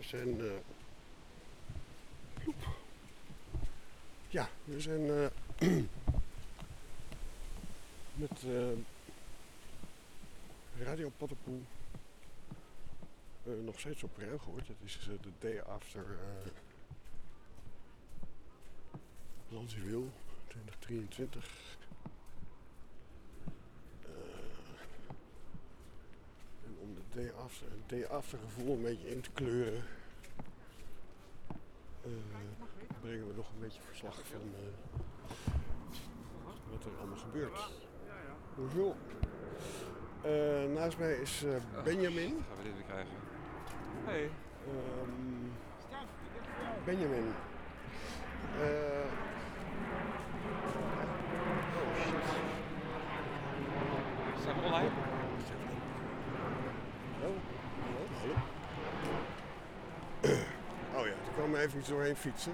zijn... Ja, we zijn met Radio Paddepoel nog steeds op Ruigoord. Het is de day after Zanzibar 2023. En om de day after gevoel een beetje in te kleuren, brengen we nog een beetje verslag van wat er allemaal gebeurt. Hoeveel? Naast mij is Benjamin. Gaan we dit weer krijgen? Hey. Benjamin. Oh shit. Zijn we online? Hallo. Oh ja, er kwam even iets doorheen fietsen.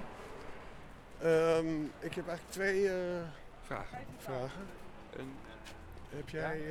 Ik heb eigenlijk twee vragen. Heb jij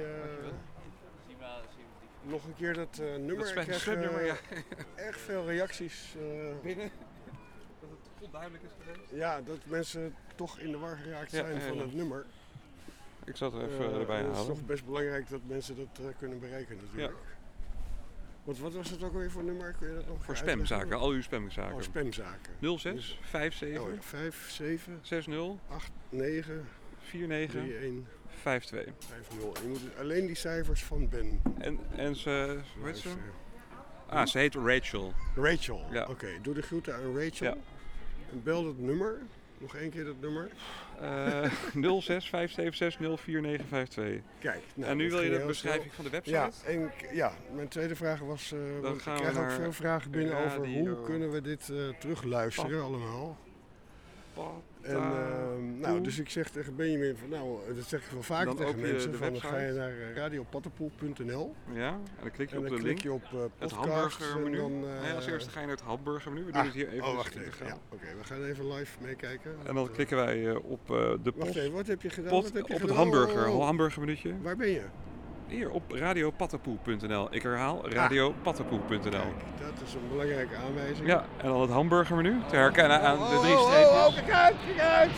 nog een keer dat nummer? Ik krijg erg veel reacties. Binnen? Dat het goed duidelijk is geweest? Ja, dat mensen toch in de war geraakt zijn van het nummer. Ik zal het er even erbij halen. Het is toch best belangrijk dat mensen dat kunnen bereiken natuurlijk. Ja. Want wat was het ook weer voor nummer? Kun je dat nog voor spamzaken, al uw spamzaken. Oh, spamzaken. 06 dus, 57 57 60 89 49 31 52. 50. Je moet alleen die cijfers van Ben. En ze, hoe heet ze? Ze heet Rachel. Rachel, ja. Oké. Doe de groeten aan Rachel. Ja. En bel dat nummer. Nog één keer dat nummer. 06 576 04952. Kijk. Nou, en nu wil je de beschrijving van de website? Ja, mijn tweede vraag was... want ik krijg ook veel vragen binnen over hoe kunnen we dit terugluisteren allemaal. En, dus ik zeg tegen Benjamin van dat zeg ik wel vaker tegen mensen. Dan ga je naar radiopaddepoel.nl. Ja, en dan klik je en op dan de klik link. Je op het hamburgermenu. Als eerste ga je naar het hamburgermenu. We doen het hier even. Wacht even. Ja, Oké, we gaan even live meekijken. En dan klikken wij op de Wacht even, wat heb je gedaan? Op het hamburgermenuutje. Waar ben je? Hier op radiopaddepoel.nl. Ik herhaal, radiopaddepoel.nl. Kijk, dat is een belangrijke aanwijzing. Ja, en dan het hamburgermenu. Te herkennen aan de 3 streepjes. Kijk uit!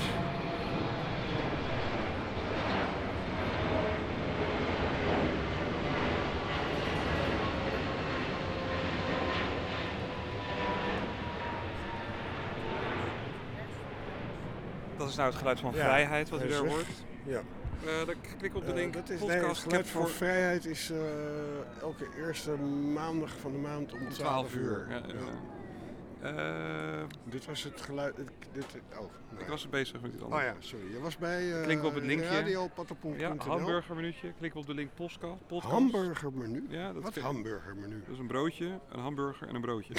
Dat is nou het geluid van vrijheid wat u daar hoort. Ja. Dan klik op de link. Dat is, podcast het geluid van vrijheid is elke eerste maandag van de maand om 12 uur. Dit was het geluid. Ik was bezig met iets anders. Oh ja, sorry. Je was bij klik op het linkje. radiopaddepoel.nl. Ja, hamburgermenuutje. Klik op de link podcast. Hamburgermenu? Ja, wat hamburgermenu? Dat is een broodje, een hamburger en een broodje.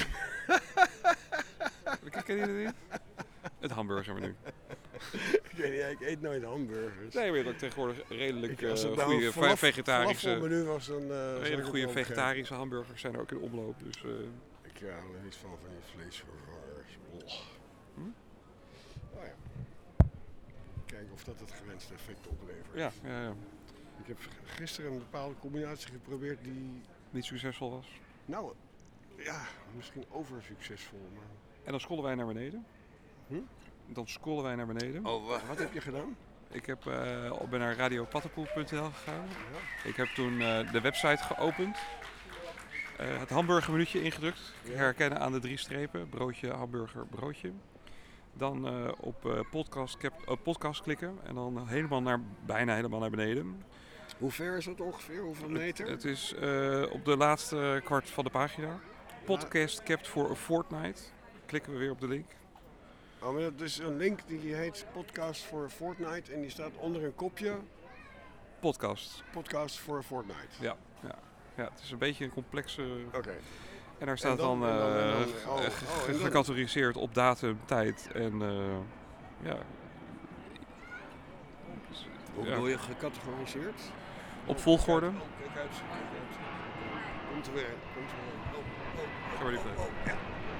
Ken je dat niet? Het hamburgermenu. Ik eet nooit hamburgers. Nee, maar je hebt ook tegenwoordig redelijk goede vegetarische... menu was dan... redelijk goede vegetarische hamburgers zijn er ook in omloop. Dus, ik hou er niet van die vleesvervangers. Oh ja. Kijken of dat het gewenste effect oplevert. Ja. Ik heb gisteren een bepaalde combinatie geprobeerd die... niet succesvol was. Nou, ja, misschien oversuccesvol. Maar... En dan scrollen wij naar beneden. Dan scrollen wij naar beneden. Oh, wat heb je gedaan? Ik ben naar radiopaddepoel.nl gegaan. Ja. Ik heb toen de website geopend. Het hamburgermenuutje ingedrukt. Ja. Herkennen aan de 3 strepen. Broodje, hamburger, broodje. Dan op podcast klikken. En dan bijna helemaal naar beneden. Hoe ver is dat ongeveer? Hoeveel meter? Het is op de laatste kwart van de pagina. Podcast kept for a fortnight. Klikken we weer op de link. Oh, maar dat is een link die heet Podcast for a Fortnight en die staat onder een kopje. Podcast for a Fortnight. Ja, het is een beetje een complexe... Oké. En daar staat dan gecategoriseerd op datum, tijd en ja. Hoe bedoel je gecategoriseerd? Op volgorde. Kijk uit. Komt er weer. Ga maar die plek. Ja.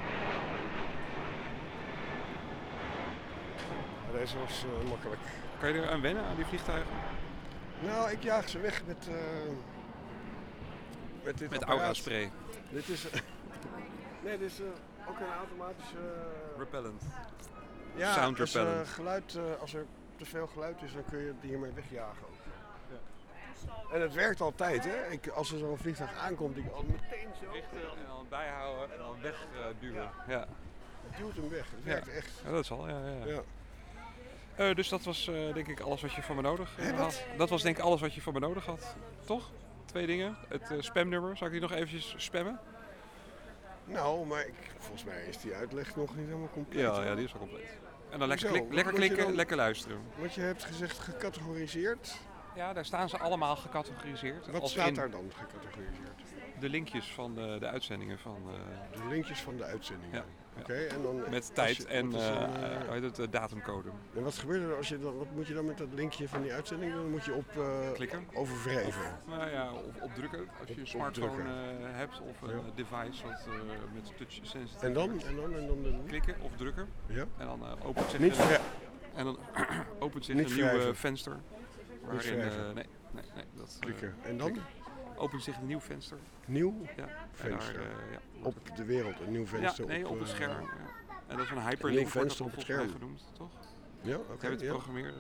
Deze was makkelijk. Kan je er aan wennen, aan die vliegtuigen? Nou, ik jaag ze weg met dit aura spray. Dit is... Nee, dit is ook een automatische... Repellent. ja, Sound als, repellent. als er te veel geluid is, dan kun je het hiermee wegjagen ook. Ja. En het werkt altijd, hè? Als er zo'n vliegtuig aankomt, ik al meteen zo... Richten en dan bijhouden en dan wegduwen. Ja. Het duwt hem weg, het werkt echt. Ja, dat is al, ja. Ja. Dus dat was denk ik alles wat je van me nodig Hé, wat? had. Dat was denk ik alles wat je van me nodig had. Toch? 2 dingen. Het spamnummer. Zal ik die nog eventjes spammen? Nou, maar volgens mij is die uitleg nog niet helemaal compleet. Ja, die is wel compleet. En dan lekker, Hoezo? lekker Moet je klikken, dan- lekker luisteren. Want je hebt gezegd gecategoriseerd. Ja, daar staan ze allemaal gecategoriseerd. Wat Als staat in daar dan gecategoriseerd? de linkjes van de uitzendingen van... De linkjes van de uitzendingen. Ja, ja. Oké, en dan... met als tijd je- en wat is een, hoe heet het, datumcode. en wat gebeurt er als je dan... Wat moet je dan met dat linkje van die uitzending doen? Dan moet je op Klikken. overwrijven. Nou ja, of opdrukken als je een smartphone Opdrukken. hebt of een Ja. device wat, met touch sensitive. En dan? Klikken of drukken. Ja. En dan opent zich Niet een, vrij. en dan opent zich Niet een nieuw wrijven. venster. Waarin, wrijven. nee, dat Klikken. En dan? opent zich een nieuw venster. Nieuw Ja. venster. En daar, op de wereld. Een nieuw venster. ja, nee, op het scherm. Ja. En dat is een hyperlink nieuw wordt dat venster op het volgens mij scherm. genoemd, toch? Ja, Ik oké. heb het ja. geprogrammeerd.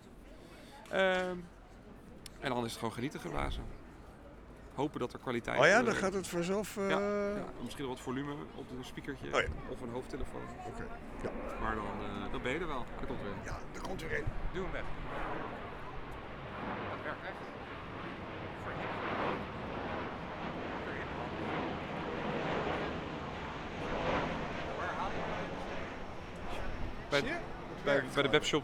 En dan is het gewoon genieten geblazen. Hopen dat er kwaliteit... Oh ja, dan gaat het vanzelf... Ja, misschien wel wat volume op een speakertje Oh ja. of een hoofdtelefoon. Oké. Ja. Maar dan ben je er wel. Dat komt weer. Ja, daar komt er een. Doe hem weg. Dat werkt echt. Voor hip. Voor hip. Waar haal je Zie je? bij de webshop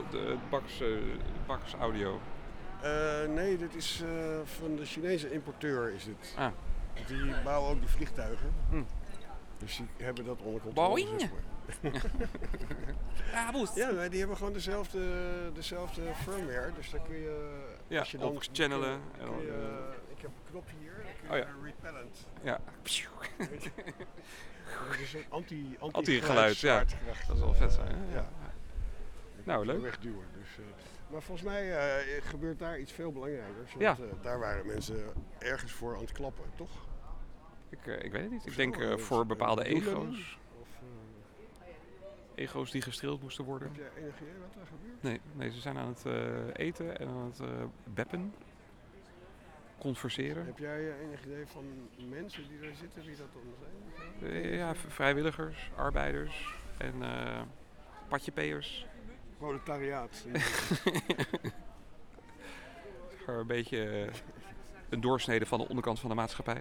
Bax Audio. Nee, dit is van de Chinese importeur is het. Ah. Die bouwen ook die vliegtuigen. Hm. Dus die hebben dat onder controle. Boeing. zeg maar. Ah, woest. Ja, maar die hebben gewoon dezelfde firmware. Dus dan kun je... Ja, als je dan op channelen. kun ik heb een knopje hier. Dan kun Oh je ja. repellent. Ja. Weet je? Dat is een Anti-geluid, ja. zwaartekracht, Dat is wel vet zijn. ja. Ja. Nou, leuk. Wegduwen. Dus, maar volgens mij gebeurt daar iets veel belangrijkers. Ja. Want daar waren mensen ergens voor aan het klappen, toch? Ik weet het niet. Ik Of denk zo, voor bepaalde doelen. ego's. Of, Ego's die gestreeld moesten worden. heb jij enig idee wat daar gebeurt? Nee, ze zijn aan het eten en aan het beppen. Converseren. Heb jij enig idee van mensen die daar zitten, wie dat dan zijn? Ja, vrijwilligers, arbeiders en patjepeers. Proletariaat. Gewoon een beetje een doorsnede van de onderkant van de maatschappij.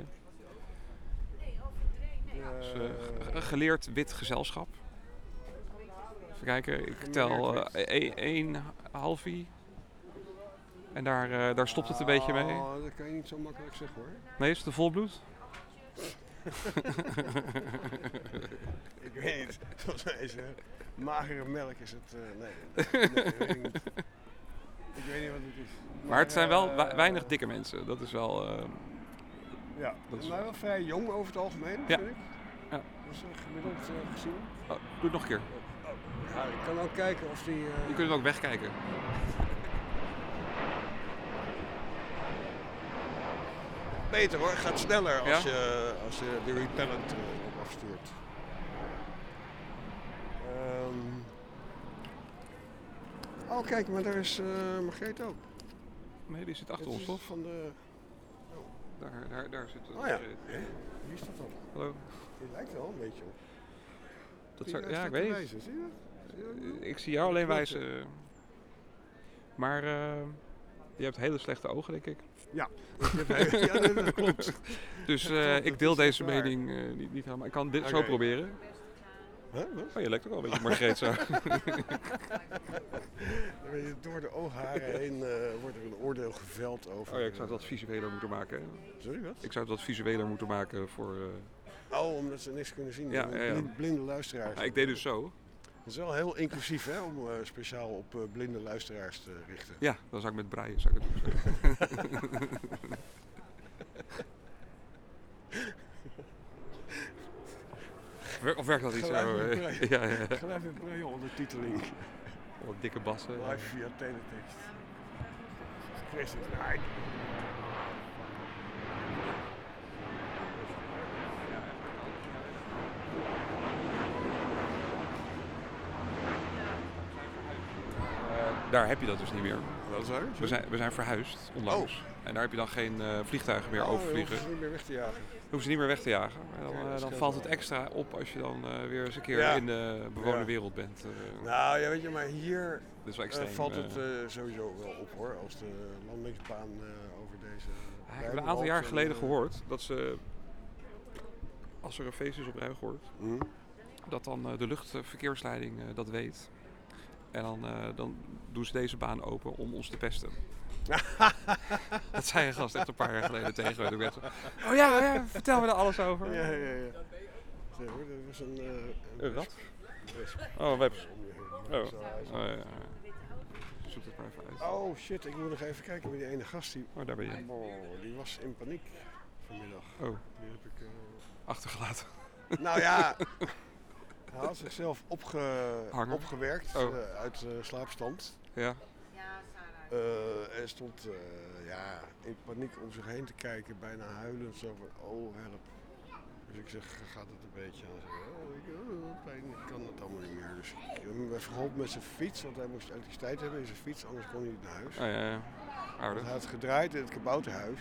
Dus, een geleerd wit gezelschap. Even kijken, ik tel 1 halfie. En daar stopt het een beetje mee. Oh, dat kan je niet zo makkelijk zeggen hoor. Nee, is het de volbloed? Ik weet niet. Volgens mij is magere melk is het. Nee, ik weet niet. Ik weet niet wat het is. Maar het zijn wel weinig dikke mensen. Dat is wel... Ja, dat is- maar wel vrij jong over het algemeen, Ja. vind ik. Ja. Dus gemiddeld gezien. Oh, doe het nog een keer. Ja, ik kan ook kijken of die... Je kunt hem ook wegkijken. Beter hoor, het gaat sneller Ja? als je de repellent op afstuurt. Oh kijk, maar daar is Margreet ook. Nee, die zit achter Dit ons, is toch? Van de... Daar zit het. Oh ja. Wie is dat dan? Hallo. Die lijkt wel een beetje op. Dat Die zou, daar ja, staat ik te weet niet. wijzen, zie je dat? Zie je dat? Ik zie jou alleen Klopt, wijzen. Maar je hebt hele slechte ogen, denk ik. Ja, ja, dat klopt. Dus Dat klopt, ik dat deel is deze waar. mening niet helemaal. Ik kan dit zo Oké. proberen. Huh? Wat? Oh, je lijkt ook wel een beetje Margreet zo. Door de oogharen heen wordt er een oordeel geveld over... Oh ja, ik zou het wat visueler moeten maken. Hè? Sorry, wat? Ik zou het wat visueler moeten maken voor... Oh, omdat ze niks kunnen zien. Ja, ja. Blinde luisteraars. Nou, ik deed dus zo. Het is wel heel inclusief hè, om speciaal op blinde luisteraars te richten. Ja, dan zou ik met breien zou ik het doen. Of werkt dat niet zo? Gelijk met breien. Ja, ja. Gelijk met braille ondertiteling. Wat dikke bassen. Live via teletext. Vreselijk. Nee. daar heb je dat dus niet meer. Wat is er? We zijn verhuisd onlangs. En daar heb je dan geen vliegtuigen meer overvliegen. Je hoeft ze niet meer weg te jagen. Hoeven ze niet meer weg te jagen. Maar Oké, dan dat valt scheelt het extra op als je dan weer eens een keer Ja. in de bewoonde Ja. wereld bent. Nou ja, weet je, maar hier Dat is wel extreem. valt het sowieso wel op hoor. Als de landingsbaan over deze... Ik heb een aantal jaar geleden gehoord dat ze, als er een feest is op Ruigoord, dat dan de luchtverkeersleiding dat weet. En dan doen ze deze baan open om ons te pesten. Dat zei een gast echt een paar jaar geleden tegen me. Toen werd oh ja, vertel me er alles over. Ja. Nee, hoor, dat was Een rat? wesp. Oh, een webs. Om je heen. Oh. Dus hij is- Zoek het maar even uit. Oh shit, ik moet nog even kijken met die ene gast. Die, Oh, daar ben je. die was in paniek vanmiddag. Oh, Die heb ik... achtergelaten. Nou ja, hij had zichzelf Hangen? opgewerkt Oh. uit slaapstand. Ja. En stond in paniek om zich heen te kijken, bijna huilend. Zo van, oh help. Dus ik zeg, gaat het een beetje? En hij zegt, pijn, ik kan het allemaal niet meer. Dus ik heb hem even geholpen met zijn fiets, want hij moest elektriciteit hebben in zijn fiets, anders kon hij niet naar huis. Oh ja. Aardig. Hij had gedraaid in het kabouterhuis.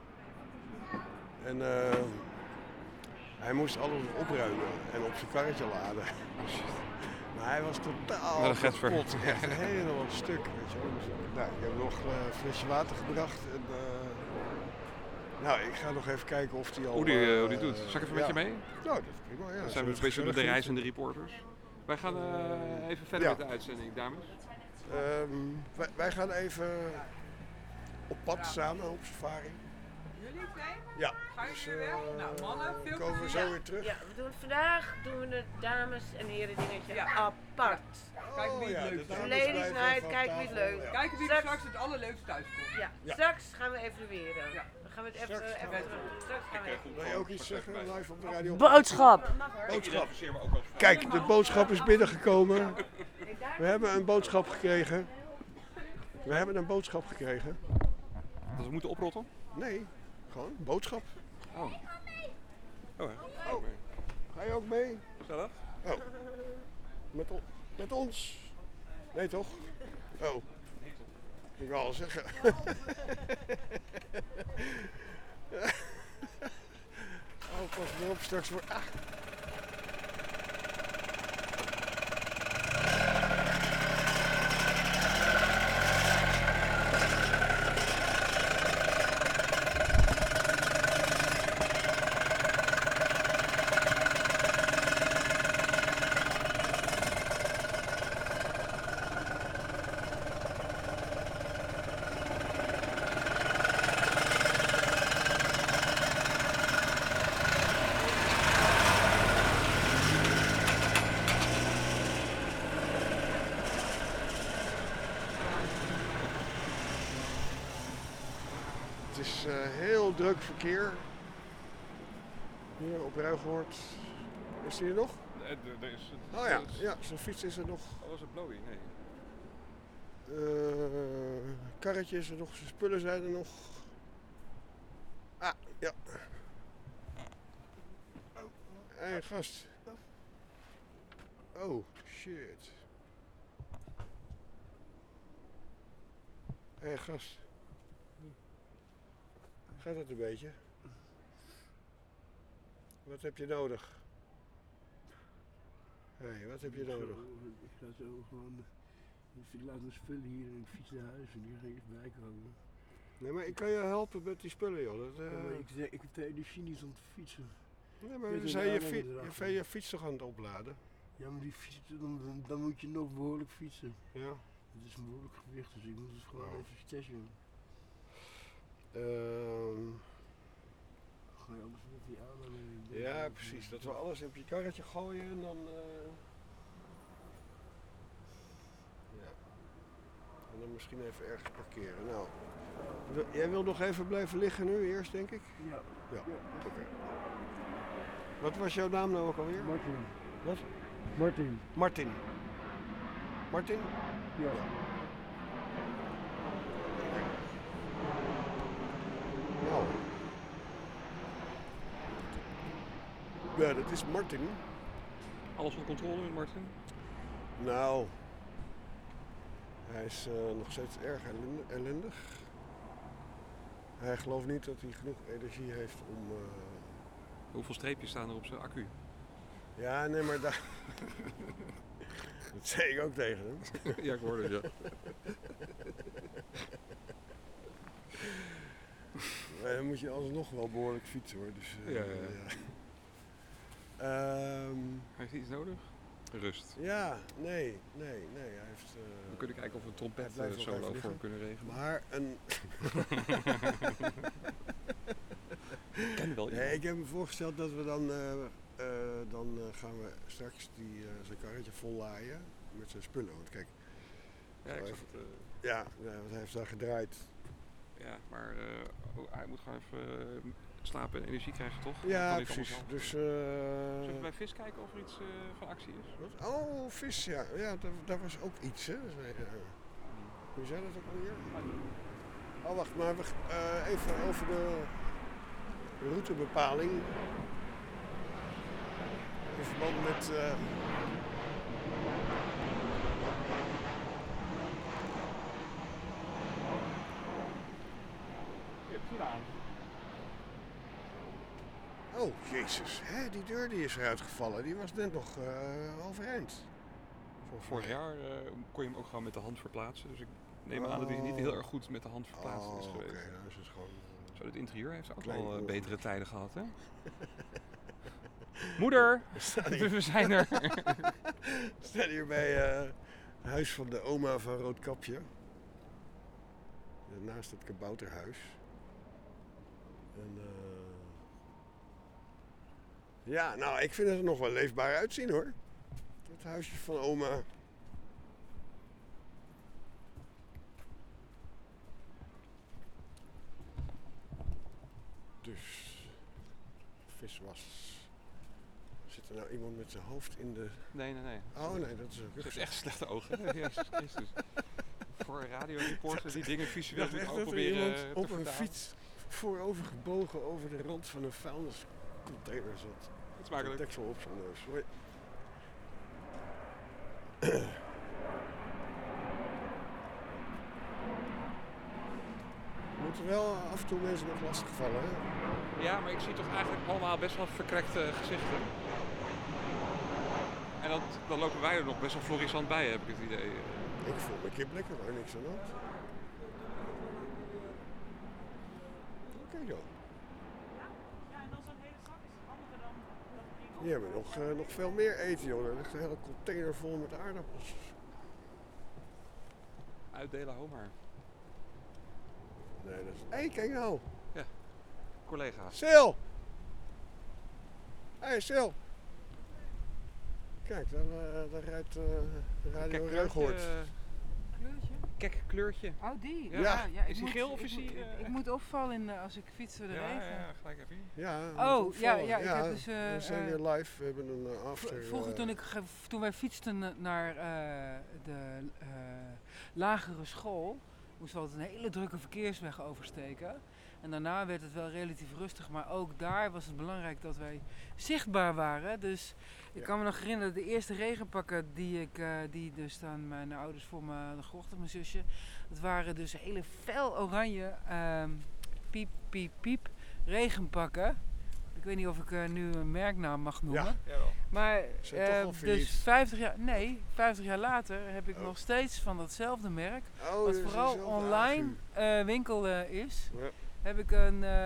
En hij moest alles opruimen en op zijn karretje laden. Oh, shit. Maar hij was totaal Wat een getver. kapot. Echt helemaal een stuk. Weet je wel. Dus, nou, ik heb nog een flesje water gebracht. En, nou, ik ga nog even kijken of hij al... Hoe die doet. Zal ik even met je mee? Nou, dat is prima. Ja, Dan zijn we een beetje met de reizende reporters. Wij gaan even verder met de uitzending, dames. Wij gaan even op pad samen op safari. Jullie twee? Ja. Gaan Dus, jullie weer weg? Nou, mannen, veel komen we plezier. zo weer terug. Ja, vandaag doen we het dames- en heren dingetje Ja. apart. Kijken wie het de leukst dames is. Ladies blijven night, van kijken wie het tafel, leuk. ja. Kijken wie er straks het allerleukste thuis komt. Ja. Ja. Straks gaan we evalueren. Ja. Dan gaan we het Straks gaan even we- straks gaan we even. Wil je ook iets zeggen live op de radio? Boodschap! Boodschap. Kijk, de boodschap is binnengekomen. We hebben een boodschap gekregen. Dat we moeten oprotten? Nee, gewoon een boodschap. Oh. Oh, Ga je ook mee? gezellig. Oh. Met ons? Nee toch? Oh. Ik wil al zeggen. Oh, pas maar op, straks wordt... Ah. Het is heel druk verkeer. Hier op Ruigoord. Is die er nog? Er is het. Oh ja, ja, zijn fiets is er nog. Oh, was het Blowy? Nee. Karretje is er nog, zijn spullen zijn er nog. Ah, ja. Hé, hey, gast. Oh, shit. Hé, hey, gast. Gaat het een beetje? Wat heb je nodig? Hé, hey, wat heb je nodig? Ik ga zo gewoon. Ik laat mijn spullen hier en ik fiets naar huis en hier ga ik even bijkomen. Nee, maar ik kan je helpen met die spullen, joh. Dat, Ja, maar ik heb de energie niet om te fietsen. nee, maar Met we een zijn aanhanger erachter. je fiets toch aan het opladen? Ja, maar die fiets, dan moet je nog behoorlijk fietsen. Ja. Het is een behoorlijk gewicht, dus ik moet het gewoon Oh. even stashen. Ga je anders met die aanhanger. Ja, precies. Dat we alles op je karretje gooien en dan... Ja. En dan misschien even ergens parkeren. Nou, jij wil nog even blijven liggen nu eerst, denk ik? Ja. Ja. Oké. Wat was jouw naam nou ook alweer? Martin. Wat? Martin. Martin. Martin? Ja. Nou. Ja, dat is Martin. Alles onder controle, Martin? Nou. Hij is nog steeds erg ellendig. Hij gelooft niet dat hij genoeg energie heeft om... Hoeveel streepjes staan er op zijn accu? Ja, nee, maar daar... Dat zei ik ook tegen hem. Ja, ik hoorde het, ja. Maar dan moet je alsnog wel behoorlijk fietsen hoor. Dus, Ja. Heeft hij iets nodig? Rust. Ja, nee. Hij heeft... We kunnen kijken of we een trompet hij blijft nog solo even voor liggen. hem kunnen regelen. Maar een... Ik ken wel iemand. Nee, ik heb me voorgesteld dat we dan gaan we straks zijn karretje vol laaien met zijn spullen. Want kijk, Ja, ik zag het. ja, want hij heeft daar gedraaid. Ja, maar hij moet gewoon even slapen en energie krijgen, toch? Dan Ja, kan hij het precies. allemaal Dus, Zullen we bij vis kijken of er iets van actie is? wat? Oh, vis, ja. Ja, daar was ook iets, hè. Hoe zei dat ook alweer? Oh, wacht, maar even over de routebepaling. In verband met... Oh, jezus. Hè, die deur die is eruit gevallen. Die was net nog overeind. Vorig jaar kon je hem ook gewoon met de hand verplaatsen. Dus ik neem aan dat hij niet heel erg goed met de hand verplaatst is geweest. Oké, dan is het gewoon... Zo, het interieur heeft ook Klein wel oor. betere tijden gehad, hè? Moeder! We zijn er! We staan hier bij het huis van de oma van Roodkapje. Naast het kabouterhuis. En, ja, nou, ik vind het er nog wel leefbaar uitzien hoor. Het huisje van oma. Dus, viswas. Zit er nou iemand met zijn hoofd in de... Nee. Oh nee, dat is ook Ze heeft echt slechte ogen. Jezus Christus. Voor een radioreporter die dingen visueel Ik moet dacht ook echt dat er proberen iemand te op een vertalen. fiets voorover gebogen over de rand van een vuilniscontainer zat. Het is Met makkelijk. deksel op zijn neus. Hoi. We moeten wel af en toe mensen nog lastigvallen, hè? Ja, maar ik zie toch eigenlijk allemaal best wel verkrekte gezichten. En dan lopen wij er nog best wel florissant bij, heb ik het idee. Ik voel me kip lekker, maar niks aan de hand. Oké, joh. Ja, en dan zo'n hele zak is handiger dan dat ding. Die hebben nog veel meer eten, joh. Er ligt een hele container vol met aardappels. Uitdelen, ho maar. Nee, dat is... Hé, kijk nou! Collega's. Sil! Hé, Sil! Kijk, daar rijdt Radio Ruigoord. Kleurtje? Kek kleurtje. Oh, die? Ja. ik Is die moet- geel of ik is moet- die, Ik moet opvallen als ik fiets door de regen. Ja, gelijk even. Ja, Oh, moet ja, opvallen. ja, ik heb dus, we zijn weer live. We hebben een after. Vroeger toen wij fietsten naar de lagere school, moesten we altijd een hele drukke verkeersweg oversteken. En daarna werd het wel relatief rustig, maar ook daar was het belangrijk dat wij zichtbaar waren. Dus ik kan me nog herinneren, de eerste regenpakken die dus dan mijn ouders voor me hadden gekocht, of mijn zusje, dat waren dus hele fel oranje piep, piep, piep regenpakken. Ik weet niet of ik nu een merknaam mag noemen. Ja. Jawel. Maar Zijn toch wel failliet. dus 50 jaar later heb ik nog steeds van datzelfde merk, Oh, wat dus vooral dezelfde online agu. winkel is, Ja. heb ik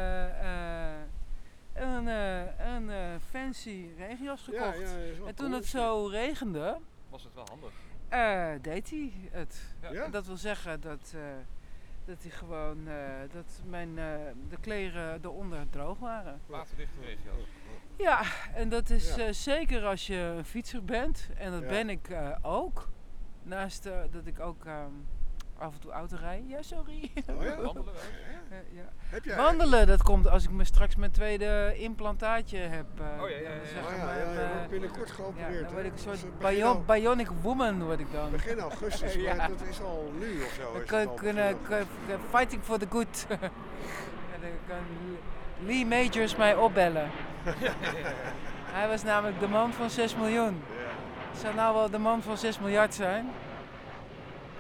een fancy regenjas gekocht. Ja, is wel En toen cool. het zo regende, Was het wel handig. deed hij het. Ja? Dat wil zeggen dat hij gewoon, dat de kleren eronder droog waren. Waterdichte regenjas. Ja, en dat is Ja. zeker als je een fietser bent. En dat Ja. ben ik ook. Naast dat ik ook af en toe auto rijd. Ja, sorry. Oh ja? Wandelen wel. Ja. Heb jij... Wandelen, dat komt als ik me straks mijn tweede implantaatje heb. Oh ja, ja, ja. dan zeg Oh ik ja, maar, ja, je wordt binnenkort ja, geopereerd. dan word ik een hè? soort Dus begin bionic woman word ik dan. Begin augustus, Ja. maar dat is al nu of zo. Dan is kan het al begonnen. fighting for the good. Ja, dan kan Lee Majors mij opbellen. Hij was namelijk de man van 6 miljoen. Ja. Zou nou wel de man van 6 miljard zijn?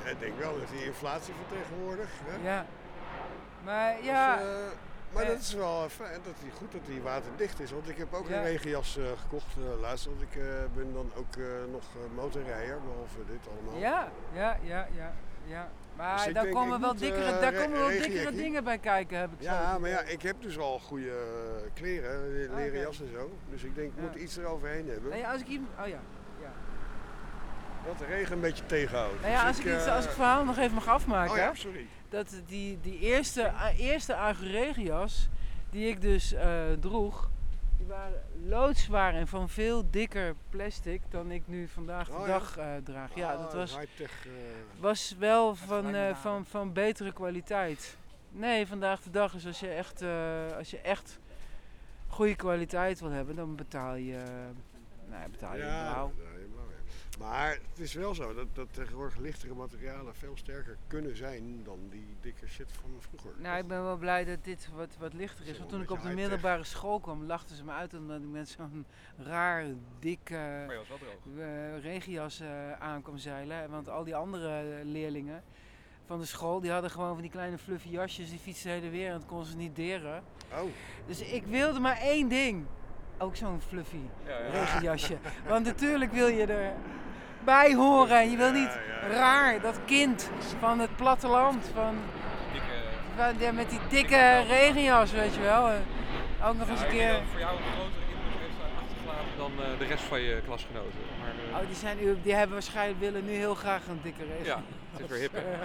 Ik denk wel met die inflatie van tegenwoordig. Hè? Ja. Maar ja, Dus, maar dat is wel fijn, goed dat die waterdicht is. Want ik heb ook Ja. een regenjas gekocht laatst. Want ik ben dan ook nog motorrijder, behalve dit allemaal. ja. Maar Dus ik daar denk, komen ik wel moet, dikkere, regenjackie. dingen bij kijken, heb ik zo. Ja, maar ja, ik heb dus al goede kleren, leren Oké. jas en zo. Dus ik denk, ik moet Ja. iets eroverheen hebben. Nou ja, als ik hier... Oh ja. Dat de regen een beetje tegenhoudt. Nou ja, Dus als ik het verhaal nog even mag afmaken. Oh ja, sorry. Dat die eerste Aguregias die ik dus droeg, die waren loodzwaar en van veel dikker plastic dan ik nu vandaag de Oh ja? dag draag. Ja, dat was, high-tech. was wel vergelijkbaar. van betere kwaliteit. Nee, vandaag de dag is als je echt goede kwaliteit wil hebben, dan betaal je blauw. blauw, ja. Maar het is wel zo dat tegenwoordig lichtere materialen veel sterker kunnen zijn dan die dikke shit van vroeger. Nou, ik ben wel blij dat dit wat lichter is. Zo, Want een toen ik op de beetje middelbare school kwam, lachten ze me uit omdat ik met zo'n raar, dik Maar je was wel droog. regenjas aan kwam zeilen. Want al die andere leerlingen van de school, die hadden gewoon van die kleine fluffy jasjes, die fietsten heen en weer en dat kon ze niet deren. Oh, Dus ik wilde maar één ding. Ook zo'n fluffy Ja. regenjasje. Want natuurlijk wil je erbij horen en je wil niet raar, dat kind van het platteland, met die dikke regenjas, weet je wel. Ook nog eens een keer. Dat voor jou een grotere indruk heeft achtergelaten dan de rest van je klasgenoten. Maar, Oh, die hebben waarschijnlijk willen nu heel graag een dikke regenjas. ja, het is weer hip. Hè?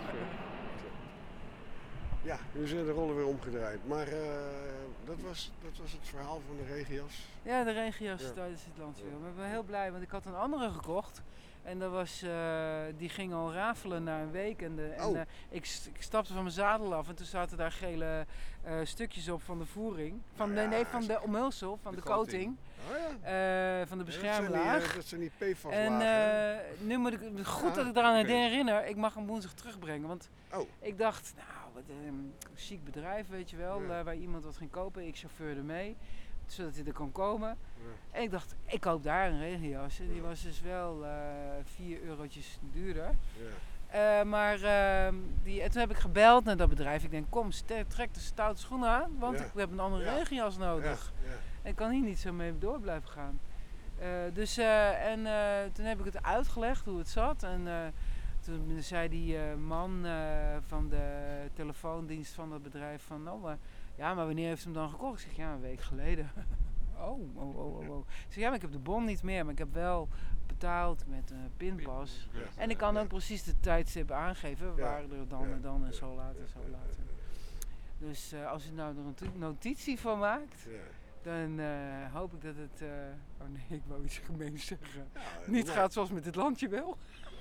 ja, nu zijn de rollen weer omgedraaid. Maar dat was het verhaal van de regenjas. Ja, de regenjas Ja. tijdens het landspelen. Maar ik ben heel blij, want ik had een andere gekocht. En dat was, die ging al rafelen na een week. Ik stapte van mijn zadel af en toen zaten daar gele stukjes op van de voering. Van de omhulsel, van de coating. Oh ja. Van de Dat beschermlaag. zijn die PFAS En lagen. nu moet ik, goed Ja, dat ik eraan oké. herinner, ik mag hem woensdag terugbrengen. Want Oh. ik dacht, nou, wat een chic bedrijf, weet je wel, Ja. waar iemand wat ging kopen. Ik chauffeurde mee, zodat hij er kon komen. Ja. En ik dacht, ik koop daar een regenjas. En die was dus wel 4 eurotjes duurder. Ja. En toen heb ik gebeld naar dat bedrijf. Ik denk, kom, trek de stoute schoenen aan, want Ja. ik heb een andere Ja. regenjas nodig. Ja. En ik kan hier niet zo mee door blijven gaan. Toen heb ik het uitgelegd hoe het zat. En toen zei die man van de telefoondienst van dat bedrijf van... maar wanneer heeft u hem dan gekocht? Ik zeg, ja, een week geleden. Oh. Ik zeg, ja, maar ik heb de bon niet meer. Maar ik heb wel betaald met een pinpas. Ja. En ik kan ook precies de tijdstip aangeven. Ja. Waar er dan Ja. en dan en zo laat en zo laat. Dus als u nou er een notitie van maakt... Ja. Dan hoop ik dat het... oh nee, ik wou iets gemeens zeggen. Ja, Niet nou, gaat zoals met dit landje wel.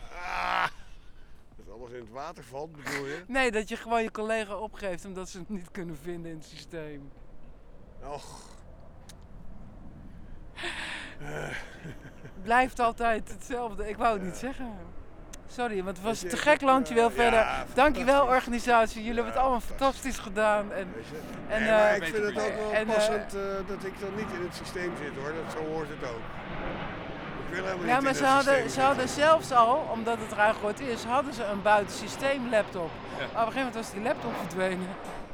Dat alles in het water valt, bedoel je? Nee, dat je gewoon je collega opgeeft omdat ze het niet kunnen vinden in het systeem. Och. Blijft altijd hetzelfde. Ik wou het niet zeggen. Sorry, want het was Weet te je, gek landje wel ja, verder. Dankjewel fantastisch. organisatie, jullie hebben het allemaal fantastisch. fantastisch gedaan. En, Weet je? En, Nee, maar ik weet vind het het ook wel en, passend dat ik dan niet in het systeem zit hoor. Zo hoort het ook. Ik wil helemaal ja, niet maar in ze het hadden systeem zelfs al, omdat het raar groot is, hadden ze een buitensysteem laptop. Ja. Maar op een gegeven moment was die laptop verdwenen.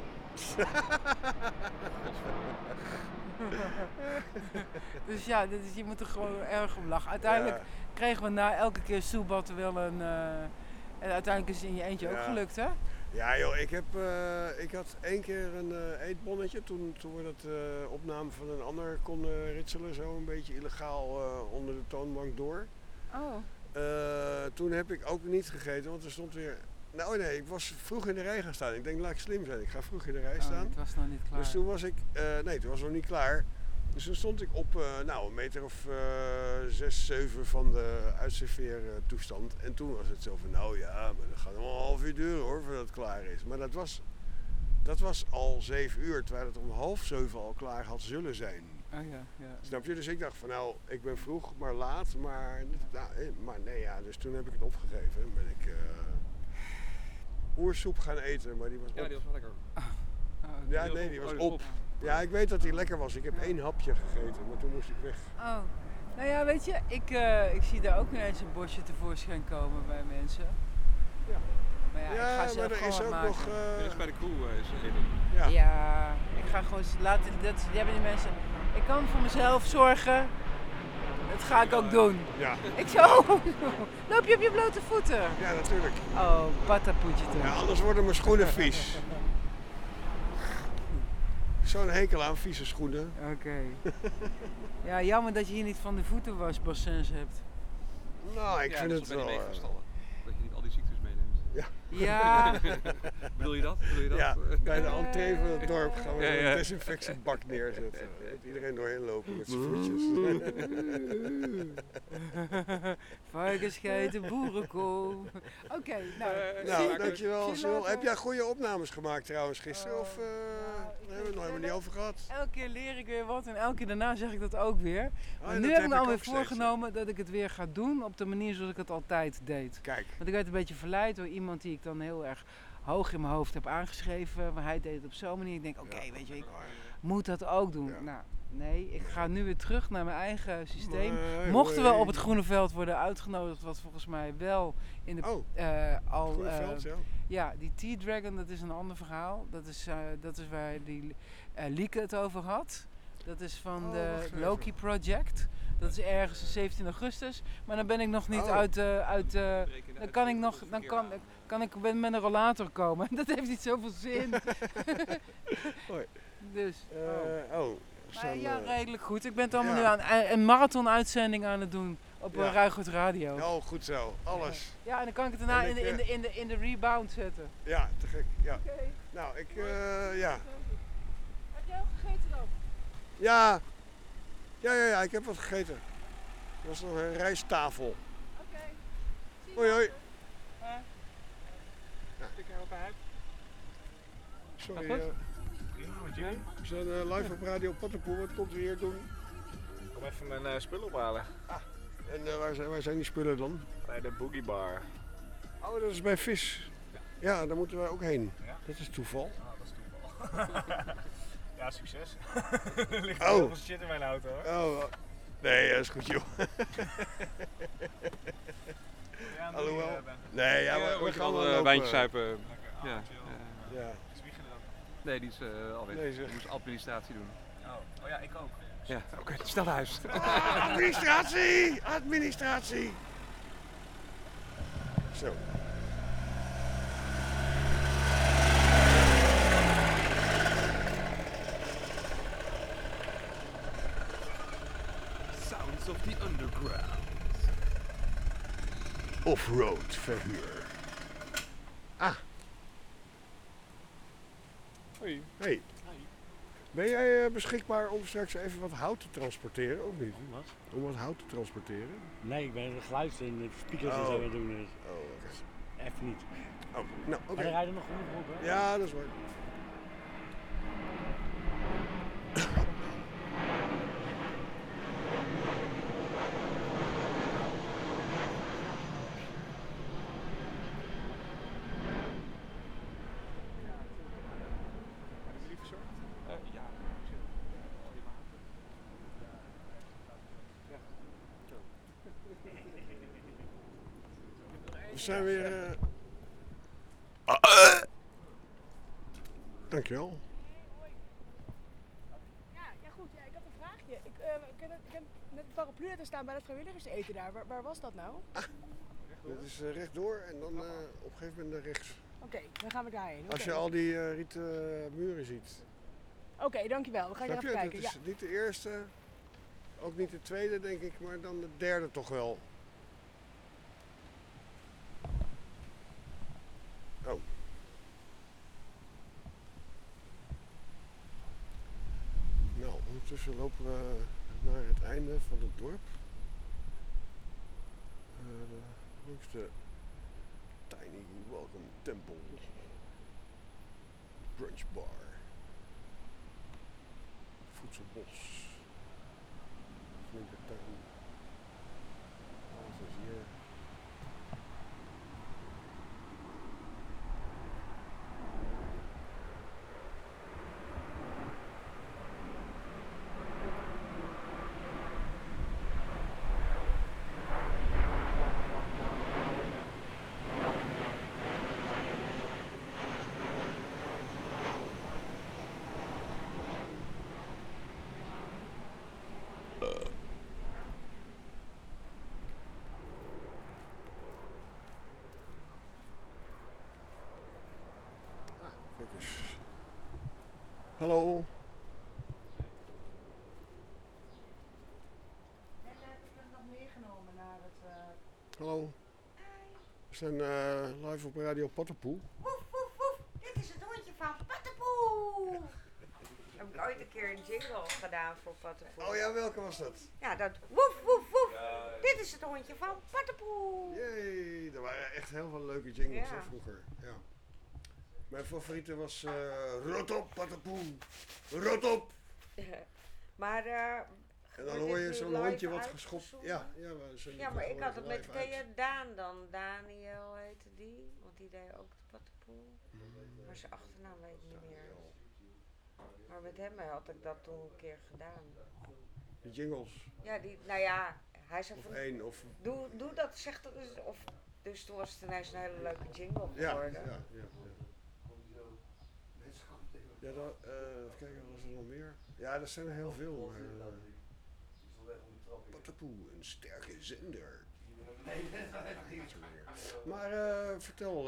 Dus ja, je moet er gewoon erg om lachen. Uiteindelijk Ja. kregen we na elke keer soebatten wel een... en uiteindelijk is het in je eentje ook Ja. gelukt, hè? Ja joh, ik had één keer een eetbonnetje toen we dat opname van een ander konden ritselen, zo een beetje illegaal onder de toonbank door. Oh. Toen heb ik ook niet gegeten, want er stond weer... Nou nee, ik was vroeg in de rij gaan staan. Ik denk, laat ik slim zijn. Ik ga vroeg in de rij staan. Het was nog niet klaar. Dus toen was ik... nee, toen was het nog niet klaar. Dus toen stond ik op een meter of 6, 7 van de uitserveertoestand. En toen was het zo van, nou ja, maar dat gaat nog wel een half uur duren hoor, voordat het klaar is. Maar dat was al 7 uur, terwijl het om 6:30 al klaar had zullen zijn. Oh ja. Snap je? Dus ik dacht van, nou, ik ben vroeg, maar laat. Maar nee, ja, dus toen heb ik het opgegeven. En ben ik oersoep gaan eten, maar die was op. Ja, die was wel lekker. Ja, nee, die was op. Ja, ik weet dat die lekker was. Ik heb 1 hapje gegeten, maar toen moest ik weg. Oh. Nou ja, weet je, ik zie daar ook ineens een bosje tevoorschijn komen bij mensen. Maar ja, ik ga Ja, maar zelf er gewoon is wat ook maken. nog... Dit is bij de crew is Edel. ja. Ja, ik ga gewoon laten. Die hebben die mensen. Ik kan voor mezelf zorgen. Dat ga ik ook doen. Ja. Ik zo. Loop je op je blote voeten? Ja, natuurlijk. Oh, patapoetje toch. Ja, anders worden mijn schoenen vies. Zo'n hekel aan vieze schoenen. Oké. Ja, jammer dat je hier niet van de voetenwasbassins hebt. Nou, ik Ja, vind dat het is bij wel... de meegastallen. Dat je niet al die ziektes meeneemt. Ja, Bedoel je dat? ja, bij de entree van het dorp gaan we Ja, ja. een desinfectiebak neerzetten. Dat iedereen doorheen lopen met zijn voetjes. varkensscheiden, boerenkool. Oké, nou. Nou, dankjewel. zie je Sil. later. Heb jij goede opnames gemaakt trouwens gisteren? Of daar hebben we het nog helemaal niet over gehad? Elke keer leer ik weer wat en elke keer daarna zeg ik dat ook weer. Maar dat nu heb ik heb me ik alweer ook steeds, voorgenomen dat ik het weer ga doen op de manier zoals ik het altijd deed. Kijk. Want ik werd een beetje verleid door iemand die ik dan heel erg hoog in mijn hoofd heb aangeschreven. Maar hij deed het op zo'n manier. Ik denk, oké, weet je, ik moet dat ook doen. Ja. Nou, nee, ik ga nu weer terug naar mijn eigen systeem. Maar, Mochten we hoi. op het Groene Veld worden uitgenodigd, wat volgens mij wel in de Oh, al... Groeneveld, ja. Ja, die T-Dragon, dat is een ander verhaal. Dat is waar die Lieke het over had. Dat is van Oh, de wacht even. Loki Project. Dat is ergens op 17 augustus. Maar dan ben ik nog niet Oh. dan kan ik nog, kan ik met een rollator komen. Dat heeft niet zoveel zin. Hoi. Dus. Oh. Maar zo'n, ja, eh, redelijk goed. Ik ben het allemaal ja. nu aan een marathon-uitzending aan het doen op Ja. Ruigoord Radio. Oh, goed zo. Alles. Ja, en dan kan ik het daarna En ik, in de rebound zetten. Ja, te gek. Ja. Oké. Nou, ja. Heb jij ook gegeten dan? Ja. Ja, ik heb wat gegeten. Er was nog een rijsttafel. Oké. Hoi, hoi. Ik heb op uit. Sorry. Gaat goed? We zijn live op Radio Pattenpoel. Wat komt u hier doen? Kom even mijn spullen ophalen. En waar zijn die spullen dan? Bij de Boogie Bar. Oh, dat is bij Vis. Ja, daar moeten wij ook heen. Ja? Dat is toeval. Ah, dat is toeval. Ja, succes. Er ligt Oh. heel veel shit in mijn auto hoor. Oh, nee, dat is goed joh. Ja, Alhoewel. Nee, ja, we gaan wel een lopen. wijntje zuipen. Ja, Ja. chill. Ja. Is Wiegen er ook? Nee, die is al weg. Nee, zeg. Die moest administratie doen. Oh ja, ik ook. Ja, oké, stel huis. Administratie! Administratie! Zo. Sounds of the Underground. Offroad verhuur. Ah. Hoi. Hey. Ben jij beschikbaar om straks even wat hout te transporteren, of niet? Wat? Om wat hout te transporteren? Nee, ik ben de geluid en de speakers en Oh. zo aan het doen. Dus Oh, oké. even niet. Oh, nou, oké. Maar er rijden nog genoeg op, hè? Ja, dat is waar. Ja. We zijn weer... Dankjewel. Ja, goed. Ja, ik had een vraagje. Ik heb net een paraplu laten staan bij het vrijwilligerseten daar. Waar was dat nou? Dit is rechtdoor en dan op een gegeven moment naar rechts. Oké, dan gaan we daarheen. Als je al die rieten muren ziet. Oké, dankjewel. We gaan Snap even je? kijken. Het is niet de eerste, ook niet de tweede denk ik, maar dan de derde toch wel. Oh. Nou, ondertussen lopen we naar het einde van het dorp. Langs de Tiny Welcome Temple. Brunch Bar. Voedselbos. Flinke tuin. Alles is hier. Hallo. En heb ik het nog meegenomen naar het... Hallo. We zijn live op Radio Pattenpoel. Woef, woef, woef. Dit is het hondje van Pattenpoel. Heb ik ooit een keer een jingle gedaan voor Pattenpoel. Oh ja, welke was dat? Ja, dat woef, woef, woef. Dit is het hondje van Pattenpoel. Jee, er waren echt heel veel leuke jingles Ja. hè, vroeger. Ja. Mijn favoriete was rot op, Pattenpoel. Rot op. Maar En dan wordt hoor dit je nu zo'n live hondje wat uitgezonden? geschopt. Ja, we zenden Ja, maar ik gewoon had het met live uit. Daan dan. Daniel heette die. Want die deed ook de Pattenpoel. Maar zijn achternaam weet ik niet meer. Maar met hem had ik dat toen een keer gedaan. De jingles. Ja, nou ja, hij zei Of van, één. Of, doe dat, zeg dat eens. Dus toen was het ineens een hele leuke jingle ja, geworden. ja. Ja, dan, even kijken, wat was er nog meer? Ja, er zijn er heel veel. Pattenpoel, een sterke zender. Maar vertel,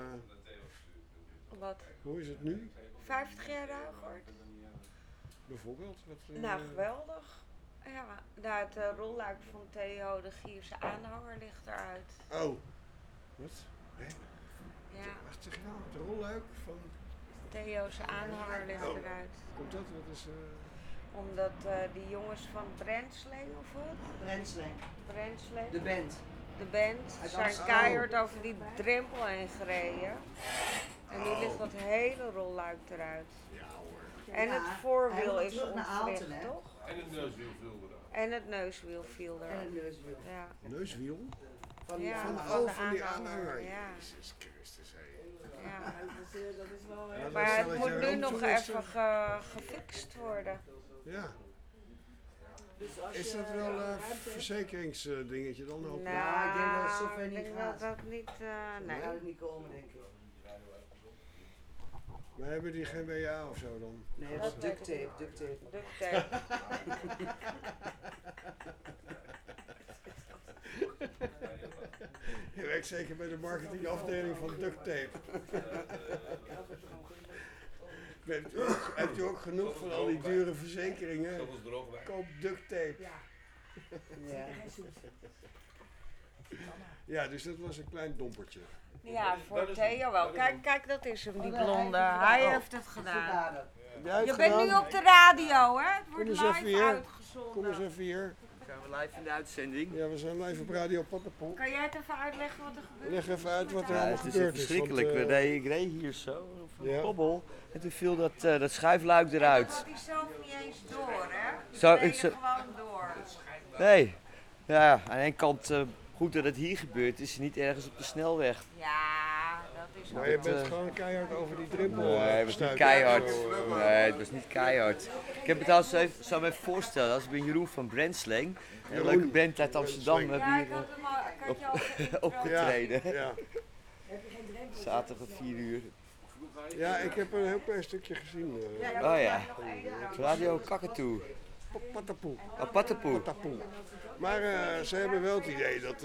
Wat? hoe is het nu? 50 jaar Ruigoord? Bijvoorbeeld? Wat, Nou, geweldig. Ja, nou, het rolluik van Theo, de Gierse aanhanger, ligt eruit. Oh, wat? Hé? Ja, Wacht, zeg je nou, het rolluik van... Theo's aanhanger ligt Oh. eruit. Komt dat? Wat is... Omdat die jongens van Brandsling of wat? Rensling, Brandsling? de band. De band Uit zijn Amsterdam. keihard over die drempel heen gereden. En nu ligt dat hele rolluik eruit. Ja hoor. En Ja, het hij voorwiel wil is terug naar ontwricht, Aalten, hè? toch? En het neuswiel viel eraf. En het neuswiel viel En er. een neuswiel. Ja. Neuswiel? Van die Ja, aanhanger. van de van die aanhanger, aanhanger. ja. Jezus Christus, hé. Ja. Dat is wel Ja, dat Maar is het wel moet dat je nu nog ramptoeristen- even gefixt worden. Ja. Dus als Is je dat wel een ruimte- verzekeringsdingetje dan? Hoop ik? Ja, ik denk dat het zover ik niet denk gaat. dat dat niet, Dan nee. gaat het niet komen, denk ik. Maar hebben die geen WA of zo dan? Nee, dat is Dat weet duct ik tape, duct tape. Duct tape. Je werkt zeker bij de marketingafdeling van duct tape. Hebt u ook genoeg van al die dure verzekeringen? Koop duct tape. Ja. Ja, dus dat was een klein dompertje. Ja, voor Theo wel. Kijk, dat is hem, die Oh, nee, blonde. hij Hij heeft heeft het gedaan. Je bent nu op de radio, hè? Het wordt eens even live hier. Kom uitgezonden. eens even hier. Zijn we live in de uitzending? Ja, we zijn live op Radio Pattenpoel. Kan jij het even uitleggen wat er gebeurt? Leg even uit wat er Ja, allemaal het is gebeurd echt is. verschrikkelijk. want, Ik reed hier zo van ja. de kobbel en toen viel dat schuifluik Dat eruit. had hij zelf niet eens door, hè? Zo, Zo, ik zo- gewoon door. Nee, ja, aan de ene kant goed dat het hier gebeurt, is niet ergens op de snelweg. Ja, dat is Maar ook je wel. bent gewoon keihard over die drempel Nee, het was niet gestuikt. keihard. Zo, Nee, het was niet keihard. Ik heb het al zo even, zou me even voorstellen, als ik ben Jeroen van Brandsling, een Jeroen leuke band uit Amsterdam, we Ja, hebben ik hier had hem al, ik had je al geïntroduceerd. opgetreden. Ja. Zaterdag om 4 uur. Ja, ik heb een heel klein stukje gezien. Oh ja, Radio Kakatoe. Pattenpoel. Oh, Pattenpoel. Pattenpoel. Maar ze hebben wel het idee dat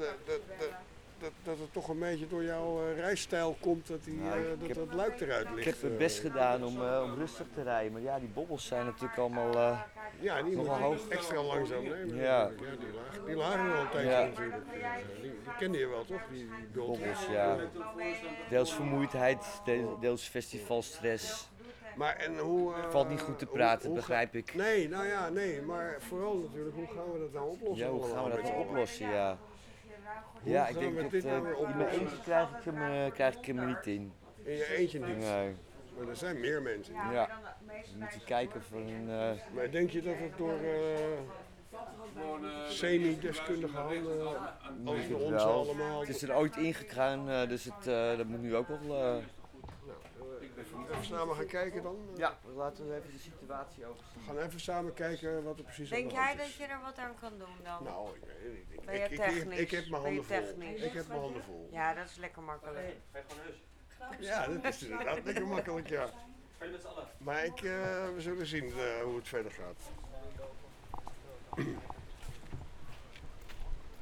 het toch een beetje door jouw reisstijl komt dat dat luik eruit ligt. Ik heb mijn best gedaan om rustig te rijden, maar ja, die bobbels zijn natuurlijk allemaal... Ja, die nogal moet hoog. extra langzaam nemen. Ja. Die lagen er al een tijdje Ja. natuurlijk. Die kende je wel toch? Die Bobbels, ja. Deels vermoeidheid, deels festivalstress. Maar en hoe... Valt niet goed te praten, hoe begrijp ik. Nee, nou ja, nee. Maar vooral natuurlijk, hoe gaan we dat nou oplossen? Ja, hoe gaan we allemaal dat met nou z'n oplossen, ja. Hoe Ja, gaan ik denk we dat dit nou weer in mijn oplossen? eentje krijg ik hem er niet in. allen? In je eentje niet. Nee, Maar er zijn meer mensen. ja. We moeten kijken van... Maar denk je dat het door semi-deskundige handen, als het de onze wel. allemaal... Het is er ooit ingegaan, dus dat moet nu ook wel... Even samen gaan kijken dan? Ja, laten we even de situatie overzien. We gaan even samen kijken wat er precies aan Denk de jij hand dat is. je er wat aan kan doen dan? Nou, ik weet het niet. Ben je technisch? Ik heb mijn Ben je handen vol. technisch? Ik heb mijn handen vol. Ja, dat is lekker makkelijk. Ja, dat is inderdaad lekker makkelijk, ja. Maar we zullen zien hoe het verder gaat.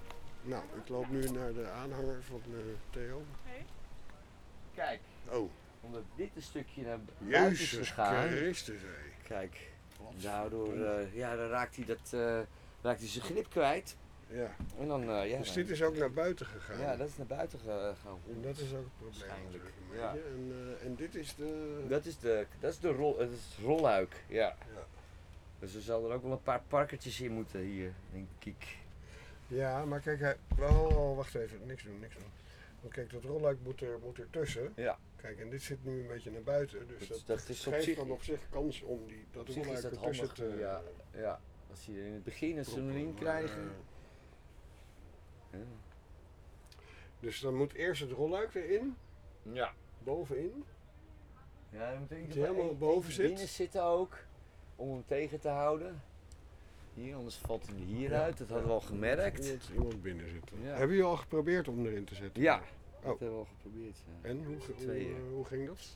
Nou, ik loop nu naar de aanhanger van Theo. Kijk, Oh, omdat dit een stukje naar buiten is Jezus gegaan. Christus, hé. Kijk, daardoor dan raakt hij zijn grip kwijt. Ja. En dan, Dus dan- dit is ook naar buiten gegaan. Ja, dat is naar buiten gegaan. En dat is ook het probleem Waarschijnlijk, natuurlijk een ja. beetje. En dit is de... Dat is het rolluik, ja. Ja. Dus er zal er ook wel een paar parkertjes in moeten hier, denk ik. Ja, maar kijk, wacht even, niks doen. Want kijk, dat rolluik moet er tussen. Ja. Kijk, en dit zit nu een beetje naar buiten, dus Dat is op geeft zich, dan op zich kans om dat op zich is rolluik dat ertussen handig. te... Ja. Als je in het begin een proppen, zo'n maar, krijgen. Ja. Dus dan moet eerst het rolluik erin, Ja. bovenin. Ja, dan moet Dat hij helemaal boven zit. binnen zitten ook, om hem tegen te houden. Hier, anders valt hij hieruit, dat hadden we al gemerkt. Iemand binnen zitten. Ja. Hebben jullie al geprobeerd om erin te zetten? Ja, Oh. dat hebben we al geprobeerd. Ja. En Tweeën. hoe ging dat?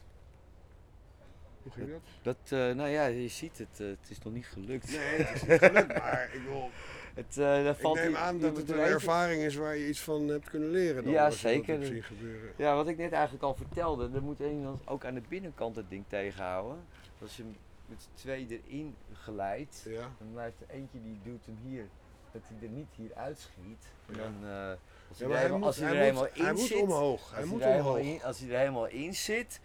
Hoe ging dat? Nou ja, je ziet het, het is nog niet gelukt. Nee, het is niet gelukt, maar ik wil... daar valt ik neem hij- aan je dat moet het er een eentje- ervaring is waar je iets van hebt kunnen leren dan. Ja, als je dat zeker. hebt zien gebeuren. Ja, wat ik net eigenlijk al vertelde, er moet iemand ook aan de binnenkant het ding tegenhouden. Als je hem met z'n twee erin geleidt, Ja. dan blijft er eentje die doet hem hier, dat hij er niet hier uitschiet. En Ja. dan, als Ja, hij maar er helemaal, als hij er helemaal hij in moet zit, omhoog. Hij als moet hij er helemaal omhoog. als hij er helemaal in zit,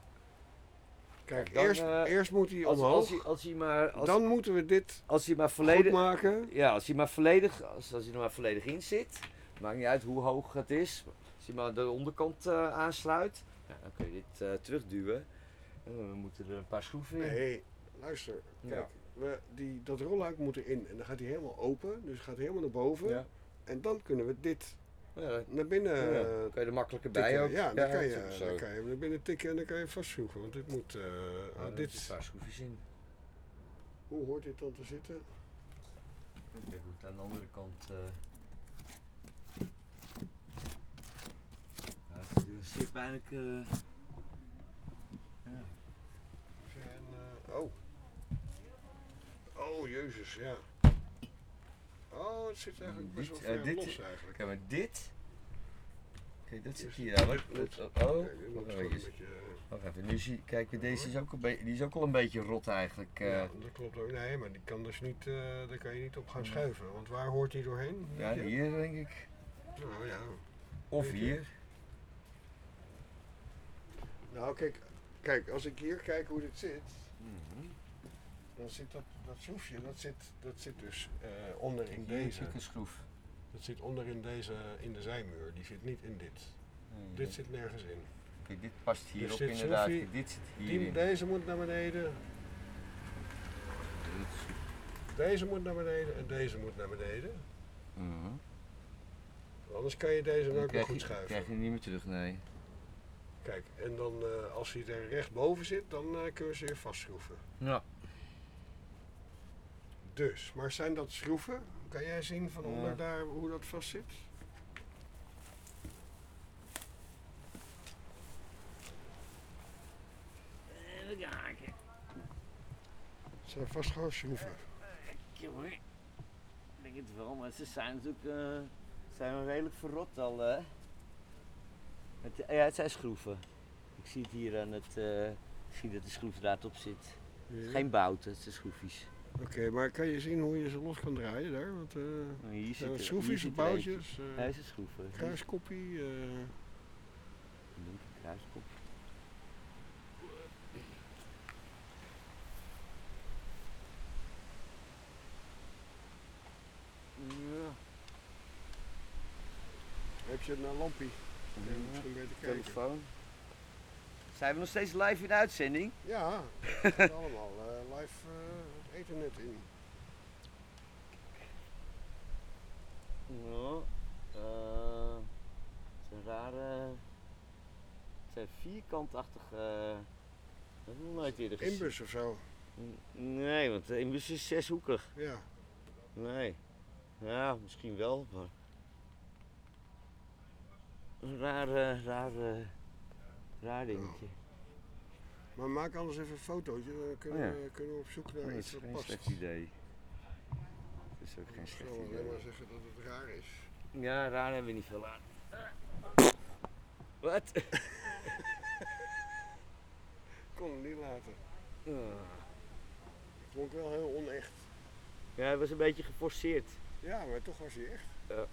Kijk, dan, eerst moet hij als omhoog. als hij maar, Dan moeten we dit als hij maar goed volledig, maken. ja, als hij er maar volledig in zit, maakt niet uit hoe hoog het is. Als je maar de onderkant aansluit, ja, dan kun je dit terugduwen. En dan moeten er een paar schroeven in. Nee, luister. Kijk, dat rolluik moet erin. En dan gaat hij helemaal open. Dus gaat hij helemaal naar boven. Ja. En dan kunnen we dit Ja, naar binnen dan kan je er makkelijker tikken. bij ook. Ja, dan kan je zo. hem naar binnen tikken en dan kan je hem vastschroeven. Want dit moet... Ja, er dit, zitten een paar schroefjes in. hoe hoort dit dan te zitten? Kijk hoe het aan de andere kant. Ja, het zit pijnlijk. Ja. Oh, jezus, ja. Oh, het zit eigenlijk best wel Dit, ver dit- los eigenlijk. Kijk maar dit. Kijk, dat zit Dus hier. dit Wat, moet- oh, Kijk, dit wacht moet even. gewoon een beetje... Wacht even. Nu zie, kijk, deze is ook die is ook al een beetje rot eigenlijk. Ja, dat klopt ook. Nee, maar die kan dus niet, daar kan je niet op gaan schuiven. Want waar hoort die doorheen? Ja, Weet je? hier denk ik. Nou ja. Of Weet je? hier. Nou, kijk, als ik hier kijk hoe dit zit, dan zit dat schroefje, dat zit dus onder in deze. Zit een schroef. Dat zit onder in de zijmuur. Die zit niet in dit. Dit zit nergens in. Kijk, dit past hierop Dus dit inderdaad. schroefje, Dit zit hierin. Deze moet naar beneden. Deze moet naar beneden en deze moet naar beneden. Anders kan je deze Dan nooit meer krijg goed je, schuiven. krijg je niet meer terug, nee. Kijk, en dan als hij er recht boven zit, dan kunnen we ze weer vastschroeven. Ja. Dus, maar zijn dat schroeven? Kan jij zien van onder Ja. daar hoe dat vast zit? Even kijken. Het zijn vast gewoon schroeven. Jongen, ik denk het wel, maar ze zijn natuurlijk zijn wel redelijk verrot al. Hè? Het zijn schroeven. Ik zie het hier aan het. Ik zie dat de schroefdraad op zit. Ja. Geen bouten, het zijn schroefjes. Oké, maar kan je zien hoe je ze los kan draaien daar? Want, Hier zijn het zit schroefjes of boutjes? Hij is schroeven. Kruiskoppie? Kruiskop. Ja. Heb je een lampje? Ja, misschien beter kijken. Telefoon. Zijn we nog steeds live in de uitzending? Ja, het is allemaal live het ethernet in. Ja, het zijn rare. Het zijn vierkantachtige. Dat heb ik nog nooit eerder gezien. Inbus of zo? Nee, want de inbus is zeshoekig. Ja. Nee. Ja, misschien wel, maar. Een raar dingetje. Maar maak anders even een fotootje, dan kunnen we op zoek naar Dat iets is wat geen past. slecht idee. Dat is ook geen Ik slecht zal alleen idee. maar zeggen dat het raar is. Ja, raar hebben we niet veel aan. Wat? kon het niet laten. Ja. Het klonk wel heel onecht. Ja, hij was een beetje geforceerd. Ja, maar toch was hij echt.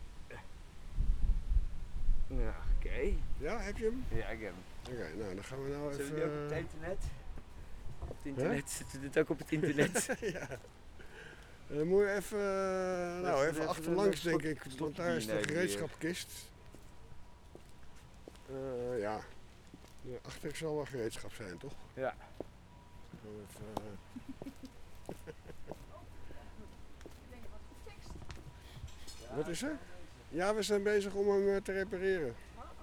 Ja, oké. Ja, heb je hem? Ja, ik heb hem. Oké, nou dan gaan we nou Zitten even... we die ook op het internet? Op het internet? Zitten we dit ook op het internet? Ja. Dan moet je even, nou, even achterlangs denk ik, want slokje daar is de nemen hier. gereedschapkist. Ja, achter zal wel gereedschap zijn, toch? Ja. Dan even, Wat is er? Ja, we zijn bezig om hem te repareren.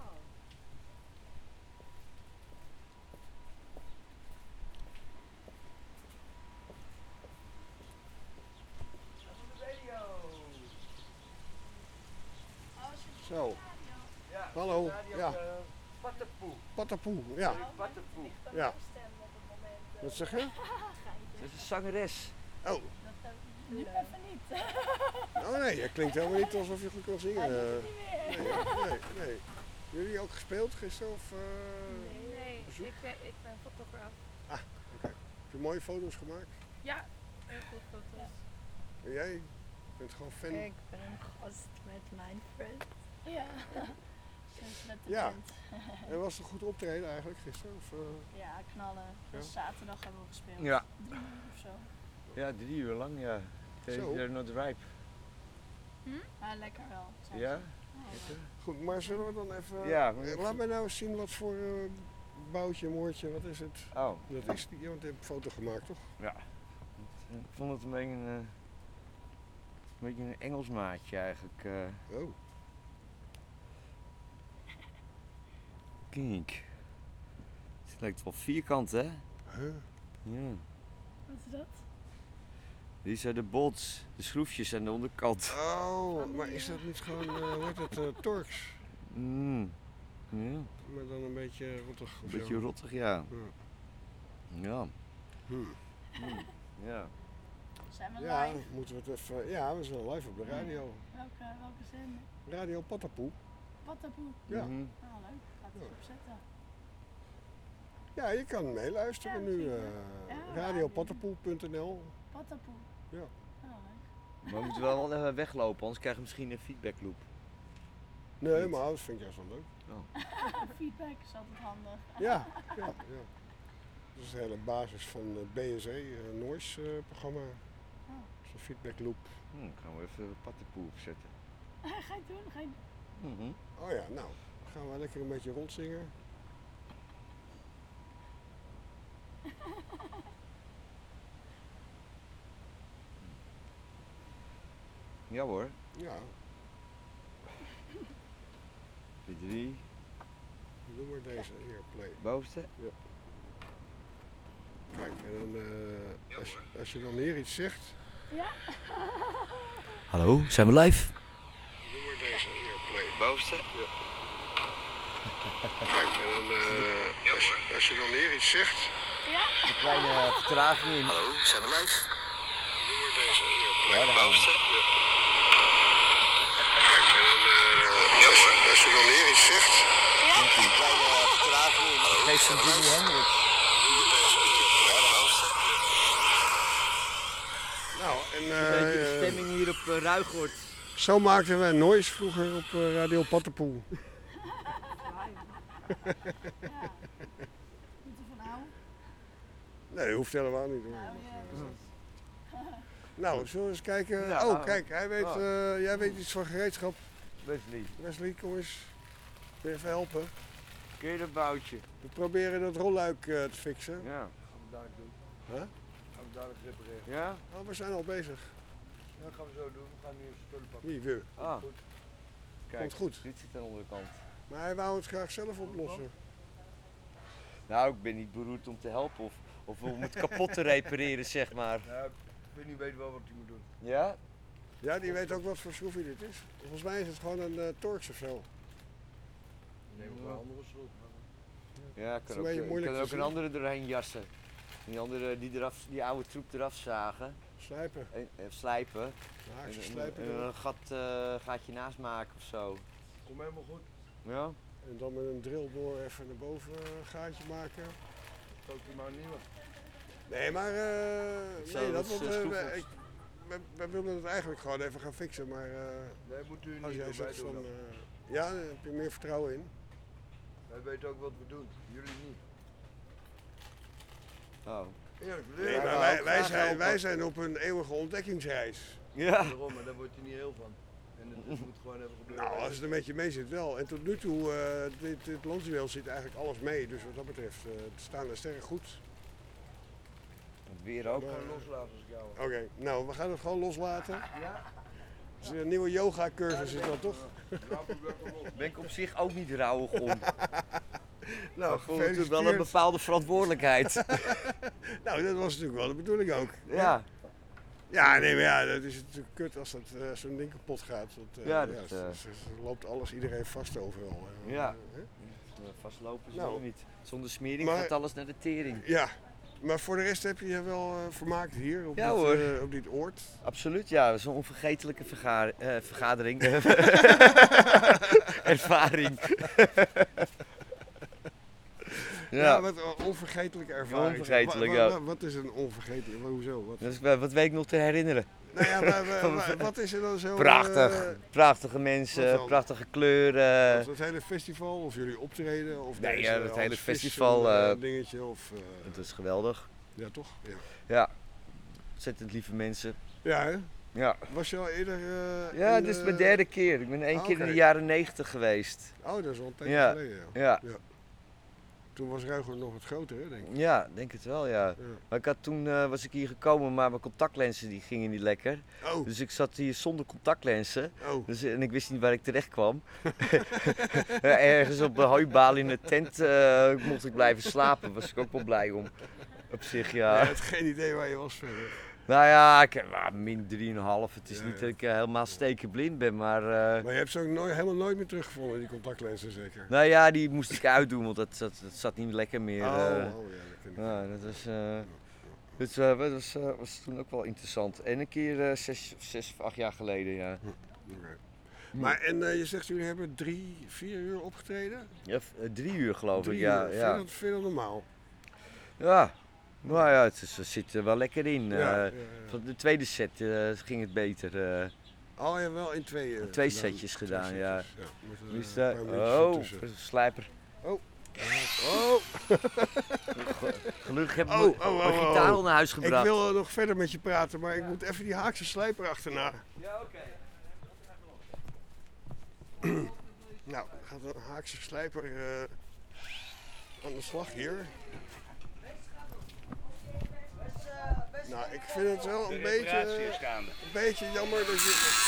Zo. Ja, Hallo. Ja. Patapoe. Patapoe, ja. Patapoe. Ja. Wat zeg je? Ze is een zangeres. Oh. Nu even niet. Oh nee, je klinkt helemaal niet alsof je goed kan zingen. Nee. Jullie ook gespeeld gisteren? Of, Nee, bezoek? ik ben fotograaf. Ah, oké. Heb je mooie foto's gemaakt? Ja, heel goed foto's. En jij? Je bent gewoon fan? Ik ben een gast met mijn friend. Ja. Sinds met de Ja. tent. En was het een goed optreden eigenlijk gisteren? Of, Ja, knallen. Ja. Dus zaterdag hebben we gespeeld. Ja. 3 uur of zo. Ja, 3 uur lang, ja. Zo. They're not ripe. Ja, lekker wel. zei Ja? ze. Goed, maar zullen we dan even... Ja, maar ik laat mij nou eens zien wat voor boutje, moortje, wat is het? Oh. Dat is die, want je hebt een foto gemaakt, toch? Ja. Ik vond het een beetje een Engels maatje eigenlijk. Oh. Kijk. Het lijkt wel vierkant, hè? Huh? Ja. Wat is dat? Die zijn de bolts, de schroefjes aan de onderkant. Oh, maar is dat niet gewoon, hoe heet het, Torx? Mm. Ja. Maar dan een beetje rottig Een of beetje zo. rottig, ja. Ja. Hmm. Ja. Zijn we Ja, live? moeten we het even... Ja, we zijn live op de radio. Welke zin? Radio Patapoe. Patapoe. Ja. Mhm. Nou, leuk. Ga het eens opzetten. Ja, je kan meeluisteren Ja, nu. zeker. Ja, Radiopatapoe.nl. Patapoe. Ja. Nou, leuk. Maar we moeten wel even weglopen, anders krijgen we misschien een feedbackloop. Nee, Niet. maar dat vind ik juist wel leuk. Feedback is altijd handig. Ja. Dat is de hele basis van het BSE, Noise programma. Dat is een feedback loop. Gaan we even Patapoe opzetten. Ga je het doen? Ga je... Mhm. Oh ja, nou, dan gaan we lekker een beetje rondzingen. Ja hoor. Ja, 3. doe maar deze hier, play. Bovenste? Ja. Kijk, en dan, als je dan hier iets zegt, Ja? Hallo, zijn we live? doe maar deze hier, play. Bovenste? Ja. Kijk, en dan, als je dan hier iets zegt, Een kleine vertraging in. Hallo, zijn we live? doe maar deze hier, play. Ja, daar gaan we. Bovenste? Kijk, en dan, als je dan hier iets zegt, Een kleine vertraging in. Geef van Jimi Hendrix. nou, en Een beetje de stemming hier op Ruigoord. zo maakten wij Noise vroeger op Radio Patapoe. Moet er van houden? Nee, hoeft helemaal niet. Hoor. Nou, ja. Nou, zullen we eens kijken? Ja, Oh, kijk, hij weet, oh. jij weet iets van gereedschap. Wesley, Wesley, kom eens. Kun je even helpen? kun je dat boutje? We proberen dat rolluik te fixen. Ja. Gaan we daar doen. Huh? Gaan we daar eens repareren. Ja? Oh, we zijn al bezig. Ja, dat gaan we zo doen. We gaan nu eens spullen pakken. Wie, weer? Ah. Goed. Kijk, Komt goed. dit zit aan de onderkant. Maar hij wou het graag zelf oplossen. Nou, ik ben niet beroerd om te helpen of om het kapot te repareren, zeg maar. Ja, ik weet niet weet wel wat hij moet doen. Ja? Ja, die weet ook wat voor schroefje dit is. Volgens mij is het gewoon een Torx of zo. Neem ik wel andere schuld. Ja, is kan een ook, beetje moeilijk kan te ook een zien. andere doorheen jassen. Die andere, die oude troep eraf zagen Slijpen. en slijpen. De haakjes En slijpen. een erop. gaatje naast maken of zo. Kom helemaal goed. Ja? En dan met een drillboor even naar boven een gaatje maken. koop je maar een nieuwe. Nee, maar zou nee, dat wat, want, schroeven. we wilden het eigenlijk gewoon even gaan fixen, maar Nee, moet u als niet jij erbij zegt doen van, dan. ja, daar heb je meer vertrouwen in. Wij weten ook wat we doen, jullie niet. Oh. Eerlijk, Nee, maar wij zijn op een eeuwige ontdekkingsreis. Ja. Daarom, maar daar word je niet heel van. En het moet gewoon even gebeuren. Nou, als het een beetje mee zit wel. En tot nu toe, dit landjuweel zit eigenlijk alles mee. Dus wat dat betreft, staan de sterren goed. Het weer ook. Gewoon loslaten als ik jou hoor. Oké, nou, we gaan het gewoon loslaten. Ja. Het is een nieuwe yoga cursus is dat toch? Ben ik op zich ook niet rouwig om. Nou, maar voel natuurlijk wel een bepaalde verantwoordelijkheid. Nou, dat was natuurlijk wel de bedoeling ook. Ja. Ja, nee, maar ja, dat is natuurlijk kut als dat zo'n ding kapot gaat. Want, Ja, loopt alles, iedereen vast overal. Ja. Vastlopen is Nou, wel niet. Zonder smering maar- gaat alles naar de tering. Ja, maar voor de rest heb je je wel vermaakt hier op, Ja, dit, hoor. op dit oord. Absoluut, ja. Zo'n onvergetelijke vergadering. Ervaring. Ja, wat een onvergetelijke ervaring. Onvergetelijk, ja. Wat is een onvergetelijke? Hoezo? Wat? Dus, wat weet ik nog te herinneren? Nou ja, maar wat is er dan zo? Prachtig. Prachtige wat mensen, dan? prachtige kleuren. Was het hele festival of jullie optreden? Of Nee, deze ja, het als hele vis, festival, dingetje? Of, Het is geweldig. ja, toch? Ja. Ja. Ontzettend lieve mensen. Ja, hè? Ja. Was je al eerder... Ja, in, dit is mijn derde keer. Ik ben één keer in oké. de jaren 90 geweest. Oh, dat is al een tijdje Ja. geleden. Ja. Toen was Ruiger nog wat groter, hè, denk ik. Ja, denk het wel, ja. Maar toen was ik hier gekomen, maar mijn contactlenzen die gingen niet lekker. Oh. Dus ik zat hier zonder contactlenzen. Oh. Dus, en ik wist niet waar ik terecht kwam. Ergens op een hooibaal in de tent mocht ik blijven slapen. Was ik ook wel blij om. Op zich, ja. Je had geen idee waar je was verder. Nou ja, ik heb min 3,5. Het is Ja, niet ja. dat ik helemaal stekenblind ben, maar... Maar je hebt ze ook helemaal nooit meer teruggevonden, die contactlenzen zeker? Nou ja, die moest ik uitdoen, want dat zat niet lekker meer. Oh, ja, dat ken ik. Ja, dat was toen ook wel interessant. En een keer 6 of 8 jaar geleden, ja. Oké. Maar en je zegt jullie hebben 3-4 uur opgetreden? Ja, 3 uur geloof 3 ik, ja. uur. Ja. Vind je dat normaal? Ja, nou ja, het zit er wel lekker in. Ja. Van de tweede set ging het beter. Oh ja, wel in twee Twee setjes gedaan, ja. Met Wie is een dat? paar minuutjes Oh, ertussen. een slijper. Oh. Oh. Gelukkig heb ik mijn gitaar al naar huis gebracht. Ik wil nog verder met je praten, maar ik moet even die Haakse slijper achterna. Ja, oké. Nou, gaat een Haakse slijper aan de slag hier. Nou, ik vind het wel een beetje jammer dat je...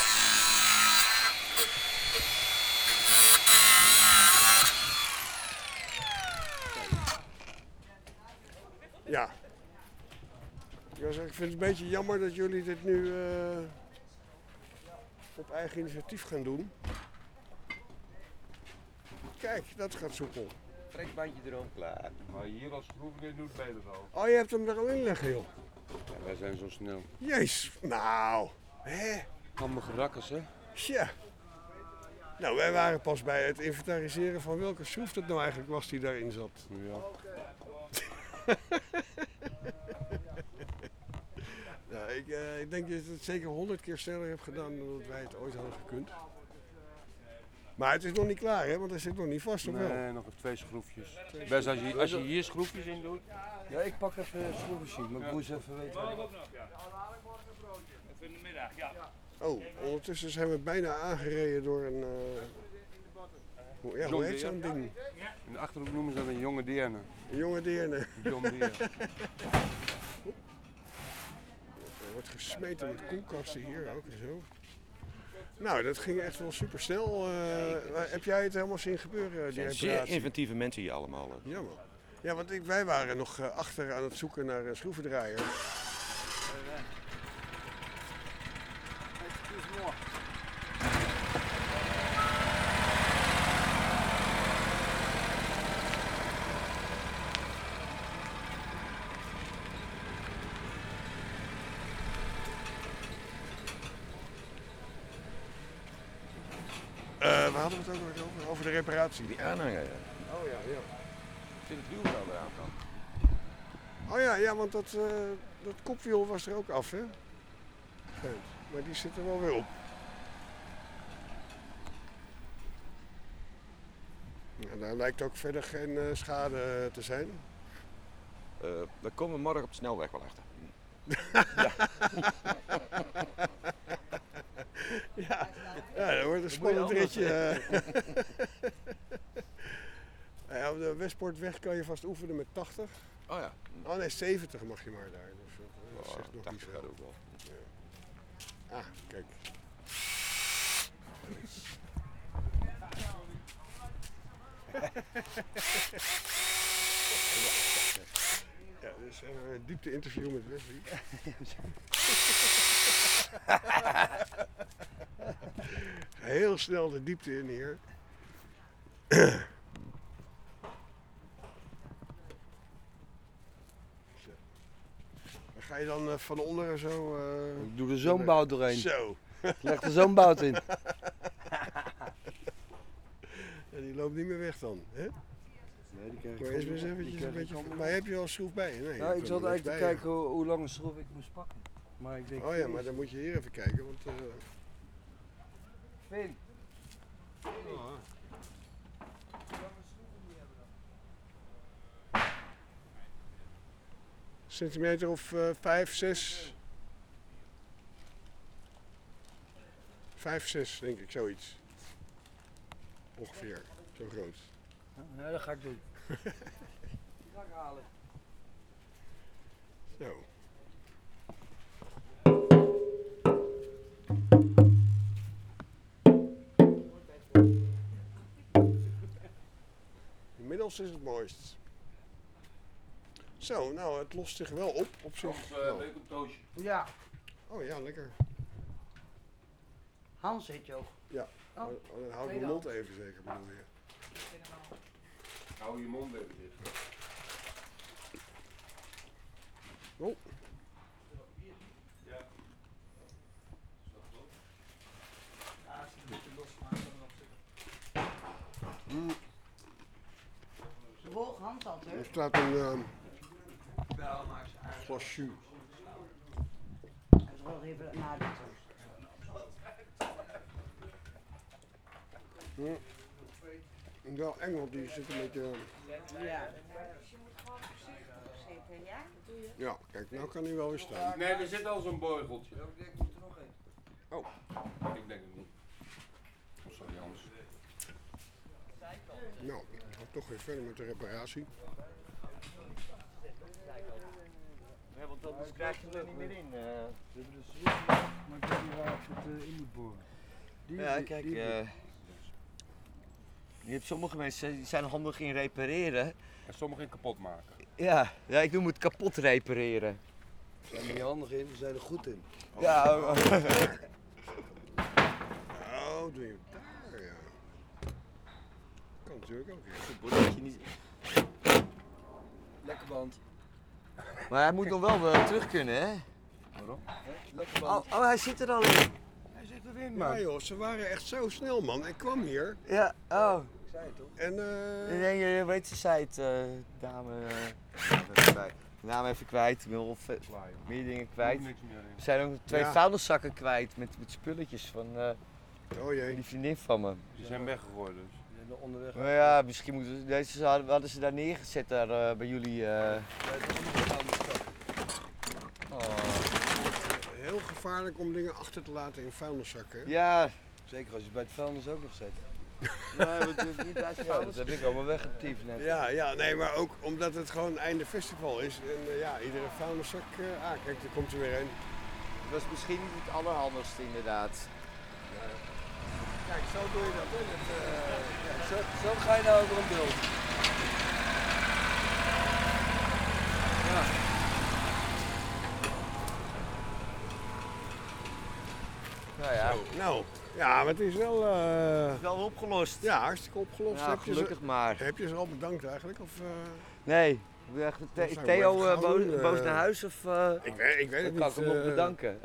Ja. Ik wil zeggen, ik vind het een beetje jammer dat jullie dit nu op eigen initiatief gaan doen. Kijk, dat gaat soepel. Trekbandje erom, klaar. Maar hier als schroeven doet beter al. Oh, je hebt hem er al in liggen, joh. Ja, wij zijn zo snel. Jezus, nou. Hè? Handige rakkers, hè? Tja. Nou, wij waren pas bij het inventariseren van welke schroef dat nou eigenlijk was die daarin zat. Ja. Nou, ik denk dat je het zeker 100 keer sneller hebt gedaan dan dat wij het ooit hadden gekund. Maar het is nog niet klaar, hè? Want hij zit nog niet vast, of wel? Nee, nog 2 schroefjes. Best als je hier schroefjes in doet. Ja, ik pak even schroefjes zien, maar ik moet eens even weten. Even in de middag, ja. Oh, ondertussen zijn we bijna aangereden door een... hoe heet zo'n ding? In de Achterhoek noemen ze dat een jonge deerne. Een jonge deerne. John Deere. Er wordt gesmeten met koelkasten hier ook en zo. Nou, dat ging echt wel super snel. Heb jij het helemaal zien gebeuren, die Zeer reparatie? inventieve mensen hier allemaal. Jammer. Ja, want wij waren nog achter aan het zoeken naar een schroevendraaier. Waar hadden we het ook nog over? Over de reparatie. Die aanhanger, ja. Oh ja, ja. Zit het wiel wel eraan dan? Oh ja, want dat kopwiel was er ook af, hè? Maar die zit er wel weer op. Nou, daar lijkt ook verder geen schade te zijn. Daar komen we morgen op de snelweg wel achter. Ja, dat wordt een spannend ritje. Ja, op de Westpoortweg kan je vast oefenen met 80. Oh ja. Oh nee, 70 mag je maar daar. Dus dat zegt nog niet gaat veel. ook wel. Ja. Ah, kijk. Ja, dus een diepte-interview met Wesley. Heel snel de diepte in hier. Ga je dan van onder zo... Ik doe er zo'n bout doorheen. Zo. Ik leg er zo'n bout in. Ja, die loopt niet meer weg dan, hè? Nee, die krijg ik maar eerst gewoon- eens eventjes die een krijg ik beetje... gewoon- Maar heb je al een schroef bij je? Nee, Nou, ik zat eigenlijk te bij kijken hoe lang een schroef ik moest pakken. Maar ik denk... Oh ja, maar dan moet je hier even kijken, want... Finn. Oh. Centimeter of 5, 6. 5, 6 denk ik, zoiets. Ongeveer, zo groot. Ja, dat ga ik doen. Die ga ik halen. Zo. Inmiddels is het mooist. Zo, nou, het lost zich wel op zich. Ben ik op toosje? Ja. Oh ja, lekker. Hans heet je ook. Ja, Oh, dan hou je mond even zeker, bedoel je. Hou je mond even dicht. Oh. Ja. De volg Hans altijd. Er staat een glas jus. Dat is wel even na de toast. Wel eng, want die zit een beetje... Ja. Dus je moet gewoon voorzichtig zitten, ja? Doe je? Ja, kijk, nou kan hij wel weer staan. Nee, er zit al zo'n borgeltje. Ik moet er nog één. Oh. Ik denk het niet. Sorry Hans. Nou, ik ga toch weer verder met de reparatie. Ja, want anders krijg je er niet meer in. We hebben de schroef, maar ik weet niet waar ik het in moet boren. Ja, kijk, je hebt sommige mensen die zijn handig in repareren. En sommigen in kapot maken. Ja, ik noem het kapot repareren. We zijn er niet handig in, we zijn er goed in. Ja, Oh, doe je daar, ja. Kan natuurlijk ook, ja. dat je niet... Lekker band. Maar hij moet nog wel terug kunnen, hè? Waarom? Lekker band. Oh, hij zit er al in. Hij zit erin, man. Ja joh, ze waren echt zo snel, man. Ik kwam hier Ja, oh. Ik zei het toch? en... Nee, je weet ze zei het, dame. Even kwijt. De naam even kwijt, ik ben wel meer dingen kwijt. Niks meer in. We zijn ook 2 Ja. vuilniszakken kwijt met spulletjes van Oh jee. die vriendin van me. Die zijn weggegooid dus. We zijn er onderweg. Nou ja, misschien moeten deze hadden ze daar neergezet daar, bij jullie. Heel gevaarlijk om dingen achter te laten in vuilniszakken. Ja. Zeker als je bij het vuilnis ook nog zet. Nee, we doen het niet uit Ja, dat heb ik allemaal weggetiefd net. Ja, nee, maar ook omdat het gewoon einde festival is. En ja, iedere vuilniszak... kijk, er komt er weer een. Dat was misschien niet het allerhandigste inderdaad. Kijk, zo doe je dat, hè? Zo ga je nou over een beeld. Ja. Nou ja. Nou, ja, maar het is wel... wel opgelost. Ja, hartstikke opgelost. Ja, gelukkig maar. Heb je ze al bedankt eigenlijk? Of, Nee. zijn Theo we even boos gaan, boos naar huis of... Ik weet het dan niet. kan ik hem nog bedanken.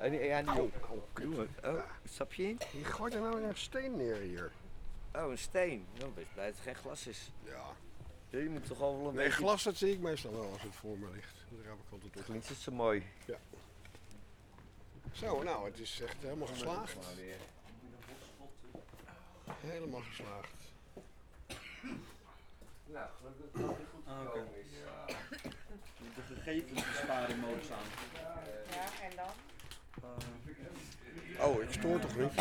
Stap je in? Je gooit er nou weer een steen neer hier. Oh, een steen. Nou, best blij dat het geen glas is. Ja. Ja, je moet toch al wel een Nee, beetje... glas dat zie ik meestal wel als het voor me ligt. Daar heb ik altijd op. Niet zo mooi. Ja. Zo, nou, het is echt helemaal geslaagd. Helemaal geslaagd. Nou, gelukkig dat het goed gekomen is. De gegevens besparen modus aan. Ja, en dan? Oh, ik stoor toch niet?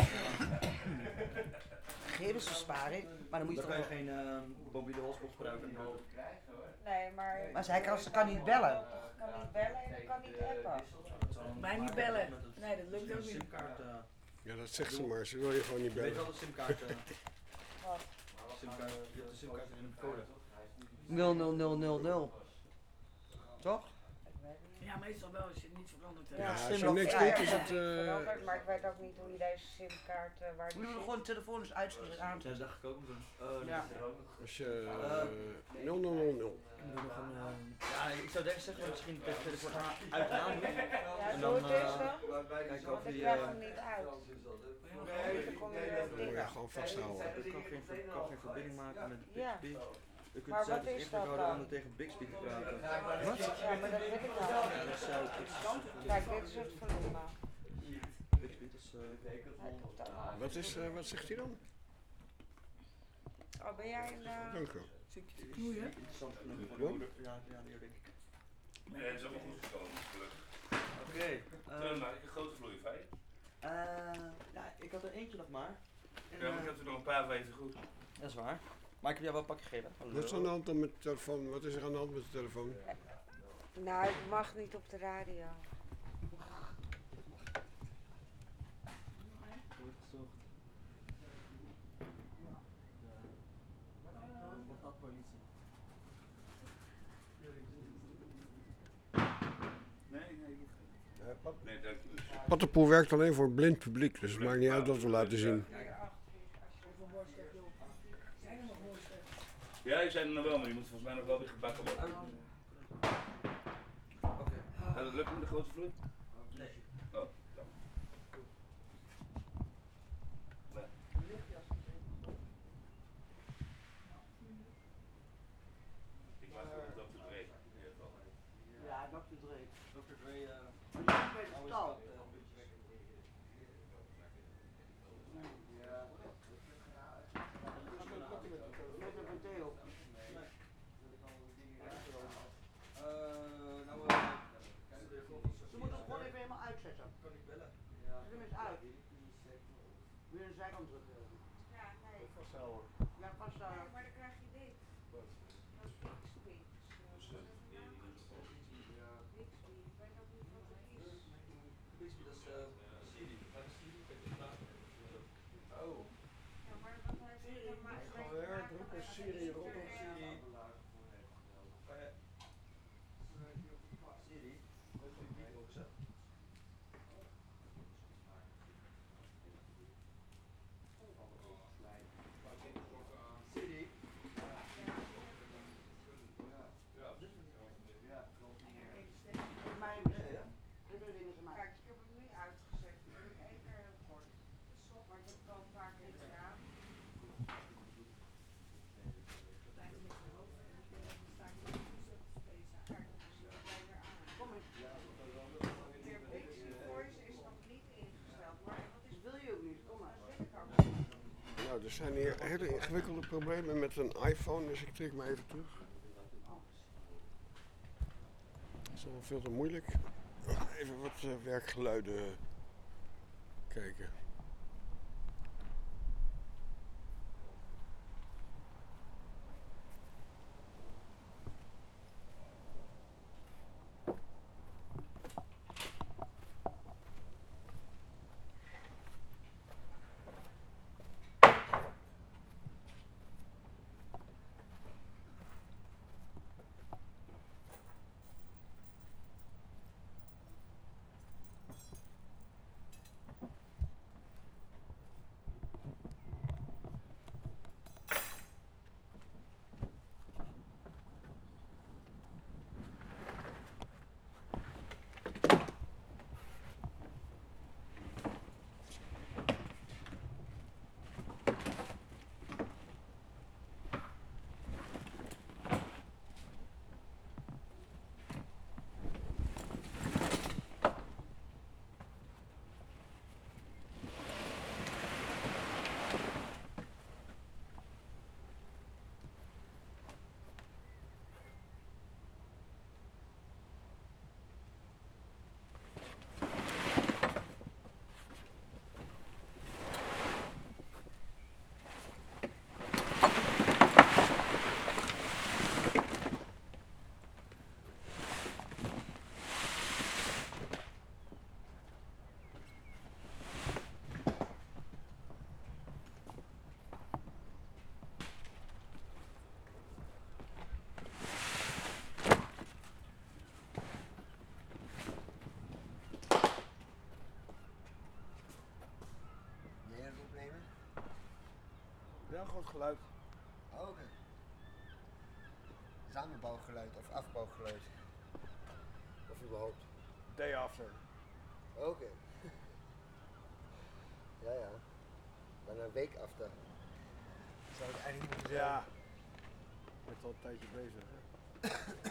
Gegevensbesparing, maar dan moet je Dan toch kan je geen mobiele hotspot gebruiken. Nee, maar... Maar zij kan niet bellen. Kan niet bellen en ik kan niet appen. Mij niet bellen. Nee, dat lukt ook niet. Simkaart. Ja, dat zegt ze maar. Ze wil je gewoon niet Je weet bellen. wel de simkaart. Wat? Simkaart. Je hebt de simkaart in een code. 00000. Toch? Ja, meestal wel als je het niet veranderd hebt. Ja, als je niks doet is het... Veranderd, maar ik weet ook niet hoe je deze simkaart waar die We doen zit. gewoon telefonisch uitsturen aan. Ja, dat dacht ik ook. Ja. Als je 0000. Ja, ik zou zeggen misschien de telefoon uit en aan doen. Ja, En doe dan het eens dan. kijken Want of ik die... krijg hem niet uit. Dan kom je weer op Ja, gewoon vasthouden. Ik kan geen verbinding maken met Ja. Bixby. Je kunt Maar het wat zelf is ingewikkeld dat houden om dan? er tegen Bixby te praten. Wat? Ja, maar dat weet ik nou. Ja, dat is zo. Kijk, dit is het volume. Bixby, dat is... Wat zegt hij dan? Oh, ben jij een... Dank u. Zit je te knoeien? Interessant genoeg. Ja, meer denk ik. Nee, het is allemaal goed gekomen, gelukkig. Oké. Toen maak ik een grote vloeifij. Ja, ik had er eentje nog maar. Ja, maar ik heb er nog een paar weten goed. Dat is waar. Maar ik heb jou wel een pakje gegeven. Wat is er aan de hand dan met de telefoon? Wat is er aan de hand met de telefoon? Nou, het mag niet op de radio. Nee, dank u. Pattenpoel werkt alleen voor blind publiek, dus het maakt niet uit wat we laten zien. Ja, die zijn er nog wel, maar die moeten volgens mij nog wel weer gebakken worden. Ja, dat lukt met de grote vloei? Nee. Oh, dan. Nee. Ik maak het op Dr. Dre, in ieder geval. Ja, Dr. Dre. Dr. Dre, Ze moeten hem gewoon even helemaal uitzetten. Kan ik bellen? Zet hem eens uit. Wil je een zijkant terug? Ja, nee. Vasthouden. Ja, vasthouden. Nee, maar dan krijg je dit. Dat is Bixby. Bixby, ik weet ook niet wat het is. Bixby, dat is Siri. Maar Siri kan je praten. Oh. Ja, maar wat heeft hij dan maar Druk op Siri, rot op Siri. Siri, wat is die video gezet? Siri. Kijk, ik heb hem nu uitgezet. Ik heb één keer heel kort. Stop, maar ik heb het al een paar keer gedaan. Kom eens. Meneer Bixby Voice is nog niet ingesteld, maar wat is... Wil je ook niet? Kom maar. Nou, er zijn hier hele ingewikkelde problemen met een iPhone, dus ik trek me even terug. Dat is allemaal veel te moeilijk. Even wat werkgeluiden kijken. Ja, gewoon het geluid. Oh, oké. Samenbouwgeluid of afbouwgeluid? Of überhaupt? Day after. Oké. Ja, ja. Dan een week after. Zou het eigenlijk moeten zijn? Ja. Ik ben al een tijdje bezig. Hè?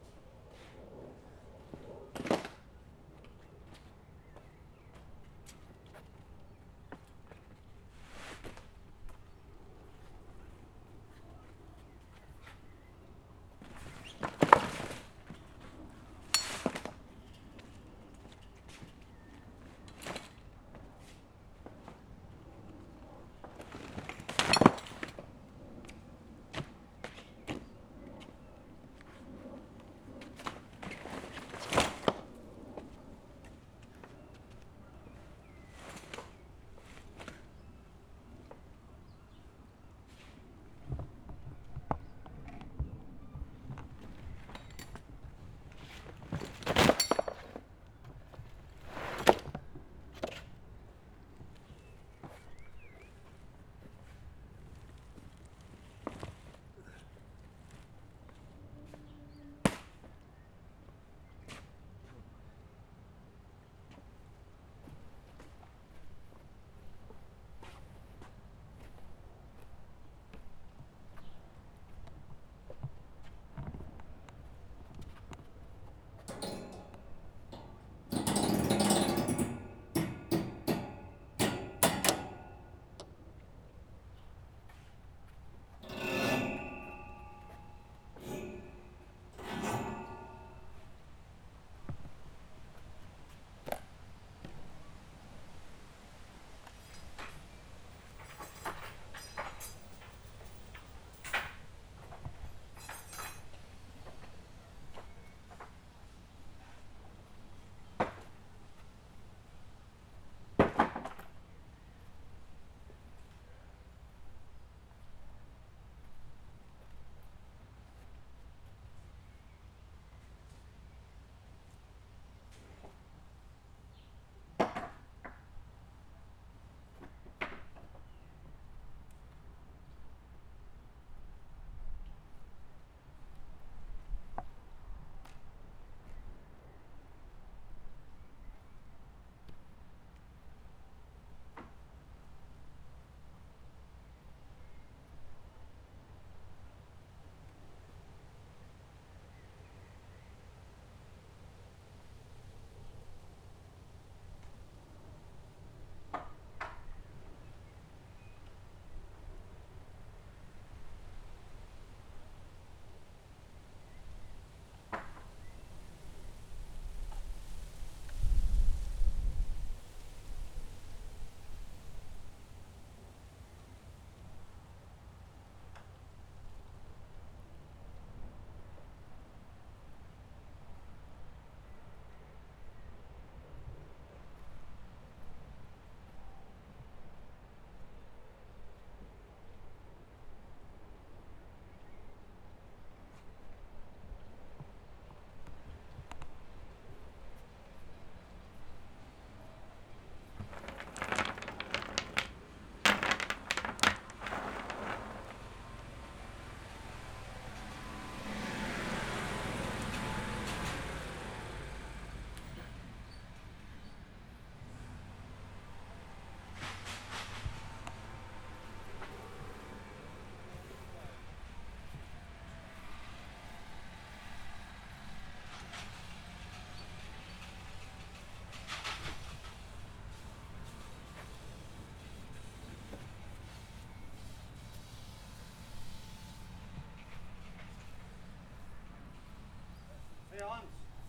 Hey Hans.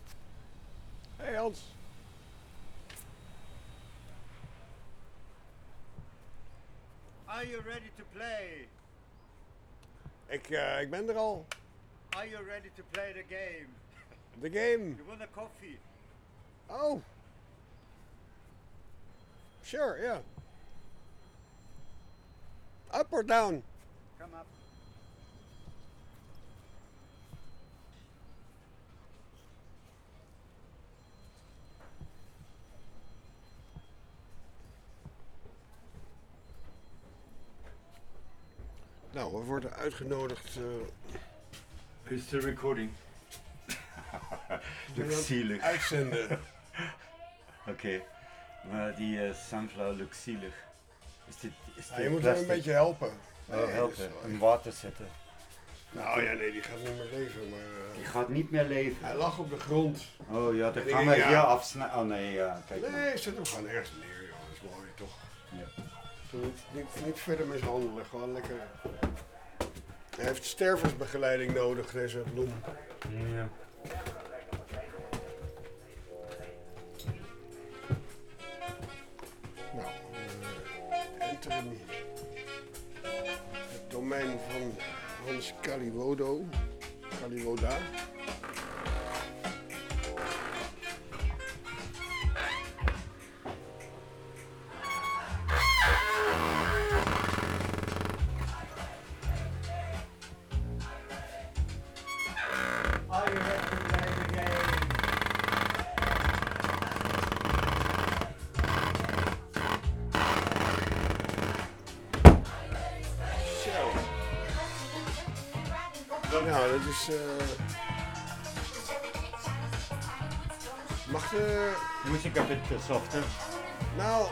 Hey Hans. Are you ready to play? Ik ben er al. Are you ready to play the game? The game. You want a coffee? Oh. Sure, yeah. Up or down? Come up. Nou, we worden uitgenodigd. Is de recording? Luxielig. Uitzenden. Oké, maar die sunflower luxielig. Je moet hem een beetje helpen. Oh, helpen. In water zetten. Nou ja, nee, die gaat niet meer leven, maar... Die gaat niet meer leven? Hij lag op de grond. Oh ja, dan En gaan ik we denk, hier afsnijden. Oh nee, ja, kijk maar. Nee, zet hem gewoon ergens neer, joh. Dat is mooi, toch? Ja. Niet verder mishandelen, gewoon lekker... Hij heeft stervensbegeleiding nodig, deze bloem. Ja. Nou, enteren. Het domein van Hans Kaliwoda. Are you ready to play the game? Zo. Nou, dat is... Mag de... Muziek een beetje softer. Nou...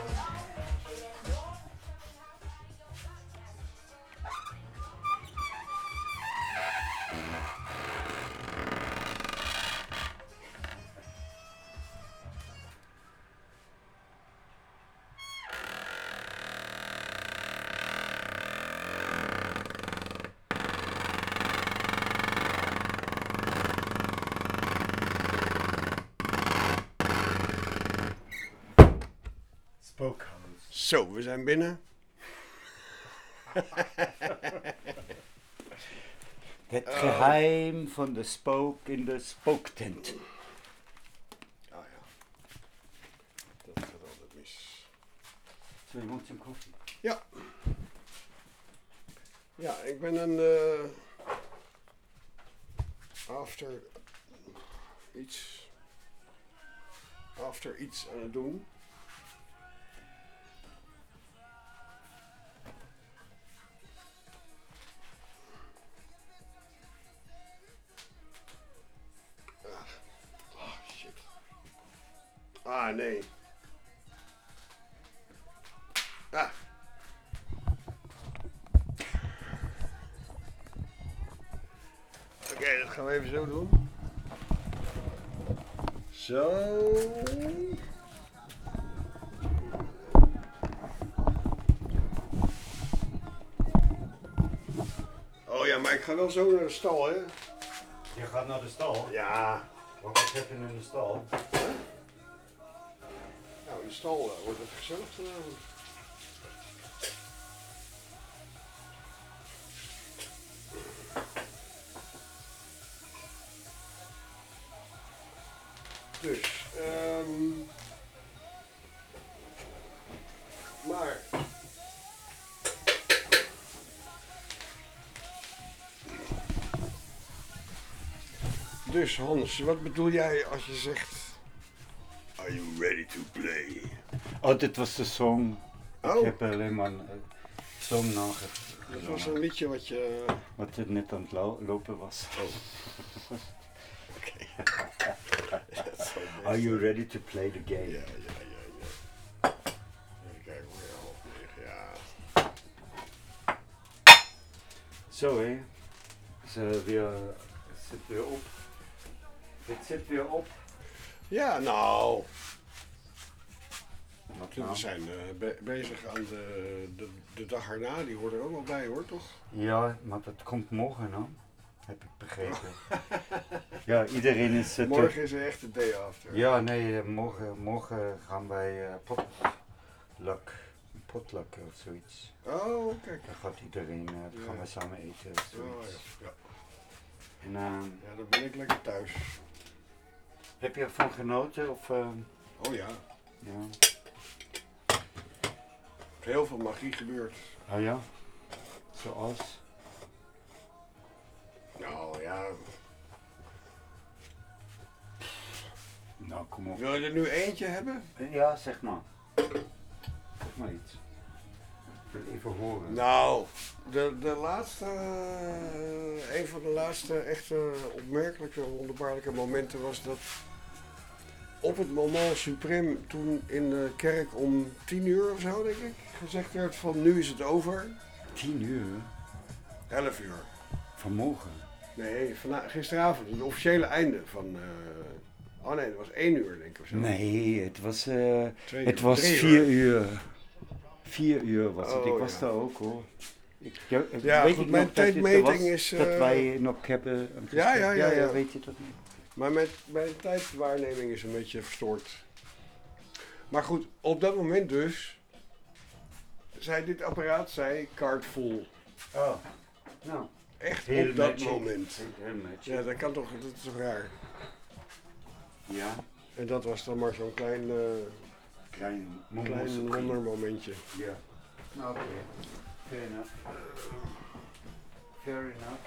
Zo, we zijn binnen. Het geheim van de spook in de spooktent. Ah ja. Dat gaat altijd mis. Zo, je moet some koffie. Ja. Ja, ik ben een... After iets aan het doen. Shit. Ah, nee. Ah. Oké, dat gaan we even zo doen. Zo. Oh ja, maar ik ga wel zo naar de stal, hè? Je gaat naar de stal? Ja. Wat heb je in de stal? Nou, in de stal wordt het gezellig vanavond. Dus, maar... Dus Hans, wat bedoel jij als je zegt... Are you ready to play? Oh, dit was de song. Oh. Ik heb alleen maar een song nagedaan. Dat was een liedje wat je... Wat er net aan het lopen was. Oh. Oké. Are you ready to play the game? Ja. Even kijken hoe 8:30, ja. Zo hé. Zit weer op. Dit zit weer op. Ja, nou. Wat We nou? zijn bezig aan de dag erna, die hoort er ook wel bij hoor, toch? Ja, maar dat komt morgen dan. Heb ik begrepen. Ja, iedereen is... Morgen is er echt de day after. Ja, nee, morgen gaan wij potluck of zoiets. Oh, kijk. Dan gaat iedereen, dan gaan we samen eten of zoiets. Ja. En, Ja, dan ben ik lekker thuis. Heb je ervan genoten? Of, Oh ja. Ja. Heel veel magie gebeurd. Oh ja? Zoals? Nou ja. Nou, kom op. Wil je er nu eentje hebben? Ja, zeg maar. Zeg maar iets. wil even horen. Nou, de laatste, een van de laatste echte opmerkelijke, wonderbaarlijke momenten was dat op het moment supreme toen in de kerk om 10 uur of zo, denk ik, gezegd werd van nu is het over. 10 uur? 11 uur. Vanmorgen? Nee, gisteravond, het officiële einde van... oh nee, dat was 1 uur denk ik of zo. Nee, het was 3 4 uur. 4 uur was het. Oh, Ik was ja. daar ook hoor. Ja, weet goed, ik mijn nog dat tijdmeting is... dat wij nog hebben... Ja, weet je dat niet? Maar mijn tijdwaarneming is een beetje verstoord. Maar goed, op dat moment dus... dit apparaat zei kaart vol. Oh, nou. Echt Heel op dat magic. moment. Heel magic. Ja, dat kan toch, dat is toch raar. Ja. En dat was dan maar zo'n klein wondermomentje. Ja. Nou, oké. Fair enough. Fair enough.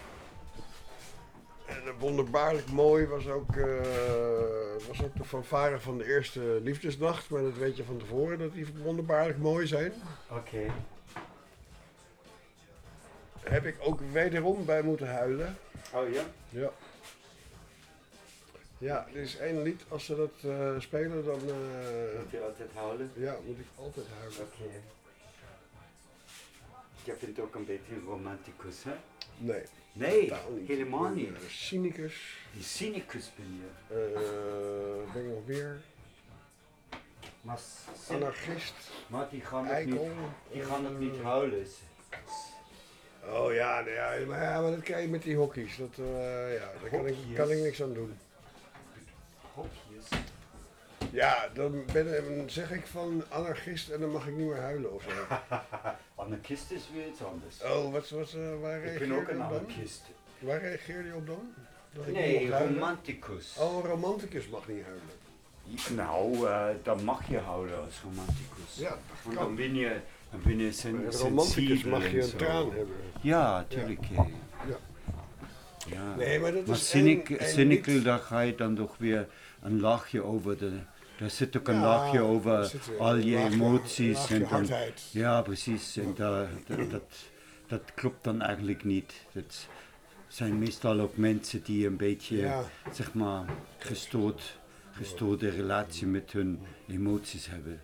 En wonderbaarlijk mooi was ook de fanfare van de eerste liefdesnacht. Maar dat weet je van tevoren, dat die wonderbaarlijk mooi zijn. Oké. Heb ik ook wederom bij moeten huilen. Oh ja? Ja. Ja, er is één lied, als ze dat spelen, dan... Moet je altijd huilen? Ja, moet ik altijd huilen. Oké. Jij vindt ook een beetje een romanticus, hè? Nee. Nee, totaal niet. helemaal niet. Cynicus. Die cynicus ben je. Ben ik nog meer? Maar Anarchist. Maar die gaan eikel. Die gaan het niet huilen. Oh ja, nee, ja, maar dat krijg je met die hokjes. Daar kan ik niks aan doen. Hokjes? Ja, dan zeg ik van anarchist en dan mag ik niet meer huilen of zo. Anarchist is weer iets anders. Oh, waar reageer ik ben ook je een op dan? anarchist. Waar reageer je op dan? Dat ik Nee, niet mag huilen? romanticus. Oh, een romanticus mag niet huilen. Nou, dan mag je houden als romanticus. Ja, dat want kan. dan ben je Een romanticus mag je een traan hebben. Ja, tuurlijk. Ja. Ja. Nee, maar dat is cynical, daar ga je dan toch weer een laagje over daar zit ook een laagje over al je emoties. En hardheid. Ja, precies. En dat klopt dan eigenlijk niet. Dat zijn meestal ook mensen die een beetje, zeg maar, gestoorde relatie met hun emoties hebben.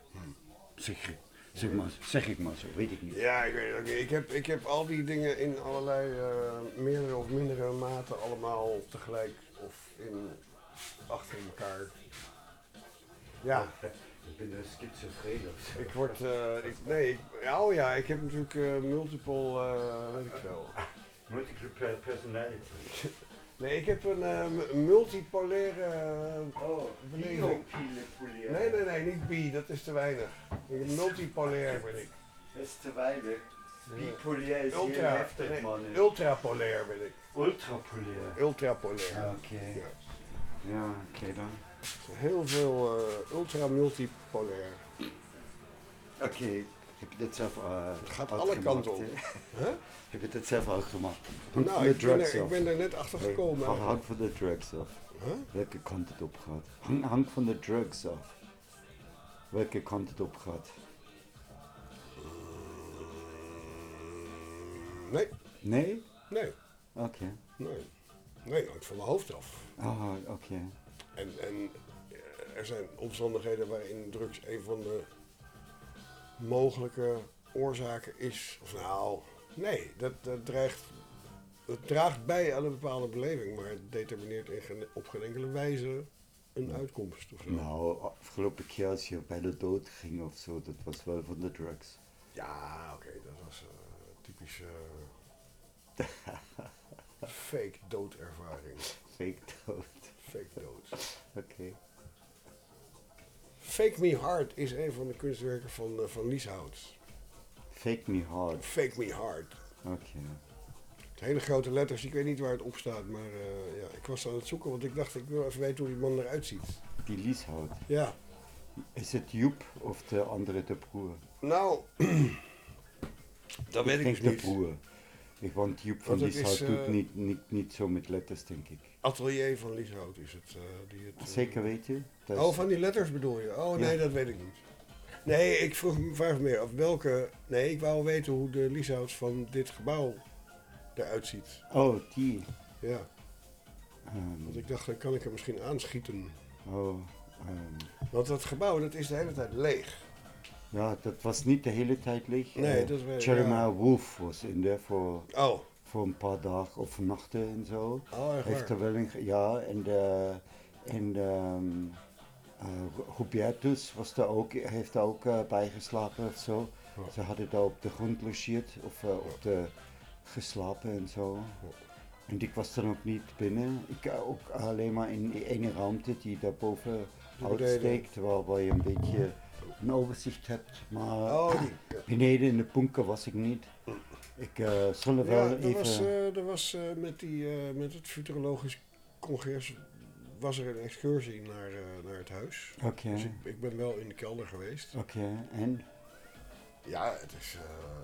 Zeg ik maar zo, weet ik niet. Ja, ik weet het ook niet. Ik heb al die dingen in allerlei meerdere of mindere mate allemaal tegelijk of achter elkaar. Ja. Ik ben een schizofreen of zo. Ik word, ik heb natuurlijk multiple, weet ik veel. Multiple personality. Nee, ik heb een multipolaire beleving. Nee, niet bi, dat is te weinig. Multipolair ben ik. Dat is te weinig. Bipolair is heel heftig, man. Ultrapolair ben ik. Ultrapolair? Ultrapolair. Ja, oké. Ja, oké dan. Heel veel ultra-multipolair. Oké, heb je dit zelf het gaat alle kanten op. Huh? Heb je dit zelf uitgemaakt? Nou, ik ben er net achter gekomen. Hangt van de drugs af. Huh? Welke kant het op gaat. Hangt van de drugs af. Welke kant het op gaat. Nee. Nee? Nee. Oké. Nee, hangt van mijn hoofd af. Ah, oké. En er zijn omstandigheden waarin drugs een van de mogelijke oorzaken is. Of nou, nee, dat draagt bij aan een bepaalde beleving, maar het determineert op geen enkele wijze een uitkomst. Of zo. Nou, afgelopen keer als je bij de dood ging of zo, dat was wel van de drugs. Ja, oké, dat was typische fake doodervaring. Fake dood. Fake dood. Oké. Fake Me Hard is een van de kunstwerken van Lieshout. Fake Me Hard. Fake Me Hard. Oké. Hele grote letters, ik weet niet waar het op staat, maar ik was aan het zoeken, want ik dacht ik wil even weten hoe die man eruit ziet. Die Lieshout? Ja. Is het Joep of de andere de broer? Nou, dat weet ik dus de niet. broer. Want Joep van Lieshout doet niet zo met letters, denk ik. Atelier van Lieshout is het. Zeker weet je? Van die letters bedoel je? Oh nee, ja. dat weet ik niet. Nee, ik vraag me meer af welke... Nee, ik wou weten hoe de leasehouse van dit gebouw eruit ziet. Oh, die. Ja. Want ik dacht, dan kan ik er misschien aanschieten. Want dat gebouw, dat is de hele tijd leeg. Ja, dat was niet de hele tijd leeg. Nee, dat weet ik. Jeremiah Wolf was in daar voor een paar dagen of nachten en zo. Oh, echt heeft waar? er wel ja, Hubertus was daar ook, heeft daar ook bijgeslapen of zo. Ja. Ze hadden daar op de grond logeerd of op de geslapen en zo. En ik was dan ook niet binnen. Ik ook alleen maar in die ene ruimte die daarboven uitsteekt, waar je een beetje een overzicht hebt. Maar beneden in de bunker was ik niet. Ik zal er wel even... Er was met het futurologisch congres was er een excursie naar het huis. Oké. Dus ik ben wel in de kelder geweest. Oké, en? Ja, het is...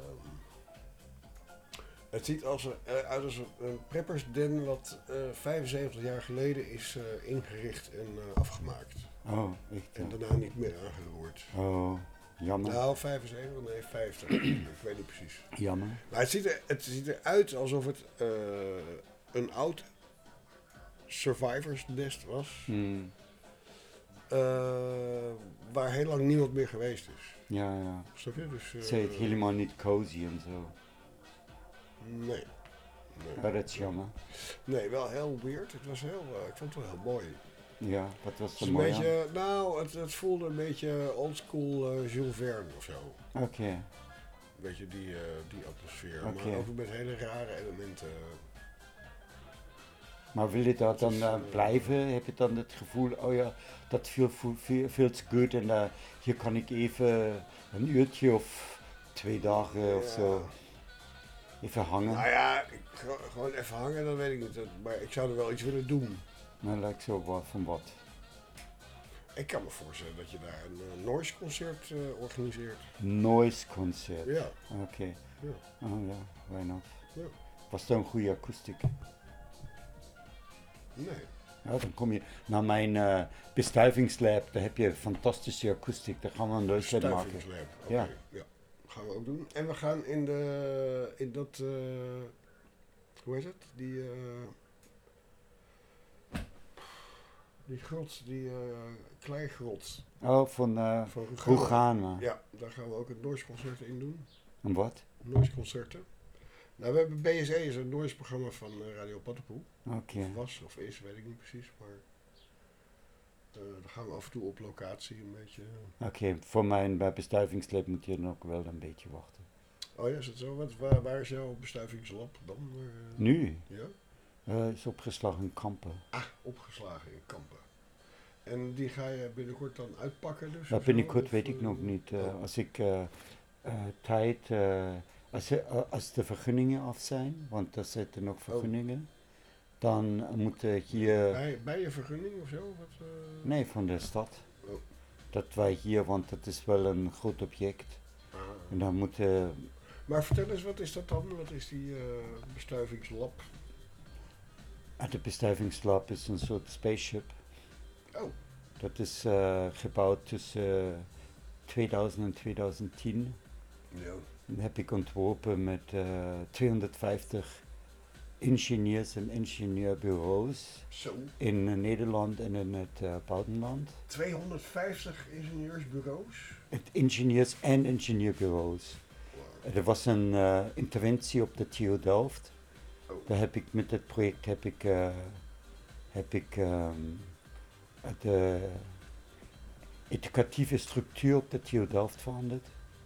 het ziet uit als een preppersden wat 75 jaar geleden is ingericht en afgemaakt. Oh, echt? En daarna niet meer aangeroerd. Oh, jammer. Nou, 75, nee 50. Ik weet niet precies. Jammer. Maar het ziet eruit alsof het een oud survivorsnest was. Waar heel lang niemand meer geweest is. Ja. Snap je? Dus, ze het helemaal niet cozy en zo. Nee. Oh, dat is jammer. Nee, wel heel weird. Het was heel, ik vond het wel heel mooi. Ja, wat was er een mooi beetje, nou, het voelde een beetje oldschool Jules Verne of zo. Oké. Een beetje die atmosfeer, Oké. maar ook met hele rare elementen. Maar wil je daar dan blijven? Heb je dan het gevoel, oh ja, dat feels good en hier kan ik even een uurtje of 2 dagen of zo even hangen? Nou ja, gewoon even hangen, dat weet ik niet. Maar ik zou er wel iets willen doen. Maar lijkt zo van wat? Ik kan me voorstellen dat je daar een noise concert organiseert. Noise concert? Ja. Oké. Ja. Oh ja, why not? Ja. Was dat een goede akoestiek? Nee. Ja, dan kom je naar mijn bestuivingslab, daar heb je fantastische akoestiek, daar gaan we een luister maken. Bestuivingslab, oké. Ja. Gaan we ook doen. En we gaan in dat, hoe heet het? Die grot, die kleigrot. Oh, van Roegana. Ja, daar gaan we ook het noise concert in doen. En wat? Noise concerten. Nou, we hebben BSE, is een noise programma van Radio Paddepoel. Oké. Of was, of is, weet ik niet precies, maar dan gaan we af en toe op locatie een beetje. Oké, voor mijn bestuivingslab moet je nog wel een beetje wachten. Oh ja, is het zo? Waar is jouw bestuivingslab dan? Nu? Ja? Is opgeslagen in Kampen. Ah, opgeslagen in Kampen. En die ga je binnenkort dan uitpakken dus? Ja, binnenkort weet ik nog niet. Als ik als de vergunningen af zijn, want er zitten nog vergunningen, dan moet hier... Bij je vergunning of zo? Wat, Nee, van de stad. Oh. Dat wij hier, want het is wel een groot object. En dan moeten... Maar vertel eens, wat is dat dan? Wat is die bestuivingslab? De bestuivingslab is een soort spaceship. Oh. Dat is gebouwd tussen 2000 en 2010. Ja. Dat heb ik ontworpen met 250 ingenieurs en ingenieurbureaus in Nederland en in het buitenland. 250 ingenieursbureaus? Het ingenieurs- en ingenieurbureaus. Wow. Er was een interventie op de TU Delft. Daar heb ik met dit project de educatieve structuur op de TU Delft veranderd.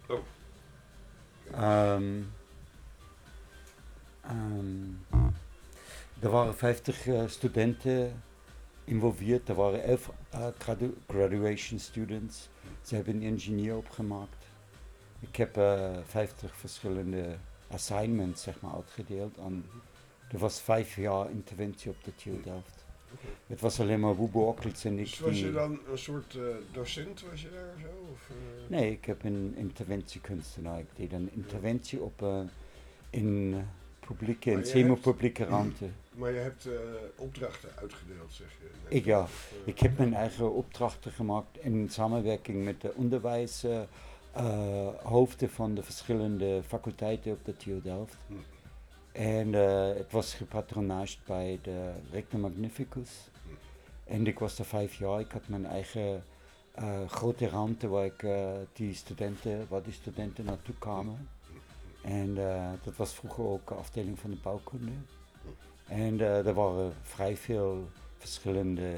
Er waren 50 studenten involveerd, er waren 11 graduation students. Ze hebben een ingenieur opgemaakt. Ik heb 50 verschillende assignments zeg maar uitgedeeld. Er was 5 jaar interventie op de TU Delft. Het was alleen maar Woebo Ockels en ik. Dus was je dan een soort docent, was je daar of zo? Of, Nee, ik heb een interventiekunstenaar. Ik deed een interventie in publieke en Maar je semi-publieke ruimte. Maar je hebt opdrachten uitgedeeld, zeg je. Ik ik heb mijn eigen opdrachten gemaakt in samenwerking met de onderwijshoofden van de verschillende faculteiten op de TU Delft. En het was gepatronaged bij de Rector Magnificus. En ik was er 5 jaar. Ik had mijn eigen grote ruimte waar die studenten naartoe kwamen. En dat was vroeger ook de afdeling van de bouwkunde. En er waren vrij veel verschillende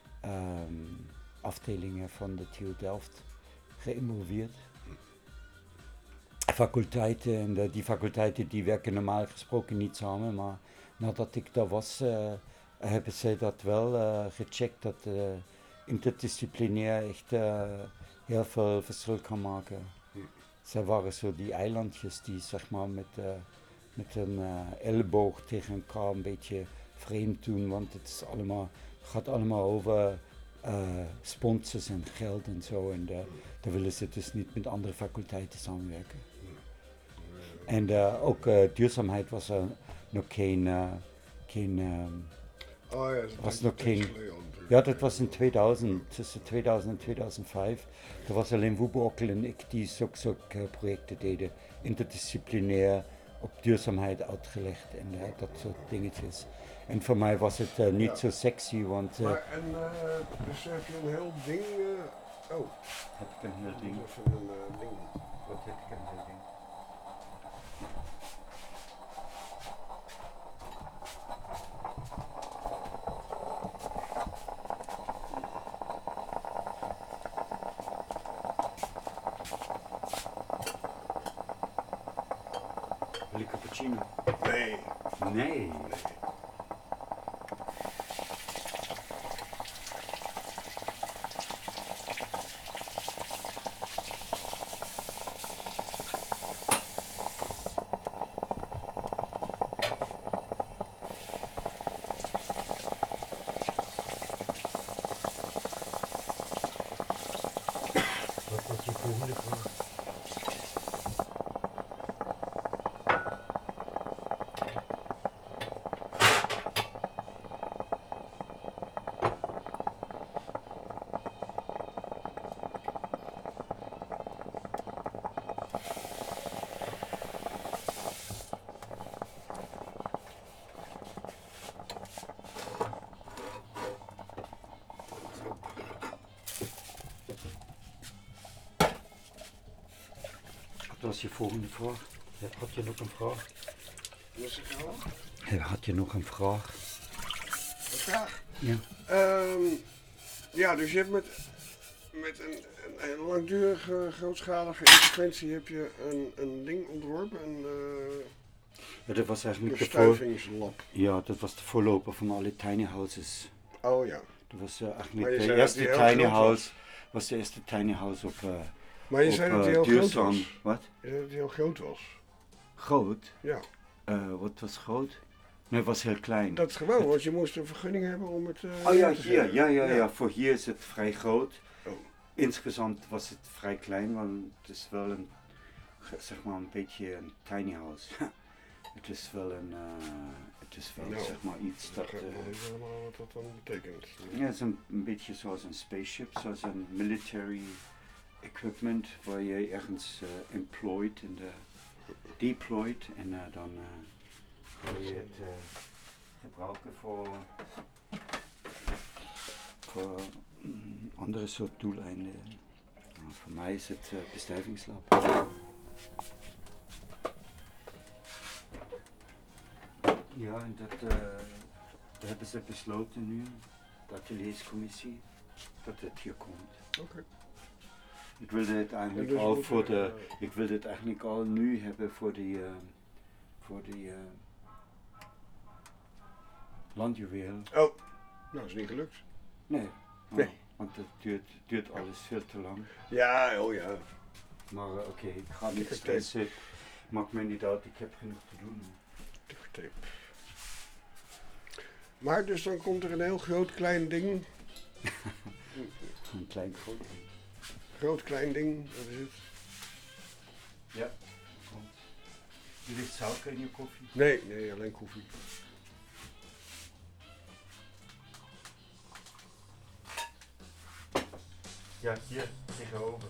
afdelingen van de TU Delft geïnvolveerd. Faculteiten, en die faculteiten die werken normaal gesproken niet samen, maar nadat ik daar was, hebben zij dat wel gecheckt dat interdisciplinair echt heel veel verschil kan maken. Zij waren zo die eilandjes die zeg maar met een elleboog tegen elkaar een beetje vreemd doen, want het is gaat allemaal over sponsors en geld en zo. En daar willen ze dus niet met andere faculteiten samenwerken. En ook duurzaamheid was er nog ja, dat was in 2000, tussen 2000 en 2005. Er was alleen Woeberokkel en ik die zulke projecten deden, interdisciplinair op duurzaamheid uitgelegd en dat soort dingetjes. En voor mij was het niet zo sexy, want... dus heb je een heel ding... Heb ik een heel ding? Even een ding. Wat heb ik een heel ding? Wil je cappuccino? Nee. Nee. Wat was je volgende vraag? Wat was je volgende vraag? Had je nog een vraag? Was ik al? Had je nog een vraag? Een vraag? Ja. Ja, dus je hebt met een langdurige, grootschalige interventie heb je een ding ontworpen. Ja, dat was eigenlijk bestuivingslab. Ja, dat was de voorloper van alle tiny houses. Oh ja. Dat was eigenlijk de eerste tiny house. Was de eerste tiny house op. Maar je zei dat hij heel groot was. Wat? Je zei dat hij heel groot was. Groot? Ja. Wat was groot? Nee, het was heel klein. Dat is gewoon, want je moest een vergunning hebben om het oh ja, te hier. zetten. Ja. Voor hier is het vrij groot. Oh. Insgesamt was het vrij klein, want het is wel een, zeg maar een beetje een tiny house. Het is wel zeg maar iets dat... Ik weet niet helemaal wat dat dan betekent. Ja, het is een beetje zoals een spaceship, zoals een military equipment waar je ergens employed en deployed en dan ga je het gebruiken voor andere soort doeleinden. Nou, voor mij is het bestuivingslab. Ja, en dat hebben ze besloten nu, de atelierscommissie, dat het hier komt. Oké. Ik wilde het eigenlijk dus al ik wilde het eigenlijk al nu hebben voor die landjuweel. Oh, nou is niet gelukt. Nee. Nee. Want het duurt alles veel te lang. Ja, oh ja. Maar oké, ik ga niet stressen. Maakt me niet uit, ik heb genoeg te doen. Tape. Maar dus dan komt er een heel groot klein ding. Een klein groot ding. Groot klein ding, dat is het. Ja. Je ligt suiker in je koffie? Nee, alleen koffie. Ja, hier tegenover.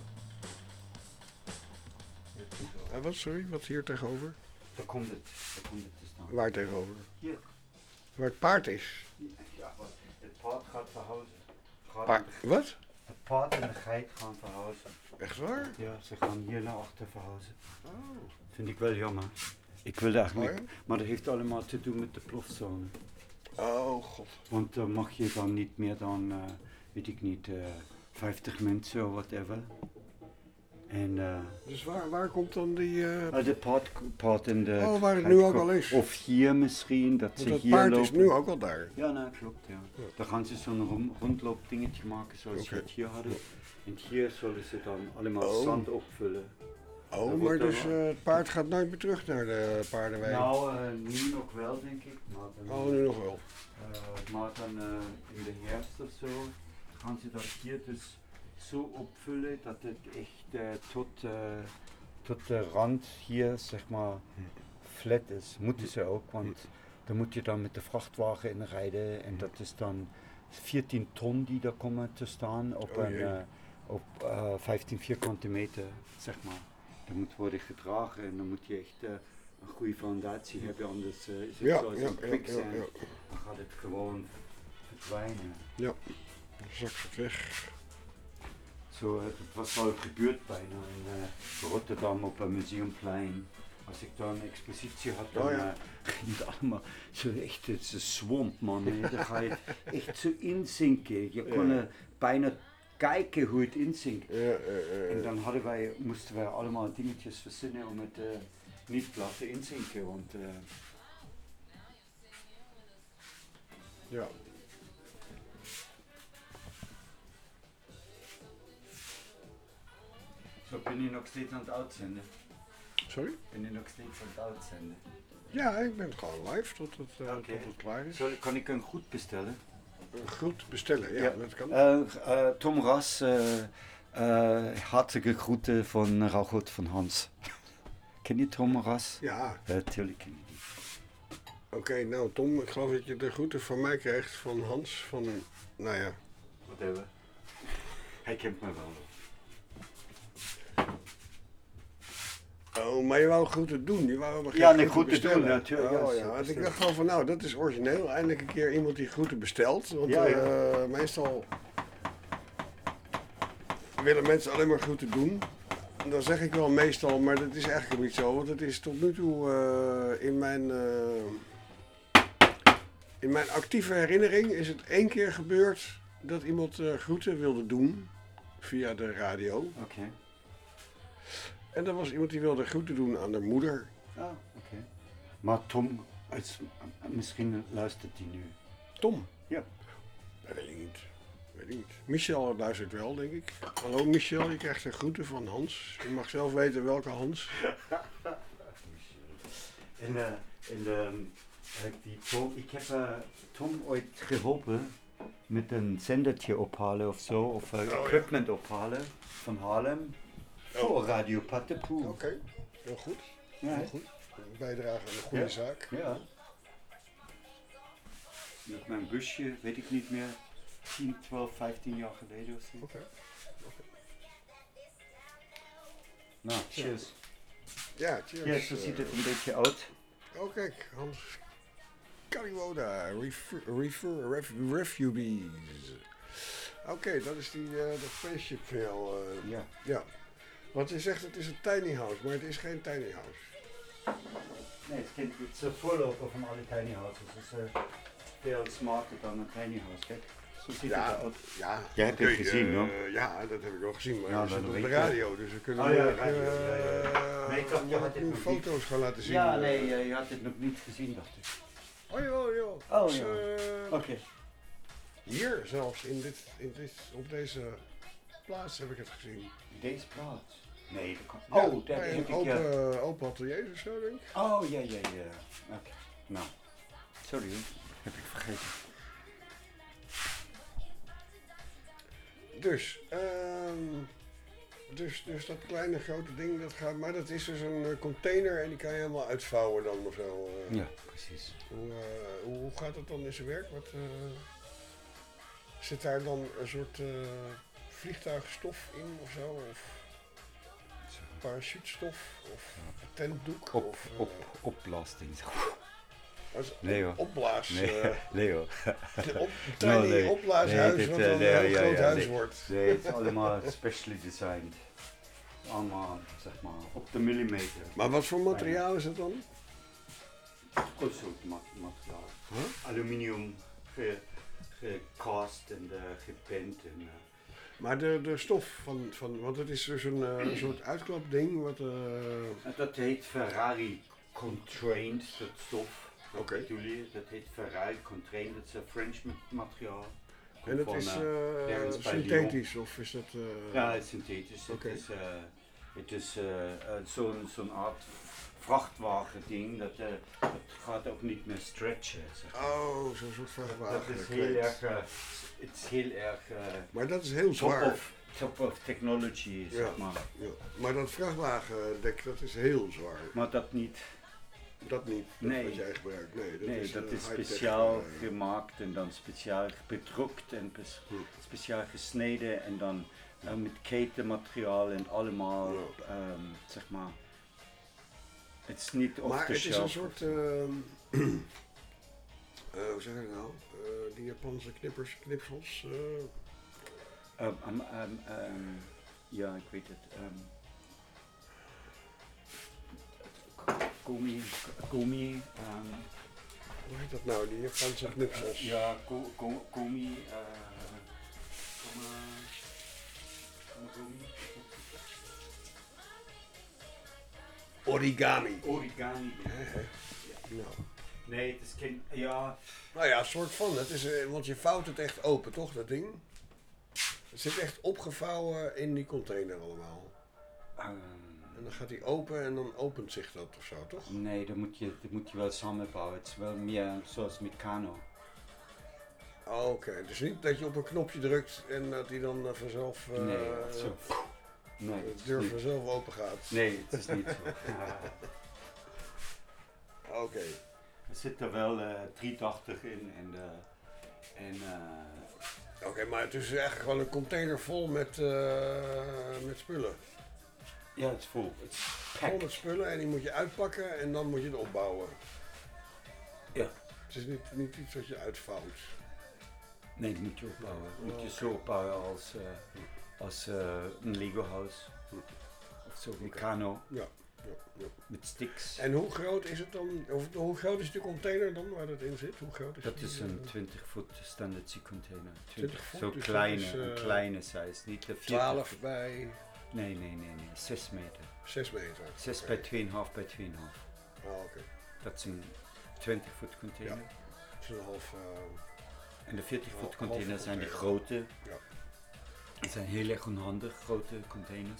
Hier tegenover. Wat, sorry? Wat hier tegenover? Daar komt het te staan. Waar tegenover? Hier. Waar het paard is. Ja, wat? Het paard gaat verhuizen. Wat? Het paard en de geit gaan verhuizen. Echt waar? Ja, ze gaan hier naar achter verhuizen. Oh. Vind ik wel jammer. Ik wilde eigenlijk, maar dat heeft allemaal te doen met de plofzone. Oh god. Want dan mag je dan niet meer dan, weet ik niet, 50 mensen of whatever. En, dus waar komt dan die... de paard en de... Oh, waar het nu ook al is. Of hier misschien, dat ze dat hier paard lopen. is nu ook al daar. Ja, nou, klopt, ja. Dan gaan ze zo'n rondloopdingetje maken zoals we het hier hadden. En hier zullen ze dan allemaal zand opvullen. Oh, maar dus het paard gaat nooit meer terug naar de paardenwei? Nou, nu nog wel, denk ik. Maar dan, nu nog wel. Maar dan in de herfst of zo gaan ze dat hier dus zo opvullen dat het echt tot de rand hier, zeg maar, flat is. Moeten ze ook, want dan moet je dan met de vrachtwagen inrijden en dat is dan 14 ton die daar komen te staan op 15 vierkante meter, zeg maar. Dat moet worden gedragen en dan moet je echt een goede foundatie hebben, anders is het zoals een quicksand. Dan gaat het gewoon verdwijnen. Ja, dan zakt het weg. Zo, het was al gebeurd bijna in Rotterdam op een museumplein. Als ik daar een expositie had, dan ging het allemaal zo echt, het is een swamp, man. Dan ga je echt zo inzinken. Je kon bijna kijken hoe het inzinkt. En dan moesten wij allemaal dingetjes verzinnen om het niet te laten inzinken. Want, ja. Zo, ben je nog steeds aan het uitzenden? Sorry? Ben je nog steeds aan het uitzenden? Ja, ik ben gewoon live tot het klaar is. Kan ik een groet bestellen? Een groet bestellen, ja, dat kan. Tom Ras, hartelijke groeten van Rauwgoed van Hans. Ken je Tom Ras? Ja. Tuurlijk ken je die. Oké, nou Tom, ik geloof dat je de groeten van mij krijgt van Hans, van, nou ja. Whatever. Hij kent me wel. Oh, maar je wou groeten doen, je wou groeten doen, natuurlijk. Oh, ja. Want ik dacht gewoon van, nou, dat is origineel. Eindelijk een keer iemand die groeten bestelt. Want meestal willen mensen alleen maar groeten doen. En dan zeg ik wel meestal, maar dat is eigenlijk niet zo. Want het is tot nu toe in mijn actieve herinnering is het 1 keer gebeurd dat iemand groeten wilde doen via de radio. Oké. En er was iemand die wilde groeten doen aan haar moeder. Ah, oké. Maar Tom, misschien luistert hij nu. Tom? Ja. Dat weet ik niet. Michel luistert wel, denk ik. Hallo Michel, je krijgt een groeten van Hans. Je mag zelf weten welke Hans. Ik heb Tom ooit geholpen met een zendertje ophalen of zo. Of equipment ophalen van Haarlem. Voor Radio Pattenpoel. Oké, heel goed. Ja, heel goed. Een bijdrage aan een goede zaak. Ja. Met mijn busje, weet ik niet meer, 10, 12, 15 jaar geleden of zo. Oké. Nou, cheers. Ja, cheers. Ja, zo ziet het een beetje uit. Oh kijk, Hans Kaliwoda, Refugees. Oké, dat is dat spaceship van jou. Ja. Want je zegt het is een tiny house, maar het is geen tiny house. Nee, het is een voorloper van alle tiny houses. Het is veel smarter dan een tiny house. Kijk, zo ziet het eruit. Ja, jij hebt het gezien, hoor. Ja, dat heb ik wel gezien, maar ja, we zitten op de radio, dus we kunnen nee, ik had het nog foto's niet gaan laten zien. Ja, nee, je had het nog niet gezien, dacht ik. Oh joh. Oh dus, ja. Oké. Hier zelfs, op deze plaats heb ik het gezien. Deze plaats? Nee, dat kan. Oh, daar heb ik open atelier of zo, denk ik. Oh, ja. Oké. Nou, sorry hoor. Heb ik vergeten. Dus, Dus dat kleine grote ding, dat gaat, maar dat is dus een container en die kan je helemaal uitvouwen dan of zo. Ja, precies. Hoe gaat het dan in zijn werk? Zit daar dan een soort vliegtuigstof in of zo? Of parachutestof? Of tentdoek? Opblasting. Nee hoor. Opblaas. Nee hoor. Tiny opblaashuis wat dan een heel groot huis wordt. Nee, het is allemaal specially designed. Allemaal, zeg maar, op de millimeter. Maar wat voor materiaal is het dan? Consult materiaal. Huh? Aluminium gecast en gepend. Maar de stof van want het is dus een soort uitklapding wat... Dat heet Ferrari Contrained, dat stof. Oké. Dat heet Ferrari Contrained, dat is een French materiaal. En dat is synthetisch of is dat... Ja, het is synthetisch. Okay. Het is zo'n art vrachtwagen ding, dat gaat ook niet meer stretchen. Zeg maar. Oh, zo'n soort vrachtwagen. Dat is heel erg... Het is heel erg... maar dat is heel zwaar. Top of technology, zeg maar. Ja. Maar dat vrachtwagendek, dat is heel zwaar. Maar dat niet. Dat niet, dat wat jij gebruikt. Nee, dat is speciaal gemaakt en dan speciaal bedrukt en speciaal gesneden en dan met ketenmateriaal en allemaal, zeg maar. Het is niet off the shelf. Maar het is een soort, hoe zeg je nou, die Japanse knipsels. Ja, ik weet het. Komi. Hoe heet dat nou, die Japanse knipsels? Ja, komi. Origami. Origami. Nou. Nee, het is geen... Ja. Nou ja, een soort van. Het is, want je vouwt het echt open, toch, dat ding? Het zit echt opgevouwen in die container allemaal. En dan gaat hij open en dan opent zich dat of zo, toch? Nee, dat moet je wel samenbouwen. Het is wel meer zoals Meccano. Oh, oké. Dus niet dat je op een knopje drukt en dat hij dan vanzelf... Nee, de deur vanzelf open gaat. Nee, het is niet zo. Oké. Er zit er wel 380 in Oké, maar het is eigenlijk gewoon een container vol met spullen. Ja, het is vol. Het is vol met spullen en die moet je uitpakken en dan moet je het opbouwen. Ja. Het is niet iets wat je uitvouwt. Nee, dat moet je opbouwen. Dat moet je zo opbouwen als een Lego-huis. Of zo, Meccano. Ja. Met sticks. En hoe groot is het dan? Of hoe groot is de container dan waar dat in zit? Hoe groot is dat die? is een 20 voet standard C container. 20 voet? Zo dus een kleine size. Niet de 12 bij... Nee. 6 meter. 6 meter? 6 bij 2,5 bij 2,5. Oh, oké. Dat is een 20 voet container. Ja. Dat is een half... en de 40 voet containers zijn die grote. Ja. Die zijn heel erg onhandig, grote containers.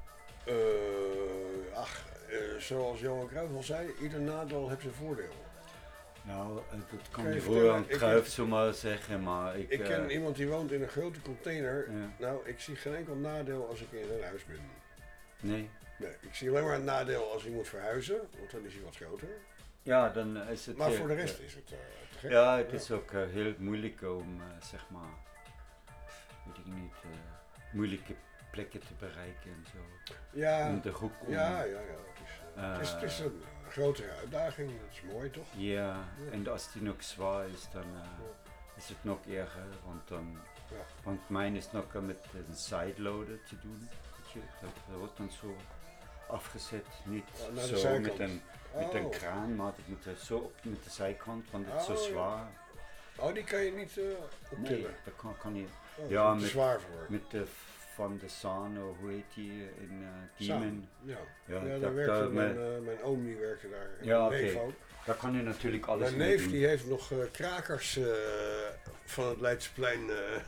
Zoals Johan Cruijff al zei, ieder nadeel heeft zijn voordeel. Nou, dat kan je Johan Cruijff zomaar zeggen, maar ik ken iemand die woont in een grote container. Ja. Nou, ik zie geen enkel nadeel als ik in zijn huis ben. Nee? Nee, ik zie alleen maar een nadeel als hij moet verhuizen, want dan is hij wat groter. Ja, dan is het... Maar voor de rest is het te gek. Ja, het is ook heel moeilijk om, zeg maar, weet ik niet, moeilijke plekken te bereiken en zo. Ja, om de hoek om. Ja. Het is een grotere uitdaging, dat is mooi toch? Ja, en als die nog zwaar is, dan is het nog erger, want mijn is nog met een sideloader te doen. Dat wordt dan zo afgezet, niet zo met een kraan, maar het moet zo op met de zijkant, want het is zo zwaar. Oh, die kan je niet optillen? Nee, dat kan niet. Oh, ja, met, zwaar voor. Met de Van de Sano, hoe heet die in Diemen? Daar werkte mijn oom die werkte daar. Ja, mijn neef ook. Daar kan je natuurlijk alles mijn neef die heeft nog krakers van het Leidseplein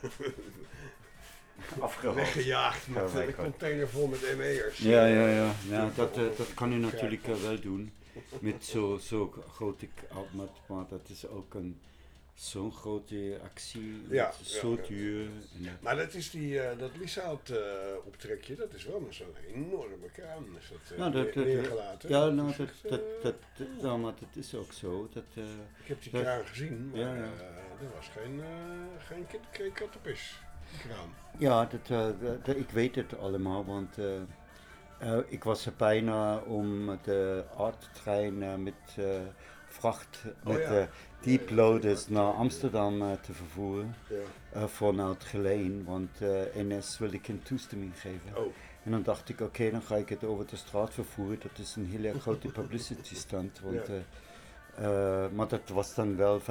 weggejaagd met een container vol met ME'ers. Ja, dat kan je natuurlijk wel doen. Met zo'n grote maar dat is ook een zo'n grote actie, Ja, met zo ja. duur. Maar dat is dat Lieshout optrekje, dat is wel met zo'n enorme kraan is dat, neergelaten. Ja, Dat nou, is echt, ja, maar dat is ook zo. ik heb die kraan gezien, maar ja. er was geen kattenpis, die kraan. Ja, ik weet het allemaal, want ik was er bijna om de Art-trein met vracht, met deeploaders naar Amsterdam te vervoeren. Ja. Vanuit Geleen, want NS wilde geen toestemming geven. Oh. En dan dacht ik, oké, dan ga ik het over de straat vervoeren. Dat is een hele grote publicity stunt. Want, maar dat was dan wel 75.000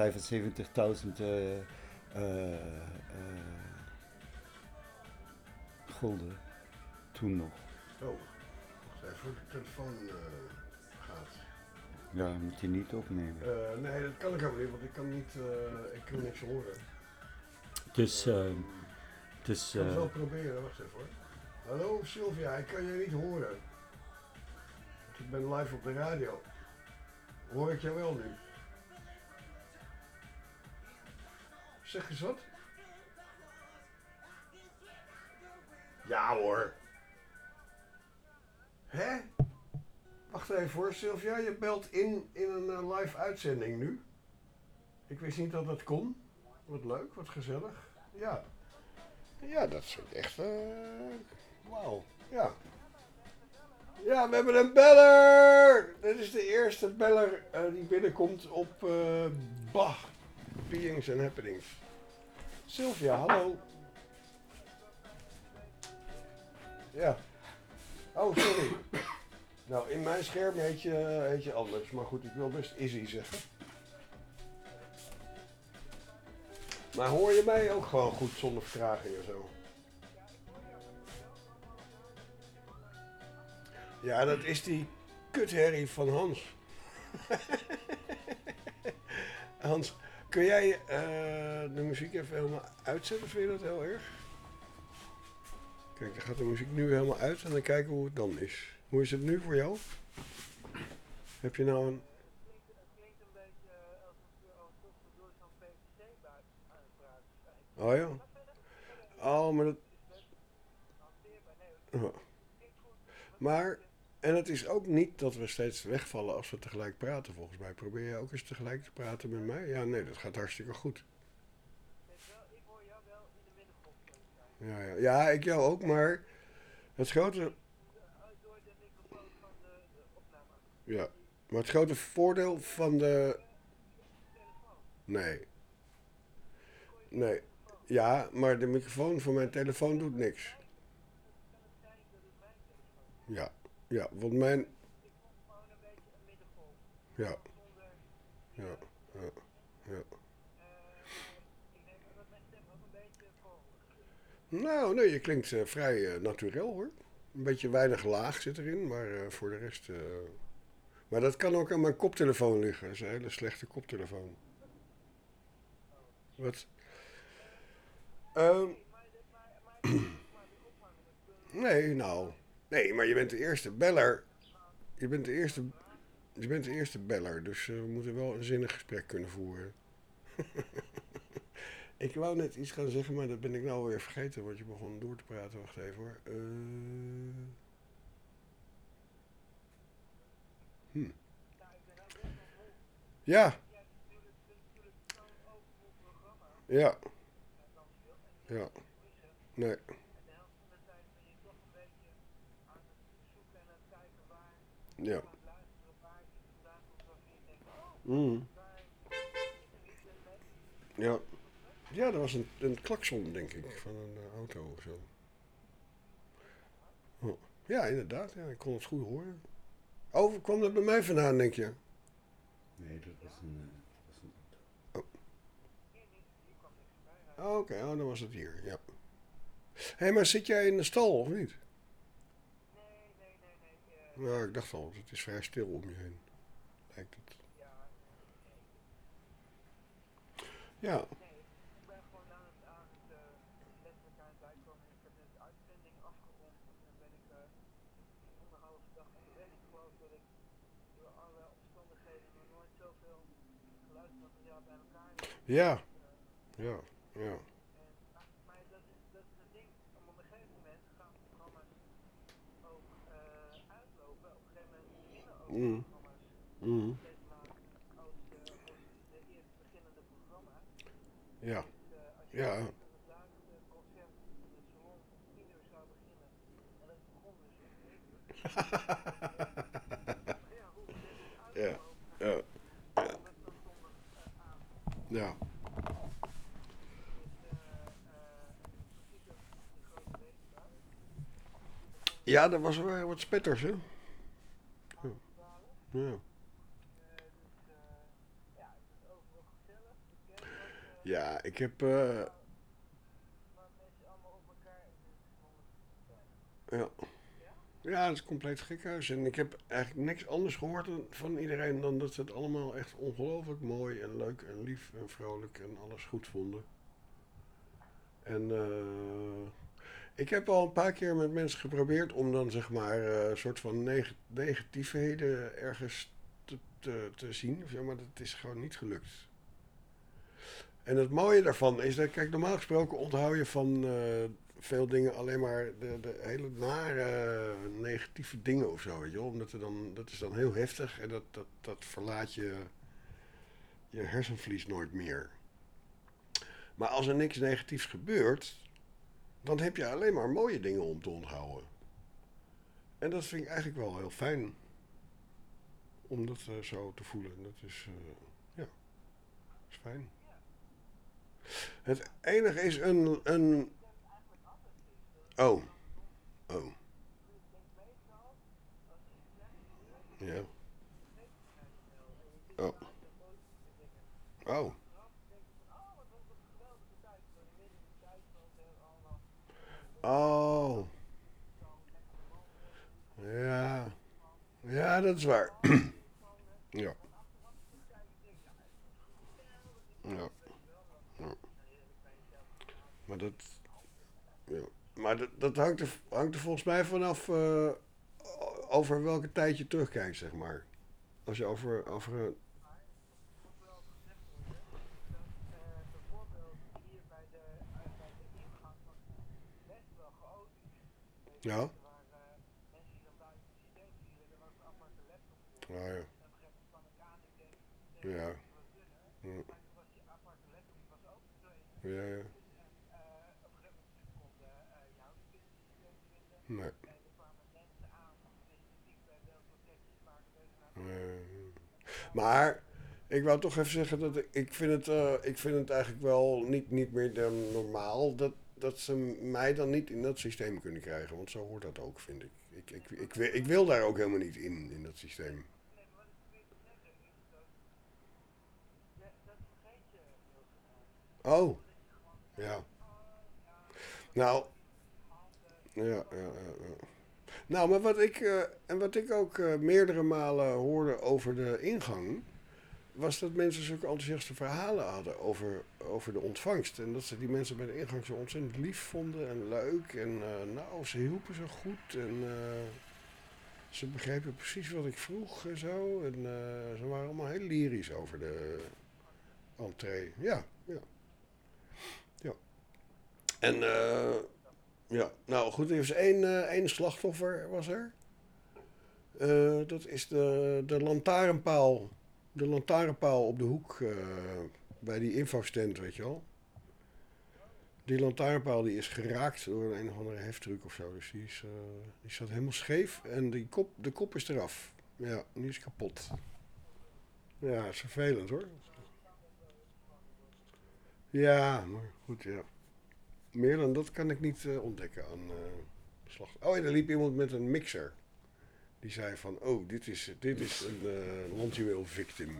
gulden. Toen nog. Oh, wacht even, de telefoon gaat. Ja, moet je niet opnemen. Nee, dat kan ik ook niet, want ik kan niks horen. Dus, ik kan het wel proberen, wacht even hoor. Hallo Sylvia, ik kan je niet horen. Ik ben live op de radio. Hoor ik jou wel nu? Zeg eens wat? Ja hoor. Hè? Wacht even hoor, Sylvia, je belt in een live uitzending nu. Ik wist niet dat dat kon. Wat leuk, wat gezellig. Ja. Ja, dat is echt... Wauw. Ja. Ja, we hebben een beller! Dit is de eerste beller die binnenkomt op Beings and Happenings. Sylvia, hallo. Ja. Oh, sorry. Nou, in mijn scherm heet je anders. Maar goed, ik wil best Izzy zeggen. Maar hoor je mij ook gewoon goed zonder vertraging en zo? Ja, dat is die kutherrie van Hans. Hans, kun jij de muziek even helemaal uitzetten? Vind je dat heel erg? Kijk, dan gaat de muziek nu helemaal uit en dan kijken we hoe het dan is. Hoe is het nu voor jou? Heb je nou een... Oh ja? Oh, maar dat... Oh. Maar, en het is ook niet dat we steeds wegvallen als we tegelijk praten volgens mij. Probeer je ook eens tegelijk te praten met mij? Ja, nee, dat gaat hartstikke goed. Ja, ik jou ook, maar het grote... Ja, maar het grote voordeel van de... Nee. Nee. Ja, maar de microfoon van mijn telefoon doet niks. Ja, ja, want mijn... Ja. Ja, ja, ja. Nou, nee, je klinkt vrij naturel hoor. Een beetje weinig laag zit erin, maar voor de rest... Maar dat kan ook aan mijn koptelefoon liggen. Dat is een hele slechte koptelefoon. Wat? Nee, nou. Nee, maar je bent de eerste beller. Je bent de eerste beller, dus we moeten wel een zinnig gesprek kunnen voeren. Ik wou net iets gaan zeggen, maar dat ben ik nou weer vergeten, want je begon door te praten. Wacht even hoor. Ja. Ja. Ja. Nee. Ja. Ja. Ja, er was een klakson, denk ik, van een auto of zo. Oh. Ja, inderdaad. Ja, ik kon het goed horen. Oh, kwam dat bij mij vandaan, denk je? Nee, dat was een auto. Oh. Oké, dan was het hier, ja. Hé, maar zit jij in de stal, of niet? Nee. Nou, ik dacht al, het is vrij stil om je heen. Lijkt het. Ja. Ja, ja, ja. Mm. Mm. Ja, ja. Ja, ja, ja. Ja. Ja, er waren wat spetters, hè? Ja. Ja. Ja, ik heb. Ja. Ja, het is compleet gekhuis. En ik heb eigenlijk niks anders gehoord van iedereen dan dat ze het allemaal echt ongelooflijk mooi en leuk en lief en vrolijk en alles goed vonden. En ik heb al een paar keer met mensen geprobeerd om dan zeg maar een soort van negatiefheden ergens te zien. Of zo, maar dat is gewoon niet gelukt. En het mooie daarvan is dat, kijk, normaal gesproken onthoud je van veel dingen alleen maar de hele nare negatieve dingen of zo, weet je wel. Omdat dat is dan heel heftig en dat verlaat je hersenvlies nooit meer. Maar als er niks negatiefs gebeurt, dan heb je alleen maar mooie dingen om te onthouden. En dat vind ik eigenlijk wel heel fijn. Om dat zo te voelen. Dat is, ja, dat is fijn. Het enige is een... Oh. Oh. Ja. Oh. Oh. Oh. Ja. Ja, dat is waar. Ja. Ja. Ja. Maar dat... Ja. Maar dat hangt er volgens mij vanaf over welke tijd je terugkijkt, zeg maar. Als je over een... Ja. Ah, ja. Ja. Ja. Ja, ja. Nee. Maar ik wou toch even zeggen dat ik vind het eigenlijk wel niet meer dan normaal dat ze mij dan niet in dat systeem kunnen krijgen. Want zo hoort dat ook, vind ik. Ik wil daar ook helemaal niet in dat systeem. Oh, ja. Nou, ja, ja, ja. Ja. Nou, maar wat ik ook meerdere malen hoorde over de ingang, was dat mensen zulke enthousiaste verhalen hadden over de ontvangst. En dat ze die mensen bij de ingang zo ontzettend lief vonden en leuk. En nou, ze hielpen zo goed. En ze begrepen precies wat ik vroeg en zo. En ze waren allemaal heel lyrisch over de entree. Ja, ja, ja. En ja, nou goed, er is één slachtoffer was er. Dat is de lantaarnpaal. De lantaarnpaal op de hoek bij die infostand, weet je wel. Die lantaarnpaal die is geraakt door een of andere heftruck of zo. Dus die zat helemaal scheef en de kop is eraf. Ja, die is kapot. Ja, is vervelend hoor. Ja, maar goed, ja. Meer dan dat kan ik niet ontdekken aan slag. Oh, en er liep iemand met een mixer. Die zei van, oh, dit is een landjuweel victim.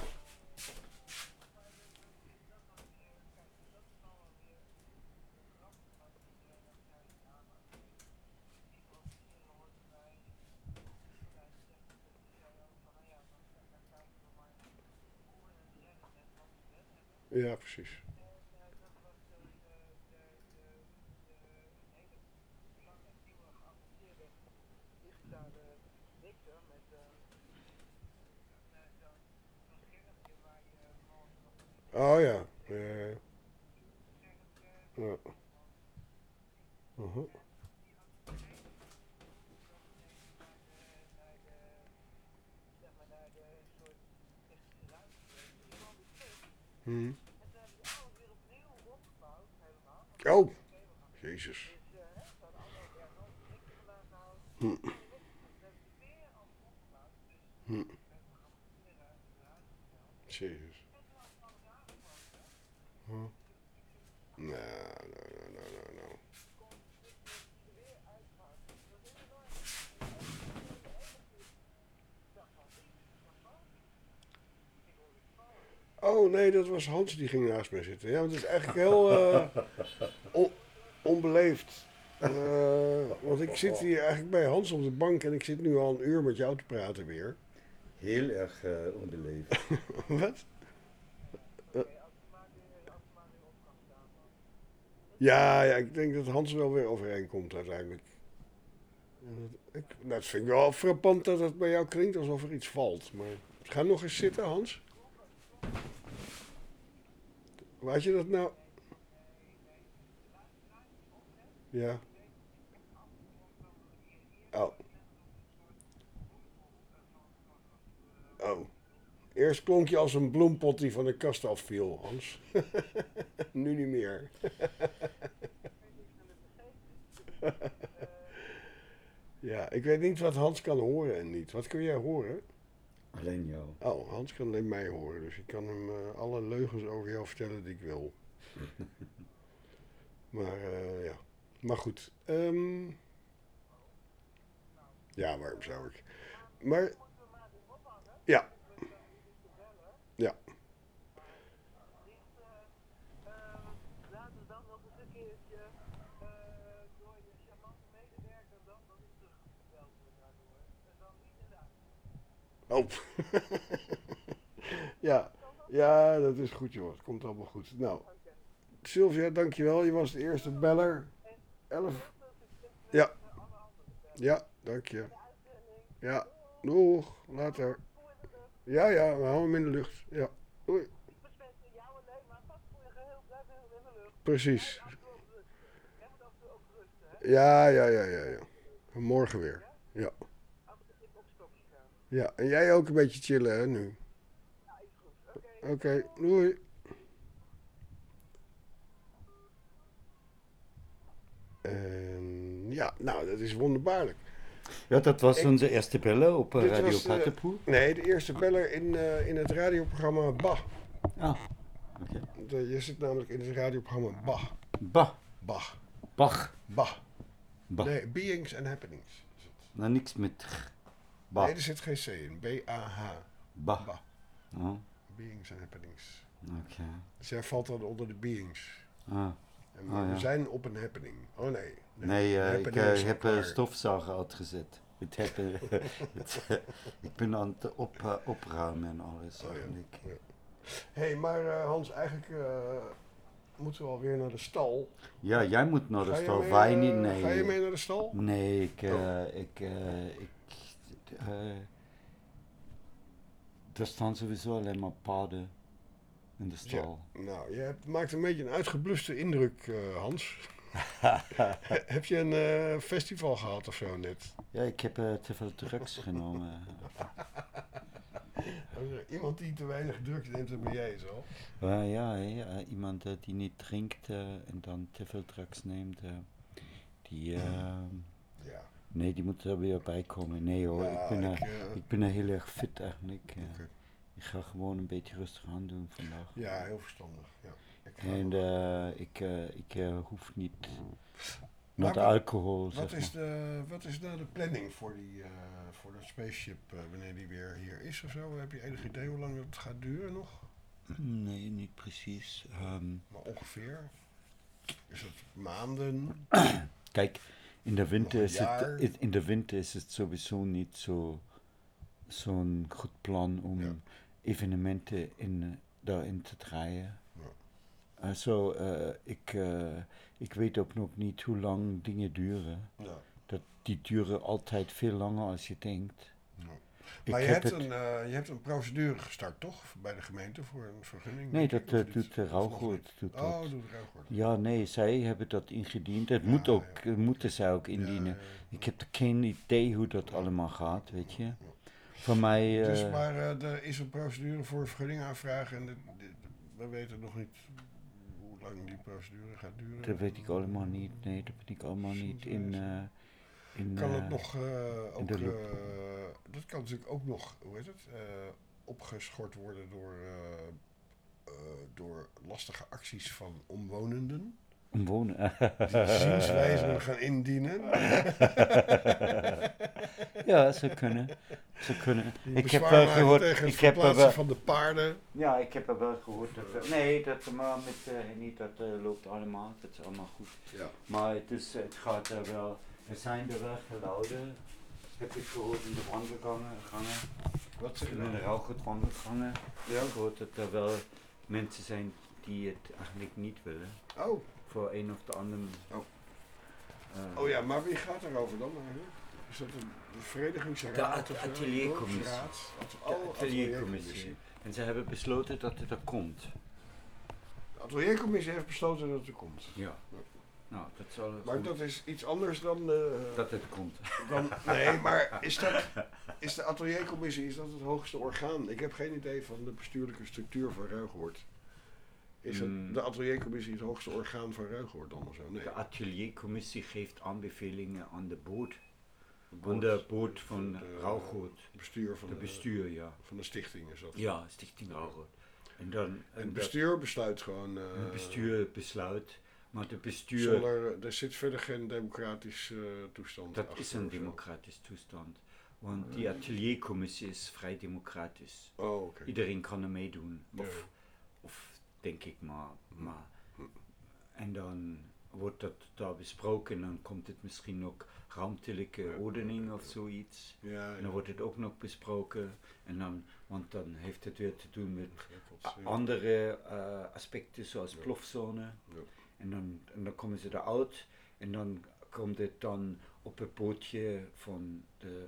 Ja, precies. Oh ja. Ja. Uh-huh. Oh, Jezus. Jezus. Nou. Oh nee, dat was Hans die ging naast mij zitten. Ja, want het is eigenlijk heel onbeleefd. Want ik zit hier eigenlijk bij Hans op de bank en ik zit nu al een uur met jou te praten weer. Heel erg onbeleefd. Wat? Ja, ik denk dat Hans wel weer overeenkomt uiteindelijk. Dat vind ik wel frappant dat het bij jou klinkt alsof er iets valt. Maar ga nog eens zitten, Hans. Weet je dat nou? Ja. Oh. Oh. Eerst klonk je als een bloempot die van de kast afviel, Hans. Nu niet meer. Ja, ik weet niet wat Hans kan horen en niet. Wat kun jij horen? Alleen jou. Oh, Hans kan alleen mij horen. Dus ik kan hem alle leugens over jou vertellen die ik wil. Maar ja. Maar goed. Ja, waarom zou ik? Maar... Ja. Ja. Oh. Ja, dat is goed joh. Het komt allemaal goed. Nou, Sylvia, dankjewel. Je was de eerste beller. 11. Ja. Ja, dank je. Ja, doeg. Later. Ja, we houden hem in de lucht. Ja, doei. Precies. Ja. Morgen weer. Ja. Ja, en jij ook een beetje chillen hè, nu. Oké, doei. Ja, nou, dat is wonderbaarlijk. Ja, dat was onze eerste beller op Radio Pattenpoel. Nee, de eerste beller in het radioprogramma Bah. Ah, oké. Je zit namelijk in het radioprogramma Bah. Bach. Nee, Beings and Happenings. Nou, niks met Bah. Nee, er zit geen C in. B-A-H. Bah. Oh. Beings and Happenings. Oké. Dus jij valt dan onder de Beings. Ah. En we zijn op een happening. Oh nee. Nee, ik heb stofzuiger uitgezet. Ik ben aan het opruimen en alles. Oh, ja. Hé, maar Hans, eigenlijk moeten we alweer naar de stal. Ja, jij moet naar de stal. Wij niet, nee. Ga je mee naar de stal? Nee, er staan sowieso alleen maar paarden in de stal. Ja, nou, je maakt een beetje een uitgebluste indruk, Hans. Heb je een festival gehad of zo net? Ja, ik heb te veel drugs genomen. Iemand die te weinig drugs neemt, dat ben jij zo. Ja, iemand die niet drinkt en dan te veel drugs neemt, nee, die moet er weer bij komen. Nee hoor, ja, ik ben er heel erg fit eigenlijk. Ik ga gewoon een beetje rustig aan doen vandaag. Ja, heel verstandig. Ja. En ik hoef niet naar de alcohol. Wat is nou de planning voor dat spaceship wanneer die weer hier is of zo? Heb je enig idee hoe lang dat gaat duren nog? Nee, niet precies. Maar ongeveer? Is het maanden? Kijk, in de winter is het sowieso niet zo'n goed plan om evenementen daarin te draaien. Ik weet ook nog niet hoe lang dingen duren. Ja. Die duren altijd veel langer als je denkt. Ja. Maar je hebt een procedure gestart, toch? Bij de gemeente voor een vergunning? Nee, dat doet Rauwgoed. Doet Rauwgoed. Ja, nee, zij hebben dat ingediend. Dat moeten zij ook indienen. Ik heb geen idee hoe dat allemaal gaat, weet je. Voor mij... maar er is een procedure voor vergunning aanvragen en we weten nog niet hoe lang die procedure gaat duren. Dat weet ik allemaal niet. Nee, dat weet ik allemaal niet. Kan het nog dat kan natuurlijk ook nog, hoe heet het, opgeschort worden door lastige acties van omwonenden. Omwonenden? Die zienswijzen gaan indienen. Ja, ze kunnen. Ik heb wel gehoord. Tegen het verplaatsen van de paarden. Ja, ik heb er wel gehoord. Maar niet, dat loopt allemaal. Dat is allemaal goed. Ja. Maar het gaat er wel. Er zijn er wel geluiden. Heb ik gehoord in de wandelgangen. Wat zeg je in de Rauwgoed wandelgangen. Ja. Ik gehoord dat er wel mensen zijn die het eigenlijk niet willen. Oh. Voor een of de ander. Oh ja, maar wie gaat erover dan eigenlijk? Is dat een verenigingsraad? De ateliercommissie. De ateliercommissie. En ze hebben besloten dat het er komt. De ateliercommissie heeft besloten dat het er komt? Ja. Nou, dat zal maar goed. Dat is iets anders dan... dat het komt. Nee, maar is de ateliercommissie het hoogste orgaan? Ik heb geen idee van de bestuurlijke structuur van Ruigoord. Is de ateliercommissie het hoogste orgaan van Ruigoord dan of zo? Nee. De ateliercommissie geeft aanbevelingen aan de board. Aan de board van Rauwgoed. Bestuur, ja. Van de stichting is dat? Ja, Stichting Rauwgoed. En het bestuur besluit gewoon... Het bestuur besluit, maar de bestuur... Er zit verder geen democratisch toestand dat achter. Dat is een democratisch toestand. Want die ateliercommissie is vrij democratisch. Oh, okay. Iedereen kan er meedoen. Of denk ik maar. En dan wordt dat daar besproken en dan komt het misschien ook ruimtelijke ordening of zoiets. Ja. En dan wordt het ook nog besproken. En dan, want dan heeft het weer te doen met andere aspecten zoals plofzone. Ja. En dan komen ze eruit en dan komt het dan op het bootje van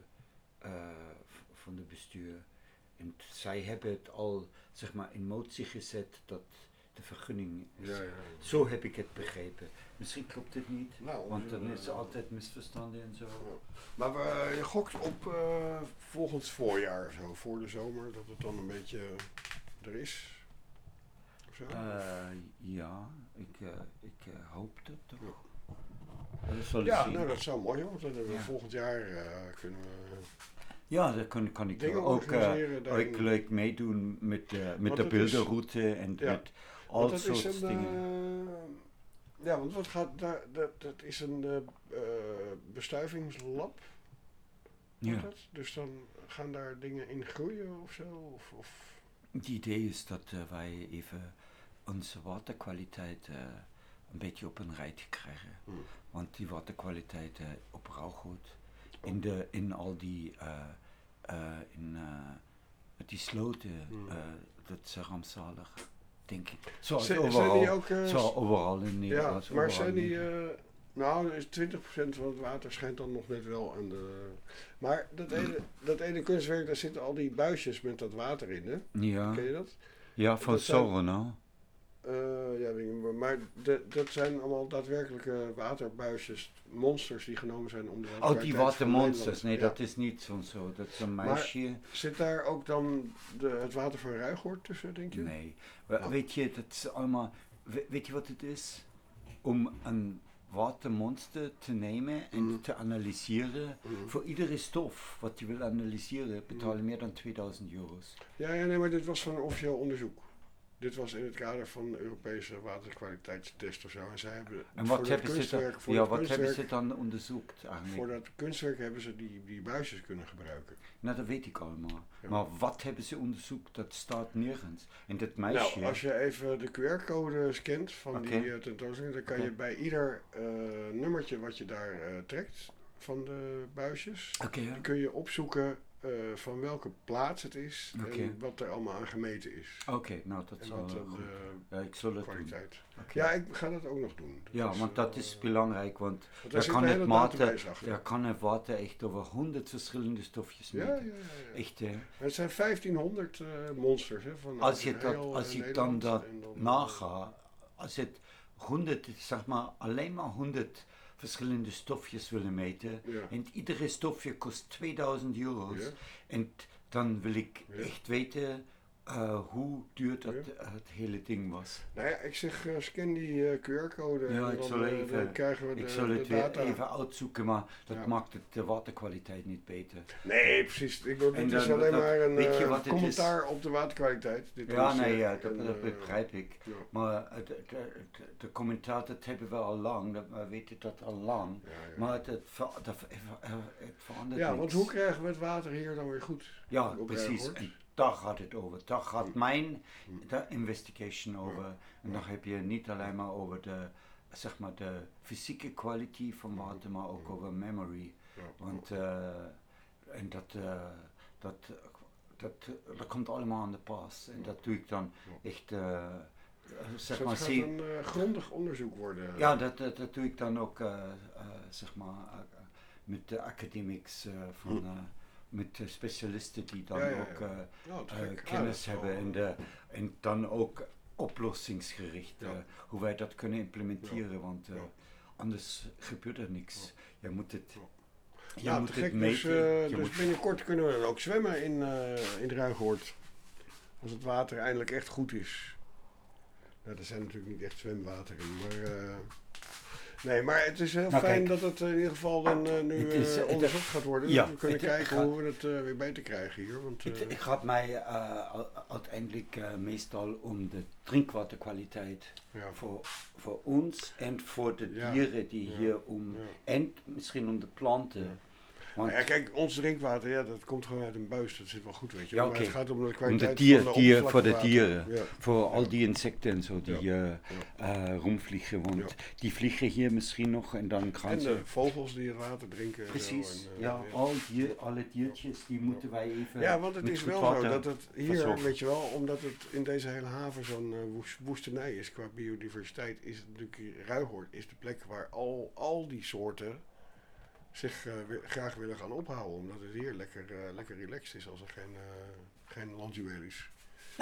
de bestuur. En zij hebben het al zeg maar in motie gezet dat de vergunning is. Ja. Zo heb ik het begrepen. Misschien klopt het niet, want dan is er altijd misverstanden en zo. Ja. Maar je gokt op volgend voorjaar, zo voor de zomer, dat het dan een beetje er is? Of zo? Ja, ik hoop dat toch. Ja, nou, dat zou mooi zijn, want dan hebben we volgend jaar kunnen we... Ja, dat kan ik ook leuk meedoen met de beeldenroute en met al soort dingen. Ja, want wat gaat daar, dat is een bestuivingslab. Ja. Dus dan gaan daar dingen in groeien of zo? Of? Het idee is dat wij even onze waterkwaliteit een beetje op een rijtje krijgen. Want die waterkwaliteit op Rauwgoed, in al die die sloten, dat is rampzalig, denk ik. Zoals overal in Nederland. Ja, maar zijn die... nou, 20% van het water schijnt dan nog net wel aan de... Maar dat ene kunstwerk, daar zitten al die buisjes met dat water in, hè? Ja. Ken je dat? Ja, van Sorno. Ja, maar dat zijn allemaal daadwerkelijke waterbuisjes, monsters die genomen zijn om de waterkwaliteit. Oh, die watermonsters. Nee, dat is niet zo. Dat is een meisje. Maar zit daar ook dan het water van Ruigoord tussen, denk je? Nee. Weet je, dat is allemaal... Weet je wat het is? Om een watermonster te nemen en te analyseren. Voor iedere stof wat je wil analyseren betaal je meer dan €2000. Ja, nee, maar dit was van een officieel onderzoek. Dit was in het kader van de Europese waterkwaliteitstest of zo. En zij hebben wat hebben ze dan onderzoekt eigenlijk? Voor dat kunstwerk hebben ze die buisjes kunnen gebruiken. Nou, dat weet ik allemaal. Ja. Maar wat hebben ze onderzoekt? Dat staat nergens. En dat meisje... Nou, als je even de QR-code scant van die tentoonstelling, dan kan je bij ieder nummertje wat je daar trekt van de buisjes, dan kun je opzoeken van welke plaats het is en wat er allemaal aan gemeten is. Oké, nou dat zal goed. Ik zal het kwaliteit. doen. Ja, ik ga dat ook nog doen. Dat is belangrijk, want daar kan het water echt over 100 verschillende stofjes meten. Ja. Echt, hè. Het zijn 1500 monsters, hè, van als je dan dat nagaat, als het 100, zeg maar, alleen maar 100 verschillende stofjes willen meten. Ja. En iedere stofje kost €2000. Ja. En dan wil ik echt weten hoe duur dat het hele ding was. Nou ja, ik zeg scan die QR-code en dan krijgen we de data. Even uitzoeken, maar dat maakt de waterkwaliteit niet beter. Nee, precies. Het is alleen maar een commentaar op de waterkwaliteit. Dat begrijp ik. Ja. Maar de commentaar, dat hebben we al lang, we weten dat al lang. Ja. Maar het verandert niks. Want hoe krijgen we het water hier dan weer goed? Ja, precies. En daar gaat het over. Daar gaat mijn investigation over. En dan heb je niet alleen maar over de fysieke kwaliteit van water, maar ook over memory. Want dat komt allemaal aan de pas. En dat doe ik dan echt... het gaat een grondig onderzoek worden. Ja, dat doe ik dan ook met de academics met de specialisten die dan kennis hebben en dan ook oplossingsgericht hoe wij dat kunnen implementeren, want anders gebeurt er niks. Je moet het meten. Dus binnenkort kunnen we dan ook zwemmen in Ruigoord. Als het water eindelijk echt goed is. Nou, er zijn natuurlijk niet echt zwemwateren, maar het is heel fijn dat het in ieder geval dan nu onderzocht gaat worden. We kunnen kijken hoe we het weer beter krijgen hier. Want, het gaat mij uiteindelijk meestal om de drinkwaterkwaliteit voor ons en voor de dieren die hier en misschien om de planten. Want kijk, ons drinkwater, dat komt gewoon uit een buis, dat zit wel goed, weet je. Ja, maar het gaat om de voor kwaliteit de dieren, voor al die insecten en zo die rondvliegen, want die vliegen hier misschien nog en dan gaan ze... En de vogels die het water drinken. Precies, alle diertjes, die moeten wij even... Ja, want het is wel zo dat het hier, weet je wel, omdat het in deze hele haven zo'n woestenij is qua biodiversiteit, is het natuurlijk, Ruigoord is de plek waar al die soorten zich graag willen gaan ophouden, omdat het hier lekker relaxed is als er geen landjuweel is.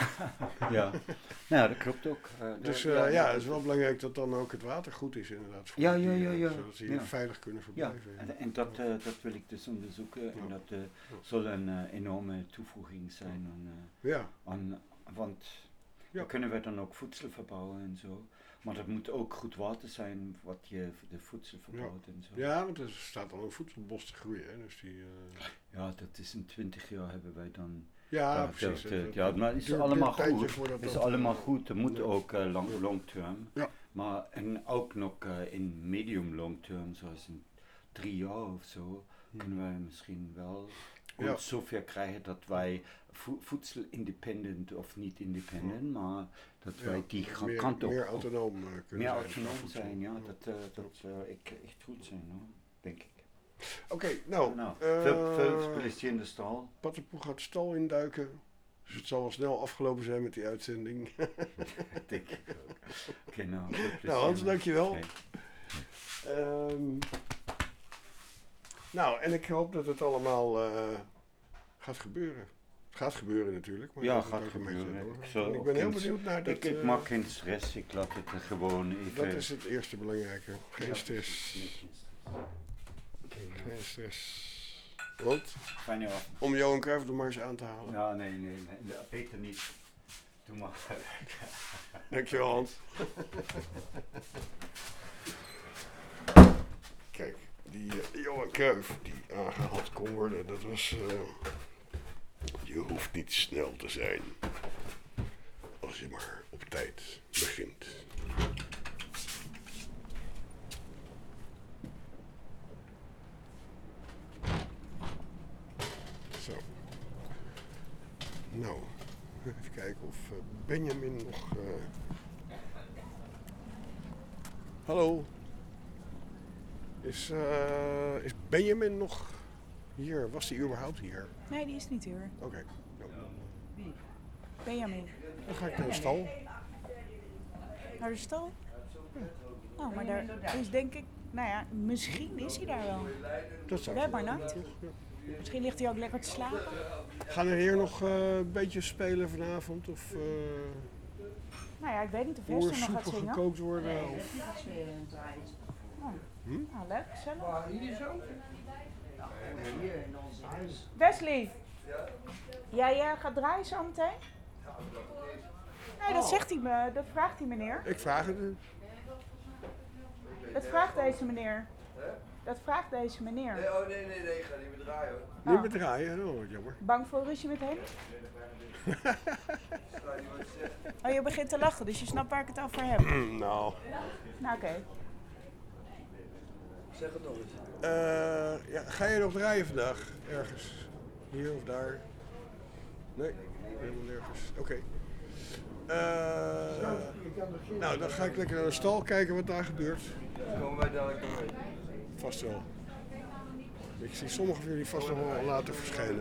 Nou, dat klopt ook. Dus het is wel belangrijk dat dan ook het water goed is inderdaad. Voor de dieren, zodat ze hier veilig kunnen verblijven. Ja, en dat wil ik dus onderzoeken en dat zal een enorme toevoeging zijn want dan kunnen we dan ook voedsel verbouwen en zo. Maar dat moet ook goed water zijn wat je de voedsel verbouwt en zo. Ja, want er staat al een voedselbos te groeien. Hè, dus die, Ja, dat is in 20 jaar hebben wij dan... Ja, precies. Maar het is allemaal goed. Het is allemaal goed. Het moet ook long term. Ja. Maar en ook nog in medium long term, zoals in 3 jaar of zo, kunnen wij misschien wel zover krijgen dat wij voedsel independent of niet independent, maar dat wij die kant op... Meer autonoom kunnen zijn. Meer autonoom zijn, ja. Dat zou echt goed zijn, hoor, denk ik. Oké, veel plezier in de stal. Pattenpoel gaat de stal induiken. Dus het zal wel snel afgelopen zijn met die uitzending. Denk ik ook. Oké, nou Hans, dankjewel. En ik hoop dat het allemaal gaat gebeuren. Het gaat gebeuren natuurlijk. Maar ja, gaat gebeuren. Ik ben heel benieuwd naar dat... Ik maak geen stress, ik laat het er gewoon even... Dat is het eerste belangrijke. Geen stress. Geen stress. Want? Om Johan Cruijff er maar eens aan te halen. Ja, nee, beter niet. Doe maar. Dankjewel, Hans. Kijk, die Johan Cruijff die aangehaald kon worden, dat was... je hoeft niet snel te zijn. Als je maar op tijd begint. Zo. Nou, even kijken of Benjamin nog... Hallo? Is Benjamin nog Hier, was die überhaupt hier? Nee, die is niet hier. Oké. Nou, Benjamin. dan ga ik naar de stal. Naar de stal? Oh, maar daar is denk ik... Nou ja, misschien is hij daar wel. Dat zou Weet maar nooit. Misschien ligt hij ook lekker te slapen. Gaan er hier nog een beetje spelen vanavond? Of Nou ja, ik weet niet of Hester nog gaat oersoepen zingen. gekookt worden? Of... Oh. Hm? Nou, leuk, gezellig. Hier zo? Hier in ons huis. Wesley, jij gaat draaien zo meteen? Nee, dat zegt hij me, dat vraagt hij meneer. Ik vraag het. Dat vraagt deze meneer. Dat vraagt deze meneer. Nee, oh nee, ik ga niet meer draaien hoor. Niet meer draaien? Oh, wat jammer. Bang voor ruzie met hem? Oh, je begint te lachen, dus je snapt waar ik het over heb. Nou. Nou, oké. Zeg het nog eens. Ja, ga je nog draaien vandaag? Ergens? Hier of daar? Nee, helemaal nergens. Oké. Nou, dan ga ik lekker naar de stal kijken wat daar gebeurt. Komen wij dadelijk doorheen? Vast wel. Ik zie sommige van jullie vast nog wel later verschijnen.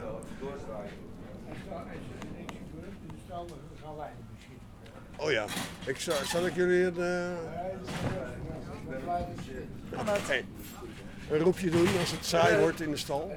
Oh ja, zal ik jullie een roepje doen als het saai wordt in de stal?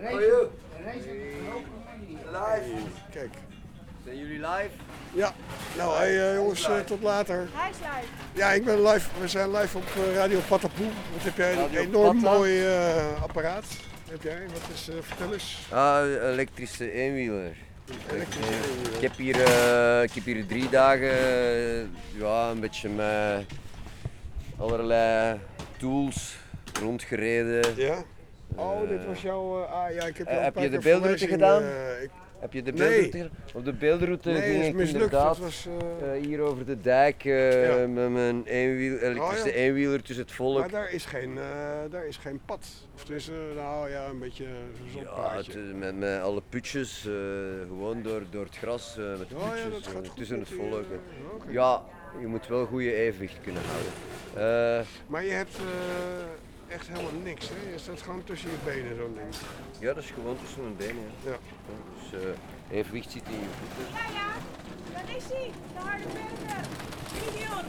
Live. Kijk. Zijn jullie live? Ja. Nou, hey, jongens, tot later. Hij is live. Ja, ik ben live. We zijn live op Radio Patapoe. Wat heb jij? Een Radio enorm Pata. mooi apparaat. Heb jij? Wat is? Vertel eens. Elektrische eenwieler. Elektrische eenwieler. Ik heb hier 3 dagen ja, een beetje met allerlei tools rondgereden. Ja? Oh, dit was jouw... ja, ik heb jou een heb paar je de keer beeldroute voorbij gedaan? zien, Heb je de Nee. beeldroute gedaan? Op de beeldroute Nee, ging is ik mislukt. inderdaad Dat was, hier over de dijk met mijn elektrische Oh, ja. eenwieler tussen het volk. Maar daar is geen pad. Of het is, nou ja, een beetje zo'n Ja, paadje. met alle putjes, gewoon door het gras, met de Oh ja, putjes dat gaat goed tussen met het die, volk. oké. Ja, je moet wel goede evenwicht kunnen houden. Maar je hebt echt helemaal niks, hè? Je staat gewoon tussen je benen, zo'n ding. Ja, dat is gewoon tussen mijn benen. Ja. Ja. Dus evenwicht zit in je voeten. Ja, daar is hij. De harde verder. Gideon.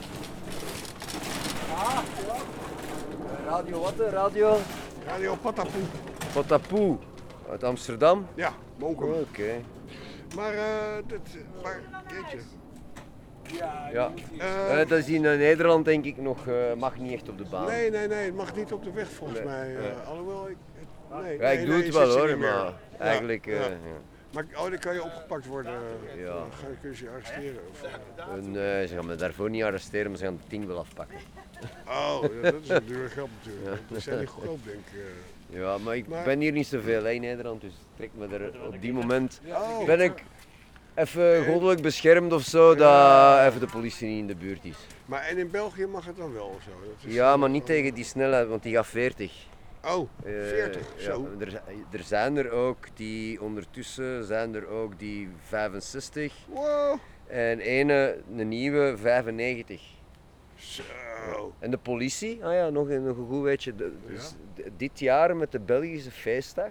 Radio wat? Radio? Radio Patapoe. Patapoe. Uit Amsterdam? Ja, Monkum. Oké. Maar, jeetje. Ja. Dat is in Nederland denk ik nog, mag niet echt op de baan. Nee, het mag niet op de weg volgens Nee, mij. nee. Alhoewel, nee, Ja, ik nee, doe nee, het je wel zit er hoor, niet meer. maar eigenlijk... Ja. ja. Maar dan kan je opgepakt worden. Ja. Dan kun je arresteren. Of, Ze gaan me daarvoor niet arresteren, maar ze gaan het ding wel afpakken. Oh, ja, dat is een duur geld natuurlijk. Ja. Dat zijn niet goedkoop, denk ik. Ja, maar ik Maar- ben hier niet zoveel in Nederland, dus trek me er op die moment. Oh. Ben ik even goddelijk beschermd of zo, dat even de politie niet in de buurt is. Maar en in België mag het dan wel of zo? Dat is Ja, maar niet tegen die snelheid, want die gaat 40. Oh, 40, zo. Ja, er zijn er ook die ondertussen zijn er ook die 65. Wow. En een nieuwe 95. Zo. En de politie, ah ja, nog een goed weetje, dus dit jaar met de Belgische feestdag,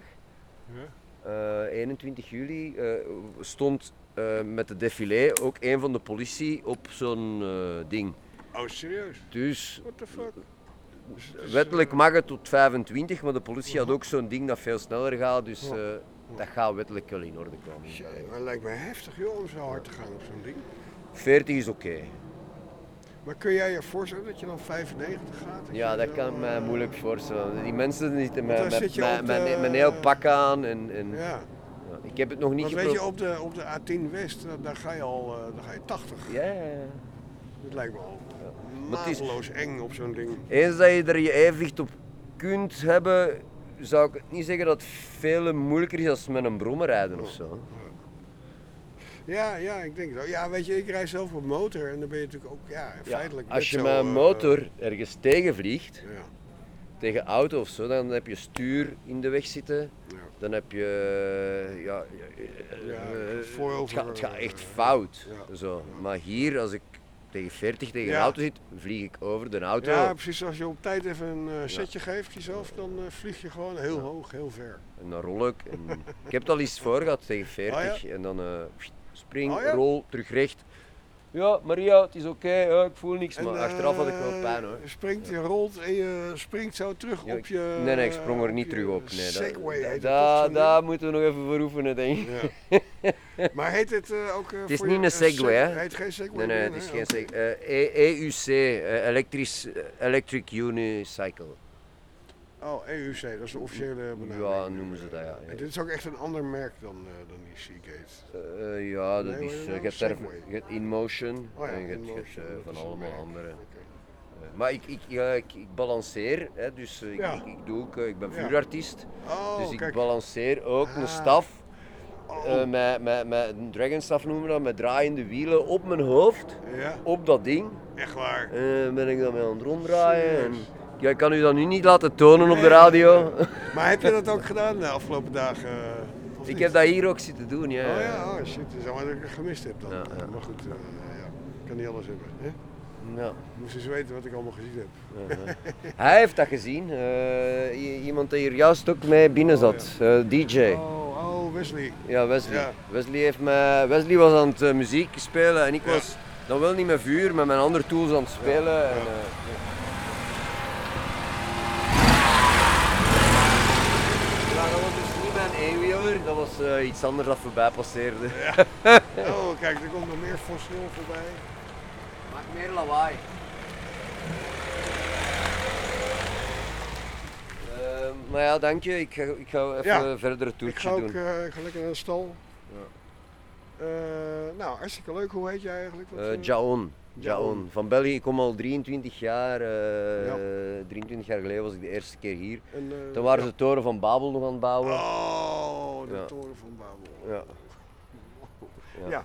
21 juli, stond met de défilé ook een van de politie op zo'n ding. Oh, serieus? Dus What the fuck? wettelijk mag het tot 25, maar de politie had ook zo'n ding dat veel sneller gaat, dus dat gaat wettelijk wel in orde komen. Jee, maar het lijkt me heftig joh, om zo hard te gaan op zo'n ding. 40 is oké. Maar kun jij je voorstellen dat je dan 95 gaat? Ja, dat kan ik me moeilijk voorstellen. Die mensen zitten Want dan met zit je op de- een heel pak aan en Ja. ja, ik heb het nog niet Want weet je, geprobeerd. op de A10 West, daar ga je al dan ga je 80. Ja. Dat lijkt me al Maar het is- mateloos eng op zo'n ding. Eens dat je er je evenwicht op kunt hebben, zou ik niet zeggen dat het veel moeilijker is als met een brommer rijden of zo. Ja, ik denk dat. Ja, weet je, ik rijd zelf op motor en dan ben je natuurlijk ook, Ja, feitelijk als je net met zo, een motor ergens tegenvliegt, ja. tegen auto of zo, dan heb je stuur in de weg zitten. Dan heb je, het voorover, gaat echt fout. ja. Zo. Maar hier, als ik tegen 40 tegen Ja. een auto zit, vlieg ik over de auto. Ja, precies. Als je op tijd even een setje geeft jezelf, dan vlieg je gewoon heel hoog, heel ver. En dan rol ik. En ik heb het al eens voor gehad tegen 40 en dan spring, Oh ja? rol, terug recht. Ja, Maria, het is oké, ja, ik voel niks, En, maar achteraf had ik wel pijn hoor. Je rolt en je springt zo terug Ja, op je... Nee, ik sprong er niet terug op. Nee, Segway heet het daar toch, daar moeten we nog even voor oefenen, denk ik. Ja. Maar heet het ook... Het is voor niet je- een Segway, hè? Het heet geen Segway Nee, meer, het is hè? geen Oké. Segway. EUC, Electric Unicycle. Oh, EUC, dat is de officiële benaming. Ja, noemen ze dat, ja. En dit is ook echt een ander merk dan die Seagate. Ja, dat Nee, is, hoe heet je het hebt nou? daar Segway. je hebt InMotion Oh ja, en je hebt InMotion, dat van is een allemaal merk. andere. Maar ik balanceer, hè, dus Ja. ik doe ook, ik ben Ja. vuurartiest, Oh, dus ik kijk. balanceer ook een Ah. staf, Oh. met een dragonstaf noemen we dat, met draaiende wielen op mijn hoofd, Ja. op dat ding. Echt waar. Ben ik dan mee aan het ronddraaien. En, ja, ik kan u dat nu niet laten tonen op de radio. Maar heb je dat ook gedaan de afgelopen dagen? Of Ik niet? heb dat hier ook zitten doen, ja. Oh ja, oh shit. Dat is allemaal dat ik het gemist heb dan. Ja, ja. Maar goed, ja. Ik kan niet alles hebben. Hè? Ja. Je moest eens weten wat ik allemaal gezien heb. Hij heeft dat gezien. Iemand die hier juist ook mee binnen zat. DJ. Oh, Wesley. Ja, Wesley. Ja. Wesley was aan het muziek spelen en ik was dan wel niet met vuur, met mijn andere tools aan het spelen. En, ja, dat was dus niet mijn eenwieler, dat was iets anders dat voorbij passeerde. Ja. Oh, kijk, er komt nog meer fossiel voorbij. Maak meer lawaai. Maar ja, dank je. Ik ga even verder het toertje doen. Ik ga lekker naar de stal. Ja. Nou, hartstikke leuk. Hoe heet jij eigenlijk? Jaon. Jaon. Van België. Ik kom al 23 jaar. 23 jaar geleden was ik de eerste keer hier. En, Toen waren ze de toren van Babel nog aan het bouwen. Oh, de toren van Babel. Ja. Ja.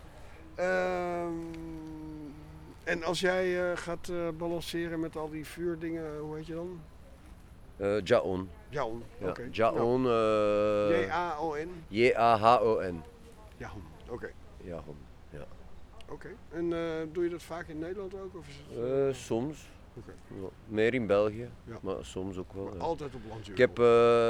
En als jij gaat balanceren met al die vuurdingen, hoe heet je dan? Jaon. Jaon, Ja, oké. Jaon. J-A-O-N? J-A-H-O-N. Jaon, oké. Jaon, ja. Oké. En doe je dat vaak in Nederland ook? Of is het, Soms. Oké. Ja, meer in België, Ja. maar soms ook wel. Maar ja. altijd op land, Ik heb...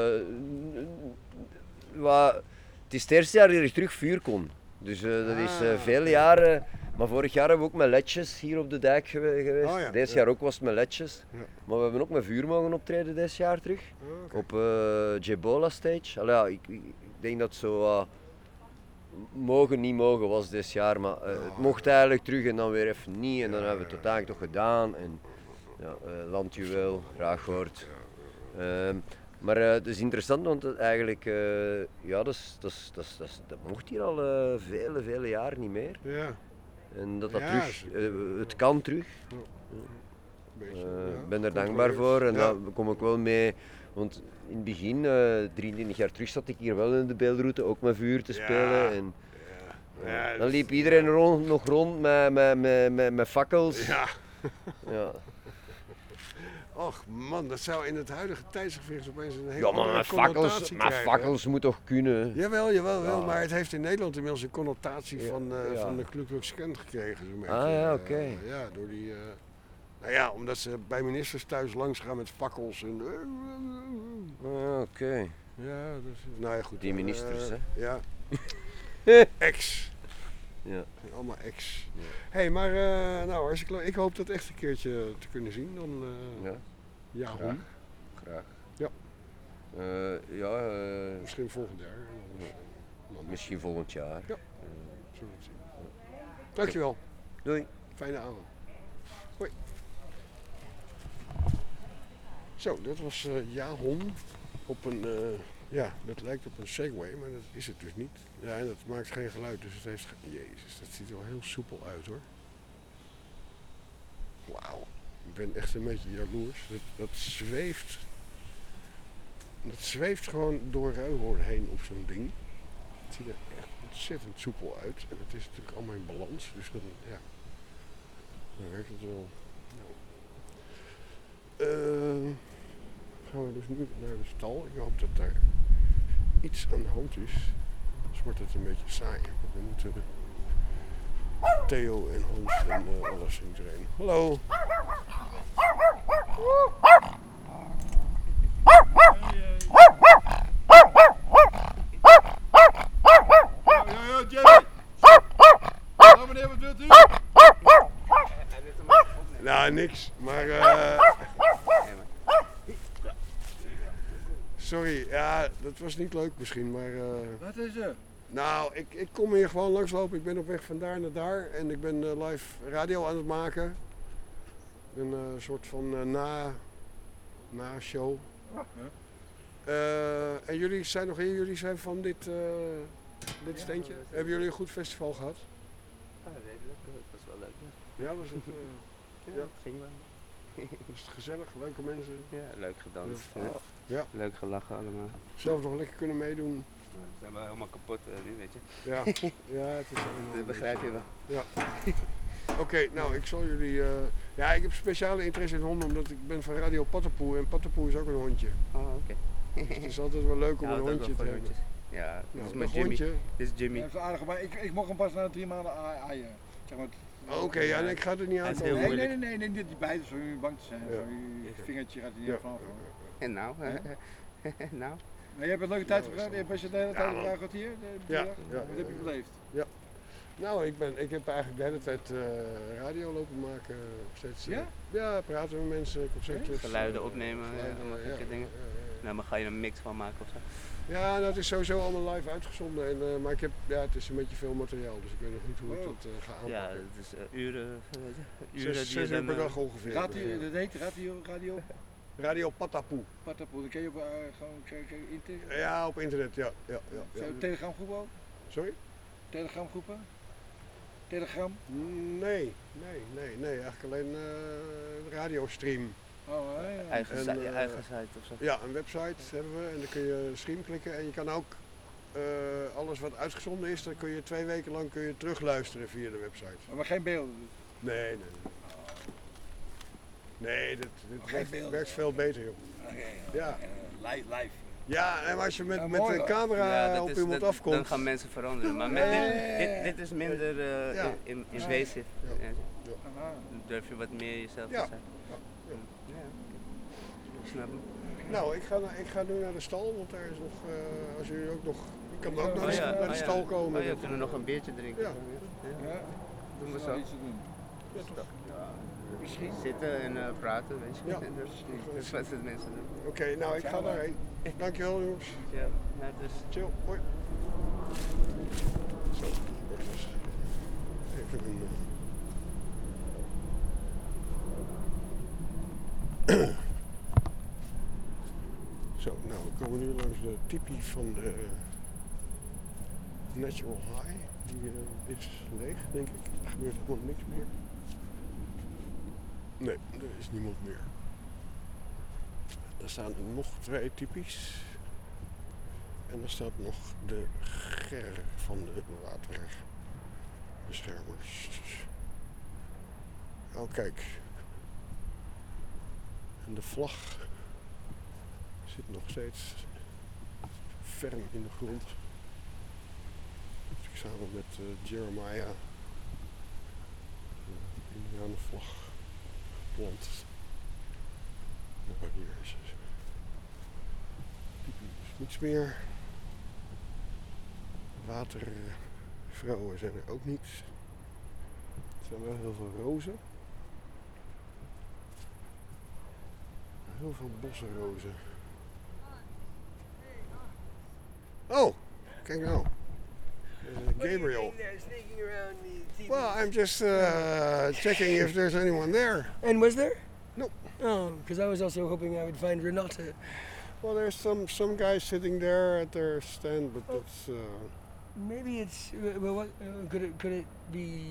het is het eerste jaar dat ik terug vuur kon. Dus dat is vele jaren. Maar vorig jaar hebben we ook met ledjes hier op de dijk geweest. Oh ja, Dit ja. jaar ook was het met ledjes. Ja. Maar we hebben ook met vuur mogen optreden dit jaar terug. Oh, oké. Op Jebola Stage. Allee, ja, ik denk dat het zo mogen, niet mogen was dit jaar. Maar het mocht eigenlijk terug en dan weer even niet. En dan hebben we het uiteindelijk toch gedaan. En, ja, Landjuweel, graag gehoord. Maar het is interessant, want eigenlijk, ja, dat mocht hier al vele jaren niet meer. Ja. En dat Ja, terug, het kan terug. Beetje, Ik ben er dankbaar voor en daar kom ik wel mee. Want in het begin, 23 jaar terug, zat ik hier wel in de beeldroute ook met vuur te spelen. En, Ja, dan liep iedereen nog rond met fakkels. Ja. Ja. Och man, dat zou in het huidige tijdsgevecht opeens een hele Ja, maar andere met connotatie krijgen, hè? fakkels moet toch kunnen? Jawel, wel, Ja. maar het heeft in Nederland inmiddels een connotatie Ja, van, ja. van de Ku Klux Klan gekregen. Zo merk Ah, je. ja, oké. Ja, door die... nou ja, omdat ze bij ministers thuis langs gaan met fakkels en... Oké. Ja, dus, nou ja, goed. Die ministers, hè? Ja. Ex. Ja. Allemaal ex. Hé, maar nou, hartstikke leuk. Ik hoop dat echt een keertje te kunnen zien. Dan, ja, graag. Hon. Graag. Ja. Ja. Misschien volgend jaar. Misschien volgend jaar. Ja. Zullen we het zien. Dankjewel. Doei. Fijne avond. Hoi. Zo, dat was Jaon op een, ja, dat lijkt op een Segway, maar dat is het dus niet. Ja, en dat maakt geen geluid, dus het heeft, jezus, dat ziet er wel heel soepel uit hoor. Wauw, ik ben echt een beetje jaloers. Dat zweeft gewoon door Ruigoord heen op zo'n ding. Het ziet er echt ontzettend soepel uit en het is natuurlijk allemaal in balans, dus dan, ja, dan werkt het wel. Gaan we dus nu naar de stal. Ik hoop dat daar iets aan de hand is. Anders wordt het een beetje saai. Want we moeten Theo en Hans en alles iedereen. Hallo. Ja, Jerry! Ja, meneer, wat wilt u? Nou, niks, maar sorry, ja, dat was niet leuk misschien, maar Wat is er? nou, ik kom hier gewoon langslopen. Ik ben op weg van daar naar daar en ik ben live radio aan het maken. Een soort van na-show. En jullie zijn nog hier, jullie zijn van dit steentje. Hebben jullie een goed festival gehad? Ja, redelijk. Dat was wel leuk. Ja, was het? Ja, het ging wel. Was het gezellig, leuke mensen? Ja, leuk gedanst. Ja. Leuk gelachen allemaal. Zelf nog lekker kunnen meedoen. We zijn wel helemaal kapot nu, weet je. Ja, ja, het is Dat begrijp je wel. Ja. Oké, nou ik zal jullie... ja, ik heb speciale interesse in honden omdat ik ben van Radio Pattenpoel en Pattenpoel is ook een hondje. Oh, oké. Het is altijd wel leuk om een hondje te hebben. Ja, Nou, dit is een met Jimmy. hondje. Dit is Jimmy. Ja, dat is aardig, maar ik mocht hem pas na 3 maanden aaien. Zeg maar, Oké, ja, nee, ik ga er niet aan komen. Nee, niet die bijten, zo je bang te zijn. Ja. Zo je vingertje gaat er niet vanaf. En nou? Nou? Maar je hebt een leuke tijd gehad, was je de hele tijd op gehad hier? Ja. Wat heb je beleefd? Ja. Nou, ik heb eigenlijk de hele tijd radio lopen maken. Steeds, Ja? Ja, praten met mensen, concertjes. Geluiden opnemen, geluiden, allemaal gekke dingen. Nou, maar ga je een mix van maken of zo? Ja, nou, het is sowieso allemaal live uitgezonden. En, maar ik heb, ja, het is een beetje veel materiaal, dus ik weet nog niet hoe ik dat ga aanpakken. Ja, het is uren die 6 je uur dan, per dag ongeveer. Dat heet radio? Radio Pattenpoel. Pattenpoel, dat kun je op gewoon internet? Ja, op internet, ja. Telegramgroep ook? Sorry? Telegramgroepen? Telegram? Nee, eigenlijk alleen radiostream. Oh, ja. Eigen site of zo? Ja, een website hebben we en dan kun je stream klikken en je kan ook alles wat uitgezonden is, dan kun je 2 weken lang terugluisteren via de website. Maar geen beelden? Nee. Nee, dit werkt veel beter, joh. Ja. Live. Ja, en als je met een camera op iemand afkomt... Dan gaan mensen veranderen, maar dit is minder invasive. Dan durf je wat meer jezelf te zijn. Snap je? Nou, ik ga nu naar de stal, want daar is nog, als jullie ook nog... Je kan ook naar de stal komen. Oh ja, we kunnen nog een biertje drinken. Ja. Doen we zo. Ja, toch? Misschien zitten en praten, weet je. Ja. Dat is wat de mensen doen. Oké, nou ik ga daarheen. Dankjewel jongens. Ja, dus. Chill, hoi. Zo, even een... Zo, nou we komen nu langs de tipi van de Natural High. Die is leeg, denk ik. Er gebeurt helemaal niks meer. Nee, er is niemand meer. Er staan nog 2 typies. En er staat nog de ger van de waterbeschermers. Oh kijk. En de vlag zit nog steeds ferm in de grond. Dus ik samen met Jeremiah de Indianenvlag geplant. Nou, hier is het. Niets meer. Watervrouwen zijn er ook niet. Er zijn wel heel veel rozen. Heel veel bossenrozen. Oh, kijk nou. Gabriel. Well, I'm just checking if there's anyone there. And was there? No. Oh, because I was also hoping I would find Renata. Well, there's some guys sitting there at their stand, but it's... Maybe it's... Well, what, could it be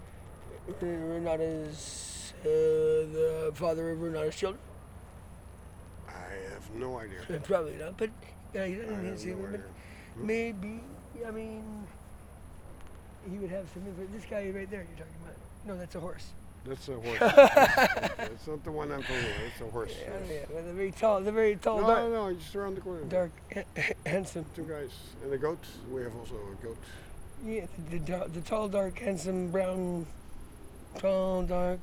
Renata's... the father of Renata's children? I have no idea. Probably not, but... I have no idea. Maybe, I mean... He would have some info. This guy right there you're talking about. No, that's a horse. That's a horse. It's not the one I'm talking about. It's a horse. Yeah, well, the very tall, dark. No, just around the corner. Dark, handsome. 2 guys and a goat. We have also a goat. Yeah, the tall, dark, handsome, brown, tall, dark,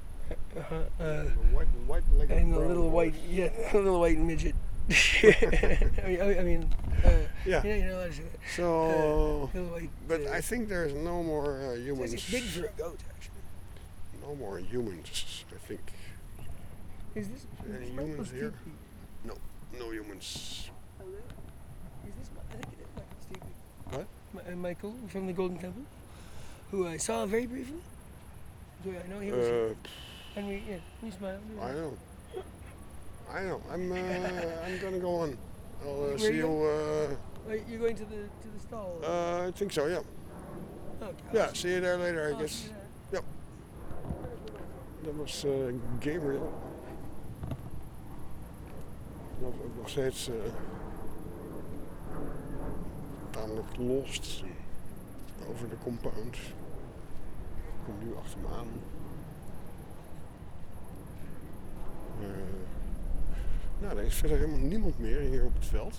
white-legged and a brown little white, horse. yeah, a little white midget. I mean, Yeah. you know how to say that. So, little white, but I think there's no more humans. It's big for a goat, actually. No more humans, I think. Is this Any Michael humans here? Stipe? No humans. Hello? Is this? I think it is Michael Stipe. What? Michael from the Golden Temple, who I saw very briefly. Do I know he was? And we smiled. I know. I'm gonna go on. I'll Where see you you. Wait, you're going to the stall? I think so. Yeah. Okay. Yeah. See you there later, I I'll guess. see you Yep. Dat was Gabriel. Dat ook nog steeds tamelijk lost over de compound. Komt nu achter me aan. Nou, er is verder helemaal niemand meer hier op het veld.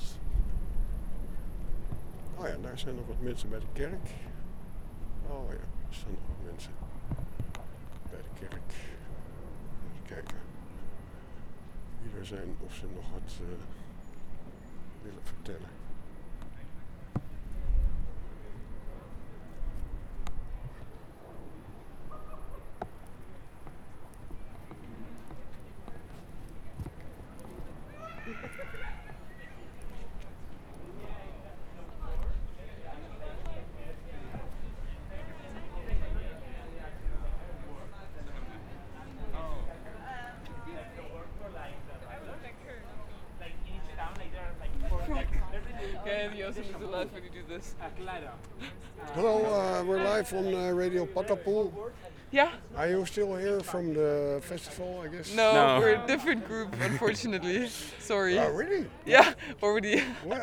Oh ja, daar zijn nog wat mensen bij de kerk. Oh ja, er staan nog wat mensen bij de kerk. Even kijken wie er zijn, of ze nog wat willen vertellen. Okay, you also need to laugh when you do this. Hello, we're live on Radio Patapool. Yeah. Are you still here from the festival, I guess? No, we're a different group, unfortunately. Sorry. Oh, really? Yeah, already. Why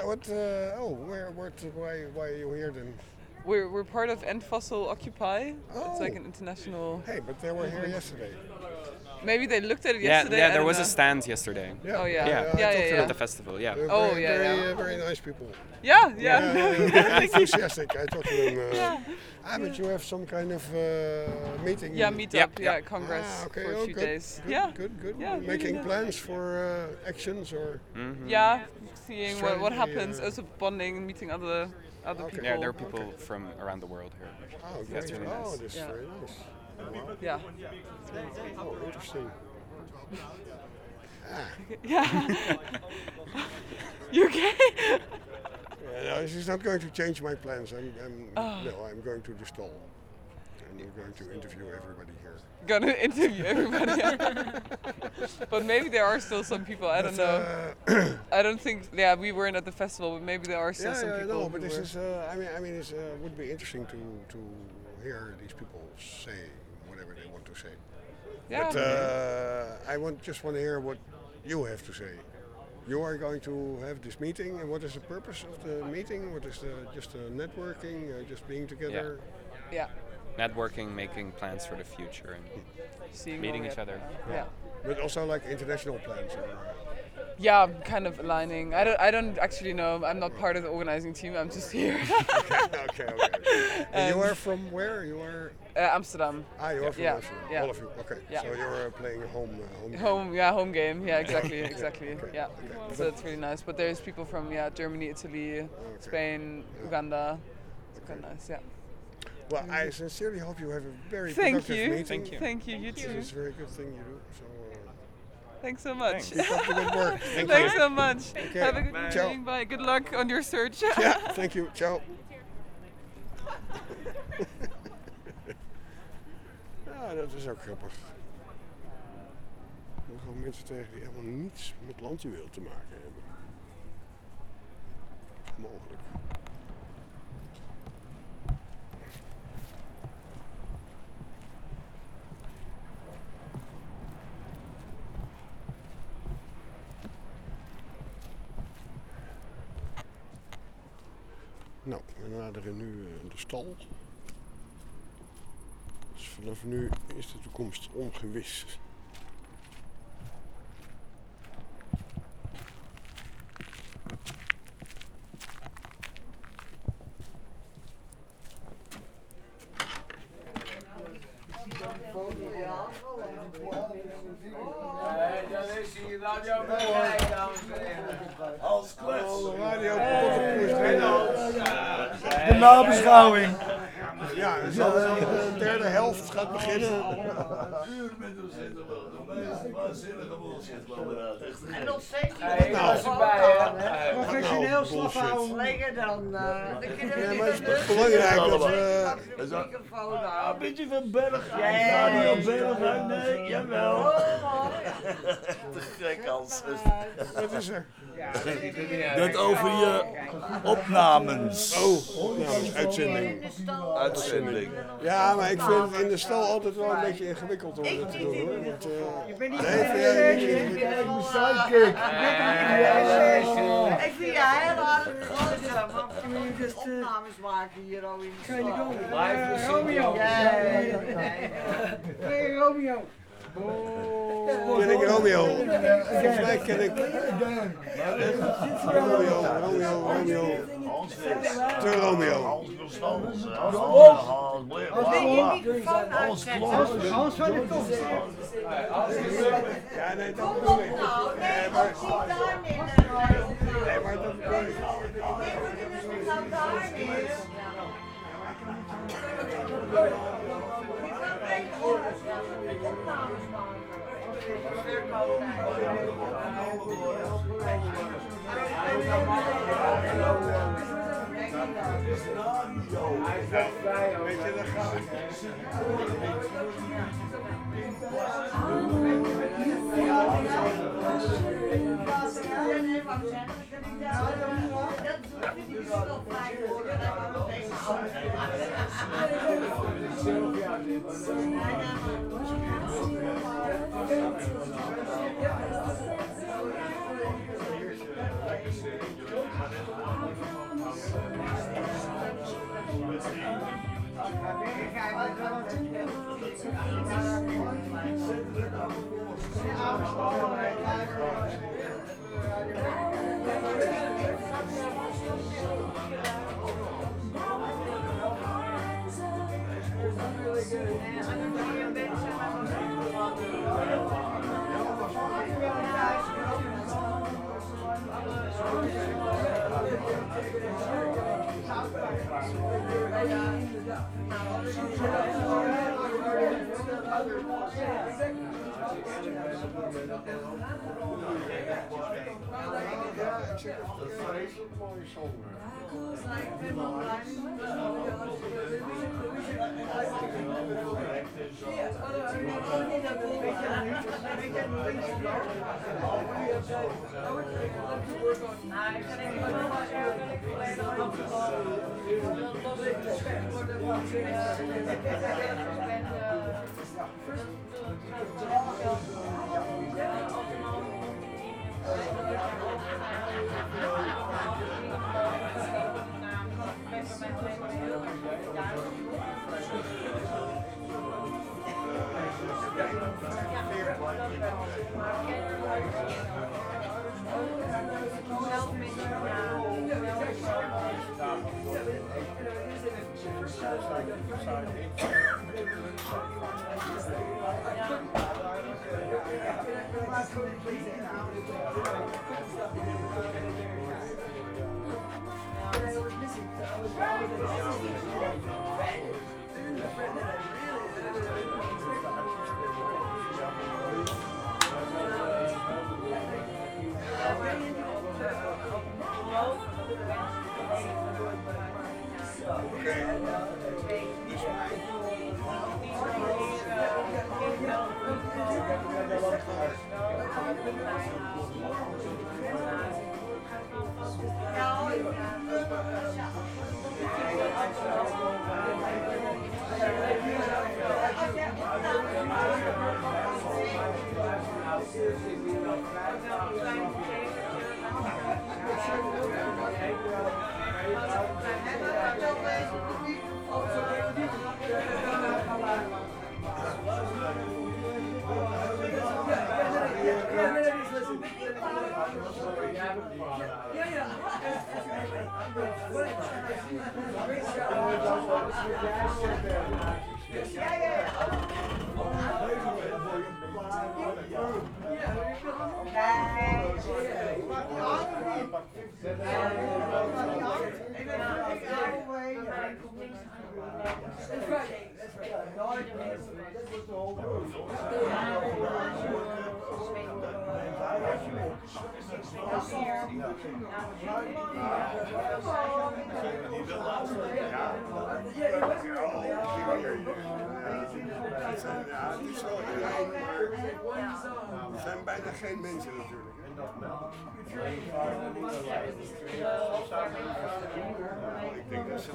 are you here then? We're part of End Fossil Occupy. It's like an international. Hey, but they were here yesterday. Maybe they looked at it yesterday. Yeah, there was a stand yesterday. Yeah. Oh yeah. Yeah. At the festival. Yeah. Very nice people. Yeah. Very enthusiastic. I talked to them. But you have some kind of meeting. Yeah, meetup. Yeah, congress okay. for a few days. Good. Yeah, Making really plans for actions or. Yeah, seeing what strategy, happens. Also bonding, meeting other people. Yeah, there are people from around the world here. Oh, That's really nice. Oh, this is very nice. Wow. Yeah. Oh, interesting. Yeah. You okay? No, she's not going to change my plans. I'm going to the stall. And I'm going to interview everybody here. Gonna interview everybody. But maybe there are still some people, I don't know. I don't think, we weren't at the festival, but maybe there are still some people. No, but this is, it would be interesting to hear these people say whatever they want to say. Yeah. But I just want to hear what you have to say. You are going to have this meeting, and what is the purpose of the meeting? What is just networking, just being together? Yeah. Networking, making plans for the future, and seeing meeting each other. Yeah. But also like international plans. Yeah, kind of aligning. I don't actually know. I'm not part of the organizing team. I'm just here. Okay. And you are from where? You are Amsterdam. You are from Amsterdam. Yeah. All of you. Okay. Yeah. So you're playing a home game. Home game. Yeah, exactly. Okay. Yeah. So it's really nice. But there's people from Germany, Italy, Spain, Uganda. It's quite nice. Yeah. Well, I sincerely hope you have a very Thank productive you. meeting. Thank you. You too. This is a very good thing you do. So. Thanks so much. Keep up the good work. Thanks so much. Okay. Have a good Ciao. evening. Bye. Good luck on your search. Ja, thank you. Ciao. Ja, dat is ook grappig. Er komen gewoon mensen tegen die helemaal niets met landjuweel te maken hebben. Mogelijk. Nou, we naderen nu de stal. Dus vanaf nu is de toekomst ongewis. Dat is hier Radio Berlijn, dames en heren. Als klets. De nabeschouwing. Ja, de derde helft gaat beginnen. Uur met hem zitten wel. De meest waanzinnige bullshit wel inderdaad. En nog steeds professioneel slaghouden. Lekker dan. Ja, maar het is belangrijk dat we... Een beetje van Berg. Radio Berg. Nee, jawel. Te gek als. Wat is er? Dat over je opnames. Opnames, uitzending. Uitzending. Ja, maar ik vind het in de stal altijd wel een beetje ingewikkeld om dat te doen hoor. Want, Je bent niet nee, vind jij niet ingewikkeld? Sidekick. Ik vind je heel aardig gozer, want je kunt opnames maken hier al in de stad. Romeo. Hey Romeo. Ken ik Romeo? Volgens mij ken ik Romeo. De Romeo. Hans van de Tocht. Ja, nee, dat Kom bedoel op ik. nou, nee, maar dat zit daar niet. Nee, maar dat bedoel ik. Weet je, dat gaat. Er zijn bijna geen mensen natuurlijk. Ik denk dat ze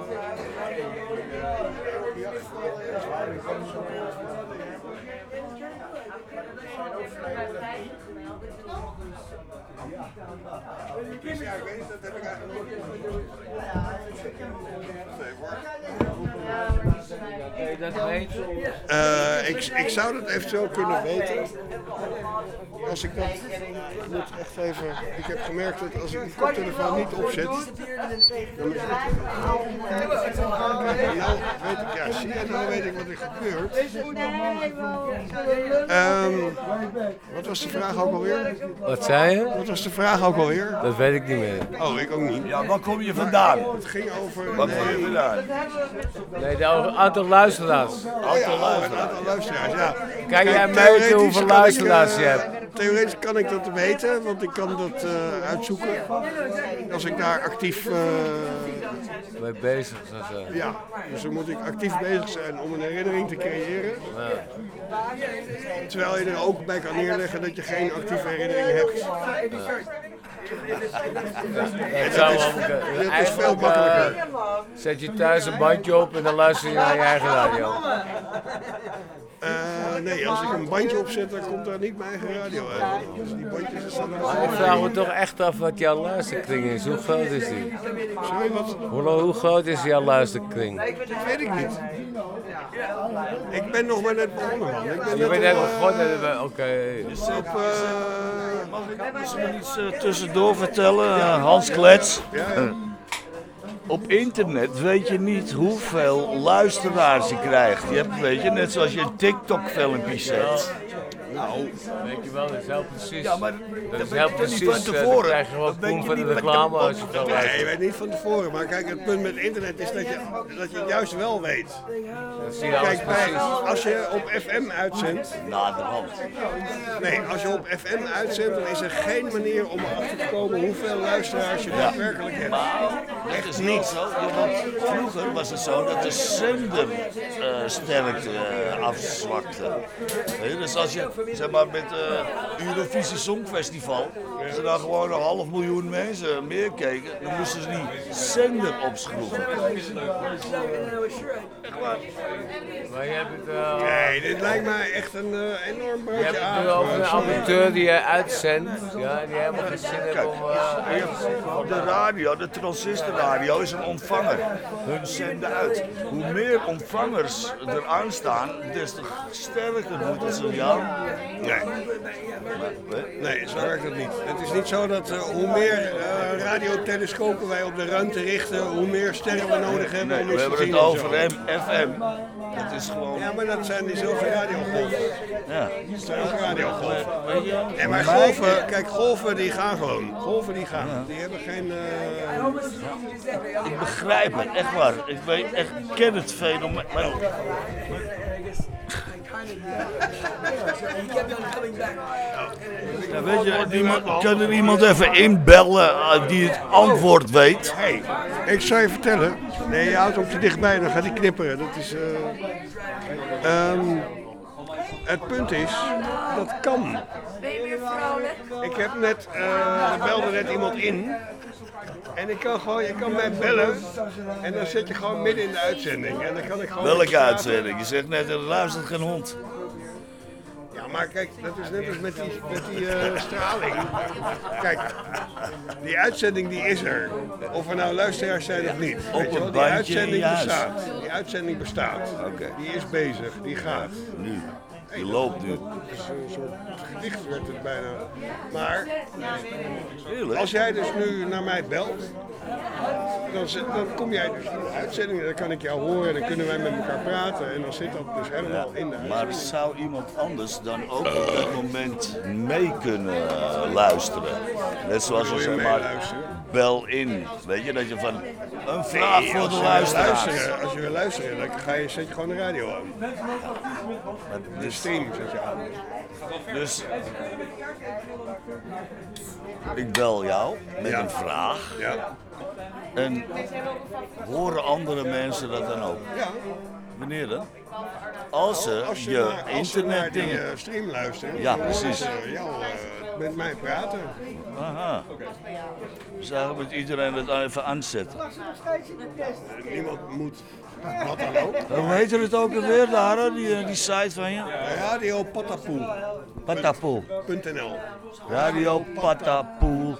dus ja, ik weet niet, dat heb ik eigenlijk nooit. Ik zou dat eventueel kunnen weten. Als ik dat moet echt even. Ik heb gemerkt dat als ik die koptelefoon niet opzet, dan is het. Nou weet ik, ja, zie je, nou weet ik wat er gebeurt. Wat was de vraag ook alweer? Wat zei je? Wat was de vraag ook alweer? Dat weet ik niet meer. Oh, ik ook niet. Ja, waar kom je vandaan? Het ging over. Waar kom je vandaan? Nee, het aantal luisteraars. Het aantal luisteraars, ja. Kan jij meten hoeveel luisteraars je hebt? Theoretisch kan ik dat weten, want ik kan dat uitzoeken. Als ik daar actief mee bezig zou zijn. Ja, dus dan moet ik actief bezig zijn om een herinnering te creëren. Ja. Terwijl je er ook bij kan neerleggen dat je geen actieve herinnering hebt. Ja. Het is veel makkelijker. Zet je thuis een bandje op en dan luister je naar je eigen radio. Nee, als ik een bandje opzet, dan komt daar niet mijn eigen radio uit. Dus die bandjes is dan ik vraag me toch echt af wat jouw luisterkring is. Hoe groot is die? Sorry, wat? Hoe groot is jouw luisterkring? Dat weet ik niet. Ik ben nog maar net begonnen, man. Je bent net begonnen? Oké. Mag ik misschien iets tussendoor vertellen, Hans Klets? Ja. Op internet weet je niet hoeveel luisteraars je krijgt. Je hebt, weet je, net zoals je een TikTok-filmpje zet. Nou, weet je wel, dat is heel precies. Ja, maar dat is weet heel je precies. niet van tevoren. Dan krijg je gewoon poen van de reclame als je veel luistert. Nee, je weet niet van tevoren. Maar kijk, het punt met internet is dat je het juist wel weet. Dat zie je alles precies. Als je op FM uitzendt. Naderhand. Nee, als je op FM uitzendt, dan is er geen manier om erachter te komen hoeveel luisteraars je daadwerkelijk hebt. Dat is niet zo. Want vroeger was het zo dat de zender sterk afzwakte. Dus als je zeg maar met Eurovisie Songfestival, als er dan gewoon 500.000 mensen meer keken, dan moesten ze die zender opschroeven. Echt waar. Maar je hebt het, nee, dit lijkt mij echt een enorm broodje je hebt het over een amateur die je uitzendt, ja, die helemaal geen zin heeft om de radio, de transistorradio is een ontvanger. Hun zenden uit. Hoe meer ontvangers er aan staan, des te sterker wordt het signaal. Nee, zo werkt het niet. Het is niet zo dat hoe meer radiotelescopen wij op de ruimte richten, hoe meer sterren we nodig hebben om we iets te hebben zien. het over FM. Dat is gewoon... Ja, maar dat zijn diezelfde radiogolven. Ja. Dat zijn ook radiogolven. En maar golven, kijk, golven die gaan gewoon. Golven die gaan. Ja. Die hebben geen... Ik begrijp het, echt waar. Ik ken het fenomeen. Ja, weet je, kan er iemand even inbellen die het antwoord weet? Hey, ik zou je vertellen. Nee, je houdt hem te dichtbij, dan gaat hij knipperen. Dat is... het punt is, dat kan. Ben je weer vrolijk? Ik heb net, er belde net iemand in. En je kan mij bellen en dan zit je gewoon midden in de uitzending. En dan kan ik gewoon... Welke uitzending? Je zegt net, er luistert geen hond. Ja, maar kijk, dat is net als met die straling. Kijk, die uitzending die is er. Of er nou luisteraars zijn of niet. Op Weet je wel? een Die bandje uitzending in je huis. bestaat. Die uitzending bestaat. Okay. Die is bezig, die gaat. Nu. Je loopt nu. Het is een soort gedicht werd het bijna. Maar Heerlijk. als jij dus nu naar mij belt, dan kom jij dus in de uitzending en dan kan ik jou horen en dan kunnen wij met elkaar praten en dan zit dat dus helemaal in de uitzending. Maar zou iemand anders dan ook op dat moment mee kunnen luisteren? Net zoals je zeg maar bel in. Weet je, dat je van een vraag voor de luisteraars. Als je wil luisteren, dan zet je gewoon de radio aan. De stream zet je aan. Dus ik bel jou met een vraag. Ja. En horen andere mensen dat dan ook? Ja. Wanneer dan? Als ze je internet die stream luisteren, ja, dan precies. horen ze jou met mij praten. Aha. Dus eigenlijk moet iedereen het even aanzetten. Niemand moet wat dan ook. Hoe heet het ook alweer daar, die site van je? Radio Patapoel. Patapoel.nl. Radio Patapoel.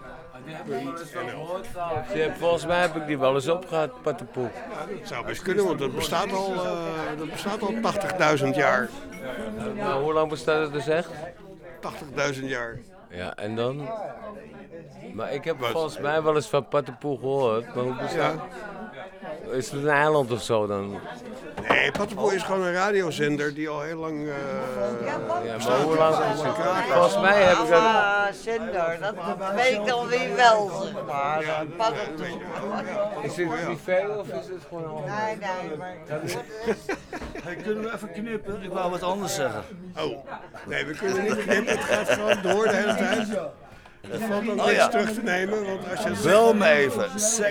Volgens mij heb ik die wel eens opgehad, Patapoel. Dat zou best kunnen, want dat bestaat al 80.000 jaar. Nou, hoe lang bestaat het dus echt? 80.000 jaar. Ja, en dan? Maar ik heb volgens mij wel eens van Patapoel gehoord, maar hoe bestaat het? Is het een eiland of zo dan? Nee, Patapoel is gewoon een radiozender die al heel lang maar hoe lang is het? Volgens mij heb ik dat... zender, dat weet ik dan weer wel, zeg maar. Is dit privé of is het gewoon al... Nee, maar... Hey, kunnen we even knippen? Ik wou wat anders zeggen. Oh, nee, we kunnen niet knippen. Het gaat gewoon door de hele tijd. Het valt ook niks terug te nemen, want als je... Bel me even.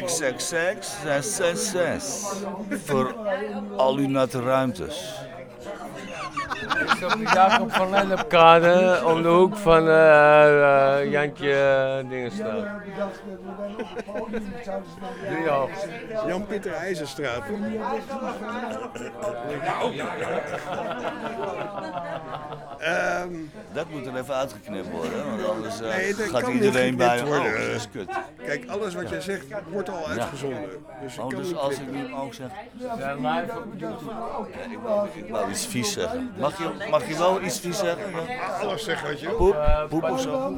666-666. Voor al uw natte ruimtes. Ik sta op de Jacob van Lennepkade om de hoek van Jantje Dingenstraat. Jan-Pieter IJzerstraat. Dat moet er even uitgeknipt worden, want anders dat gaat kan iedereen niet bij worden. dat is kut. Kijk, alles wat jij zegt wordt al uitgezonden. Dus, dus als ik nu ook zeg... Ik wou iets vies zeggen. Mag je wel iets vies zeggen? Alles zeggen wat je wil. Poep of zo?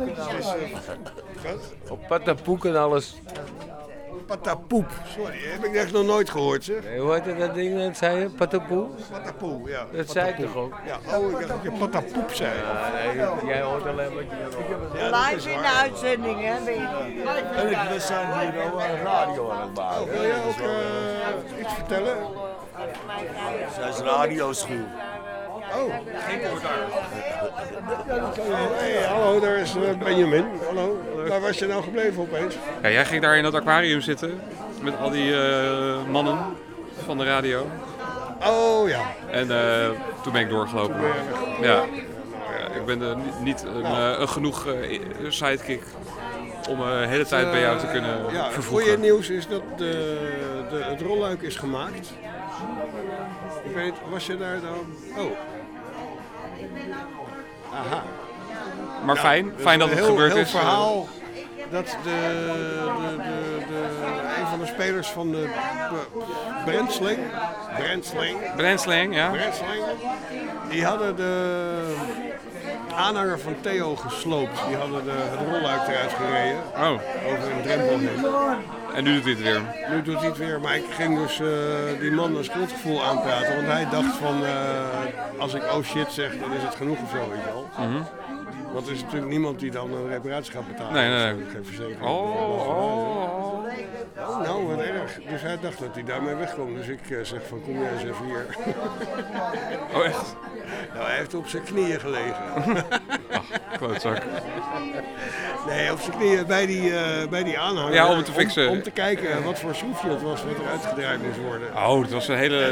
Op Patapoek en alles. Patapoep, sorry, heb ik echt nog nooit gehoord, zeg. Nee, hoe heet dat ding net, zei je? Patapoe? Patapoe, ja. Dat zei ik toch ook? Ja, ik dacht dat je patapoep zei. Ja, nee, jij hoort alleen wat je wil. Live in de uitzending, hè? En we zijn hier al een radio aan het maken. Wil jij ook iets vertellen? Zij is radioschuw. Oh, geen commentaar. Hey, hallo, daar is Benjamin. Hallo, waar was je nou gebleven opeens? Ja, jij ging daar in dat aquarium zitten met al die mannen van de radio. Oh ja. En toen ben ik doorgelopen. Ja. Ik ben niet een genoeg sidekick om de hele tijd bij jou te kunnen vervoegen. Het goede nieuws is dat het rolluik is gemaakt. Ik weet, was je daar dan? Oh. Aha. Maar fijn dat het gebeurd is. Een heel verhaal dat een van de spelers van de Brentsling, ja. Die hadden de aanhanger van Theo gesloopt. Die hadden het rolluik eruit gereden. Oh. Over een drempel heen. En nu doet hij het weer? Nu doet hij het weer, maar ik ging dus die man een schuldgevoel aanpraten. Want hij dacht van, als ik oh shit zeg, dan is het genoeg of zo, weet je wel. Want er is natuurlijk niemand die dan een reparatie gaat betalen. Nee. Geen verzekering. Nou, wat erg. Dus hij dacht dat hij daarmee wegkwam. Dus ik zeg van, kom jij eens even hier. Oh, echt? Nou, hij heeft op zijn knieën gelegen. Ach, klootzak. Nee, op zijn knieën bij die aanhanger. Ja, om het te fixen. Om te kijken wat voor schroefje het was wat er uitgedraaid moest worden. Oh, het was een hele...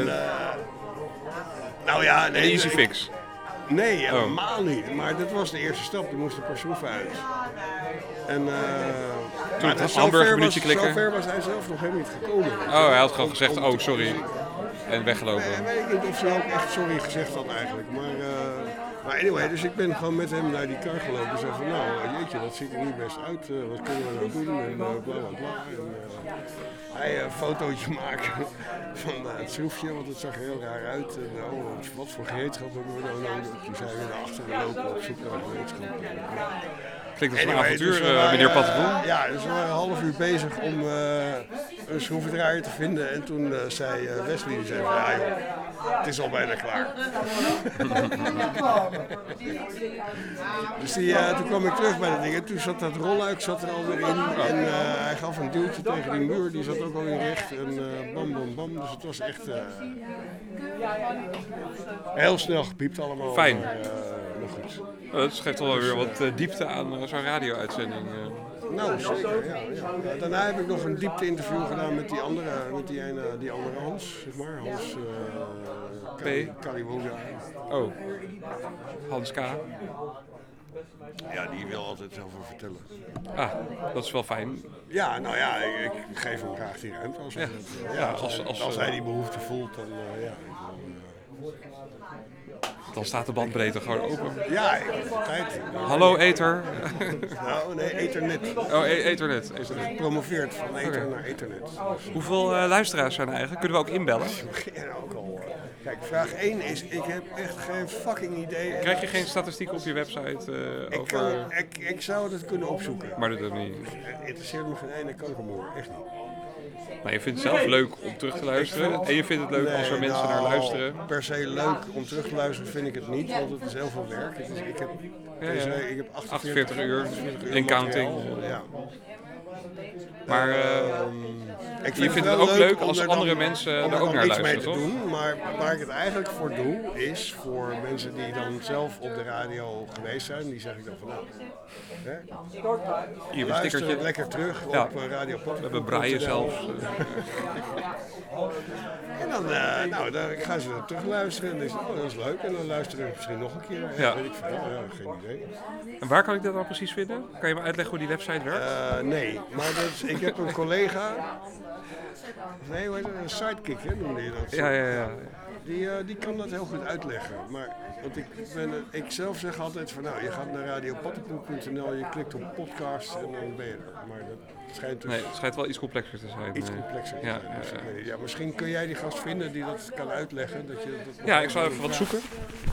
nou ja, nee, een easy fix. Nee, helemaal niet. Maar dat was de eerste stap. Er moesten een paar schroeven uit. En toen het hamburgermenuutje klikken. Zover was hij zelf nog helemaal niet gekomen. Oh, hij had gewoon gezegd, oh sorry. En weggelopen. Nee, weet ik niet of ze ook echt sorry gezegd had eigenlijk. Maar Maar anyway, dus ik ben gewoon met hem naar die kar gelopen. En zei van, nou jeetje, dat ziet er niet best uit. Wat kunnen we nou doen? En bla bla bla. En hij een fotootje maken van het schroefje, want het zag er heel raar uit. En wat voor gereedschap hebben we nou nodig? Toen zijn we naar achteren lopen op zoek naar gereedschap. Klinkt als een avontuur, meneer Pattenboel. Ja, dus we waren een half uur bezig om een schroevendraaier te vinden. En toen zei Wesley, die zei van, ja joh, het is al bijna klaar. Dus toen kwam ik terug bij de dingen. Toen zat dat rolluik er alweer in. En hij gaf een duwtje tegen die muur, die zat ook alweer recht. En bam, bam, bam. Dus het was echt heel snel gepiept allemaal. Fijn. Maar goed. Dat geeft wel weer wat diepte aan zo'n radio-uitzending. Nou, zeker, ja. Daarna heb ik nog een diepte-interview gedaan met die andere Hans, zeg maar. Hans Kaliwoda. Oh, Hans K. Ja, die wil altijd heel veel vertellen. Ah, dat is wel fijn. Ja, nou ja, ik geef hem graag die ruimte. Als hij die behoefte voelt, dan dan staat de bandbreedte gewoon open. Ja, tijd. Hallo Ether. Nou, nee, Ethernet. Oh, Ethernet. Gepromoveerd van Ether naar Ethernet. Hoeveel luisteraars zijn er eigenlijk? Kunnen we ook inbellen? Ook al. Kijk, vraag 1 is, ik heb echt geen fucking idee. Krijg je geen statistieken op je website over... Ik zou het kunnen opzoeken. Maar dat ook niet. Het interesseert me geen ene kokermoer, echt niet. Maar je vindt het zelf leuk om terug te luisteren en je vindt het leuk als er mensen naar luisteren. Per se leuk om terug te luisteren vind ik het niet, want het is heel veel werk. Ik heb 48 uur in counting. Ja. Maar je vindt het ook leuk als andere mensen er ook naar luisteren, toch? Doen, maar waar ik het eigenlijk voor doe, is voor mensen die dan zelf op de radio geweest zijn. Die zeg ik dan van nou, hier een luister stickertje. Lekker terug op Radio Pot. We hebben Braille zelfs. En dan gaan ze er terug luisteren en dan is dat is leuk. En dan luisteren we misschien nog een keer. Ja. Weet ik veel. Geen idee. En waar kan ik dat dan precies vinden? Kan je me uitleggen hoe die website werkt? Nee, maar ik heb een collega. Nee, hoe heet het? Een sidekick, hè, noemde je dat? Ja. Die kan dat heel goed uitleggen. Maar want ik zelf zeg altijd van nou, je gaat naar radiopattenpoel.nl, je klikt op podcast en dan ben je er. Maar dat schijnt dus... Nee, het schijnt wel iets complexer te zijn. Iets complexer te zijn. Dus ik weet niet. Ja, misschien kun jij die gast vinden die dat kan uitleggen. Dat je dat ja, ik zal even wat zoeken.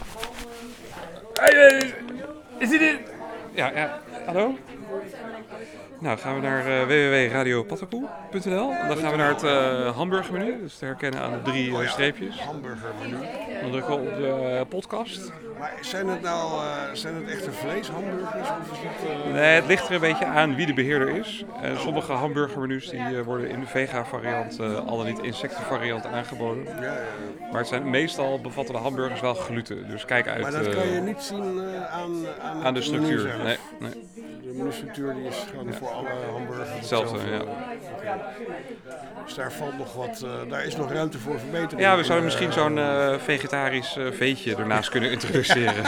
Is dit het? Ja. Hallo? Nou, gaan we naar www.radiopattenpoel.nl. Dan gaan we naar het hamburgermenu, dus te herkennen aan de 3 streepjes. Hamburgermenu. Dan drukken we op de podcast. Maar zijn het echte vleeshamburgers? Of is het, Nee, het ligt er een beetje aan wie de beheerder is. Sommige hamburgermenu's die worden in de vega-variant, al dan niet insecten-variant aangeboden. Ja. Maar meestal bevatten de hamburgers wel gluten, dus kijk uit. Maar dat kan je niet zien aan de structuur. Nee. De menustructuur die is gewoon voor alle hamburgers hetzelfde. Ja. Dus daar valt nog wat, daar is nog ruimte voor verbetering. Ja, we zouden misschien zo'n vegetarisch veetje ernaast kunnen introduceren.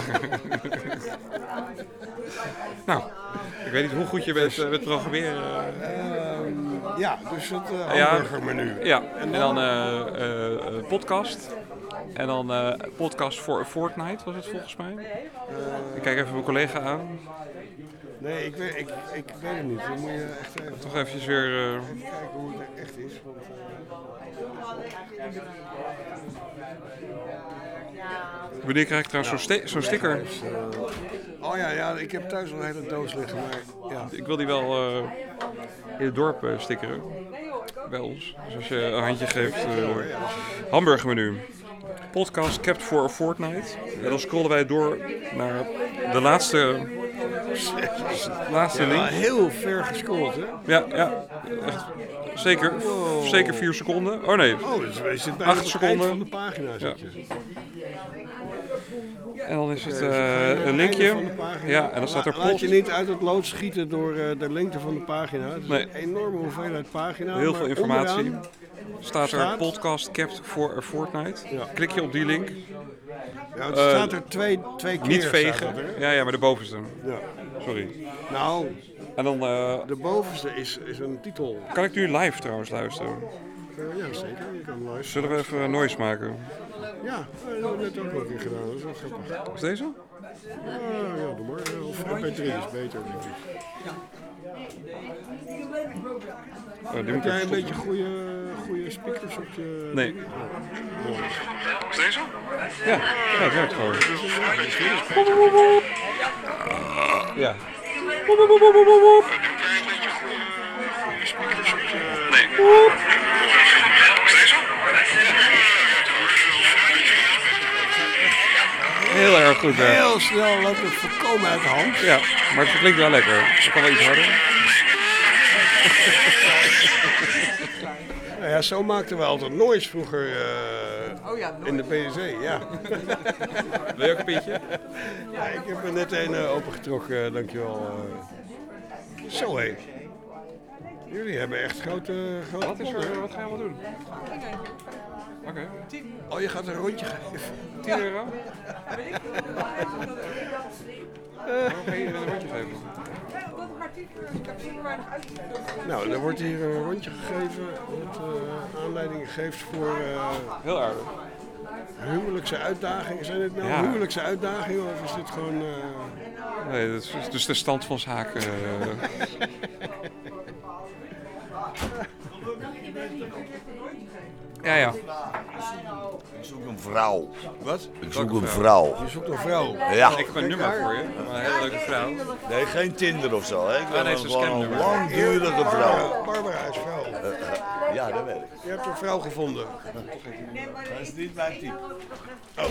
Nou, ik weet niet hoe goed je bent met programmeren. Ja, dus het hamburgermenu. Ja, en dan podcast. En dan podcast voor Fortnite was het volgens mij. Ik kijk even mijn collega aan. Nee, ik weet het niet. Dan moet je echt even... Toch eventjes weer... Even kijken hoe het echt is. Want, wanneer krijg ik trouwens zo'n sticker? Oh ja, ik heb thuis al een hele doos liggen. Maar, ja. Ik wil die wel in het dorp stickeren. Bij ons. Dus als je een handje geeft... hamburgermenu. Podcast kept for a fortnight. En dan scrollen wij door naar de laatste link. Heel ver gescrolld, hè? Ja. Echt. Zeker 4 seconden. Oh nee. Je zit bij 8 seconden. van de pagina. Ja. En dan is het een linkje. Ja, en dan staat er laat je niet uit het lood schieten door de lengte van de pagina. Het is een enorme hoeveelheid pagina. Heel veel informatie. Staat er podcast kept for a fortnight. Ja. Klik je op die link. Ja, het staat er twee keer. Niet vegen. Ja, maar de bovenste. Ja. Sorry. Nou, en dan, de bovenste is een titel. Kan ik nu live trouwens luisteren? Ja, zeker. Je kan live. Zullen we even noise maken? Ja, dat hebben we net ook een keer gedaan. Dat is wel grappig. Is deze? Ja, doe maar. Of MP3 is beter, denk ik. Heb jij een beetje goede speakers op je... Nee. Is deze? Ja, het werkt gewoon. Ja. Nee. Heel erg goed, hè? Heel snel loopt het volkomen uit de hand. Ja, maar het klinkt wel lekker. Het kan wel iets harder. Nou ja, zo maakten we altijd noise vroeger in de PSC, ja. Wil je ook een pintje? Ja, ik heb er net een opengetrokken, dankjewel. Zo hé. Jullie hebben echt grote Wat ga je allemaal doen? Oké. Oh, je gaat een rondje geven. 10 euro? Waarom ga je een rondje geven? Nou, er wordt hier een rondje gegeven dat aanleiding geeft voor... Heel aardig. Huwelijkse uitdagingen. Zijn dit nou huwelijkse uitdagingen of is dit gewoon... Nee, dat is dus de stand van zaken. Ja. Ik zoek een vrouw. Wat? Ik zoek een vrouw. Je zoekt een vrouw? Ja. Ik heb een nummer voor je. Een hele leuke vrouw. Nee, geen Tinder of zo. Hè? Ik wil nee, het is een gewoon een scamnummer. langdurige vrouw. Barbara is vrouw. Ja, dat weet ik. Je hebt een vrouw gevonden. Dat is niet mijn type. Oh.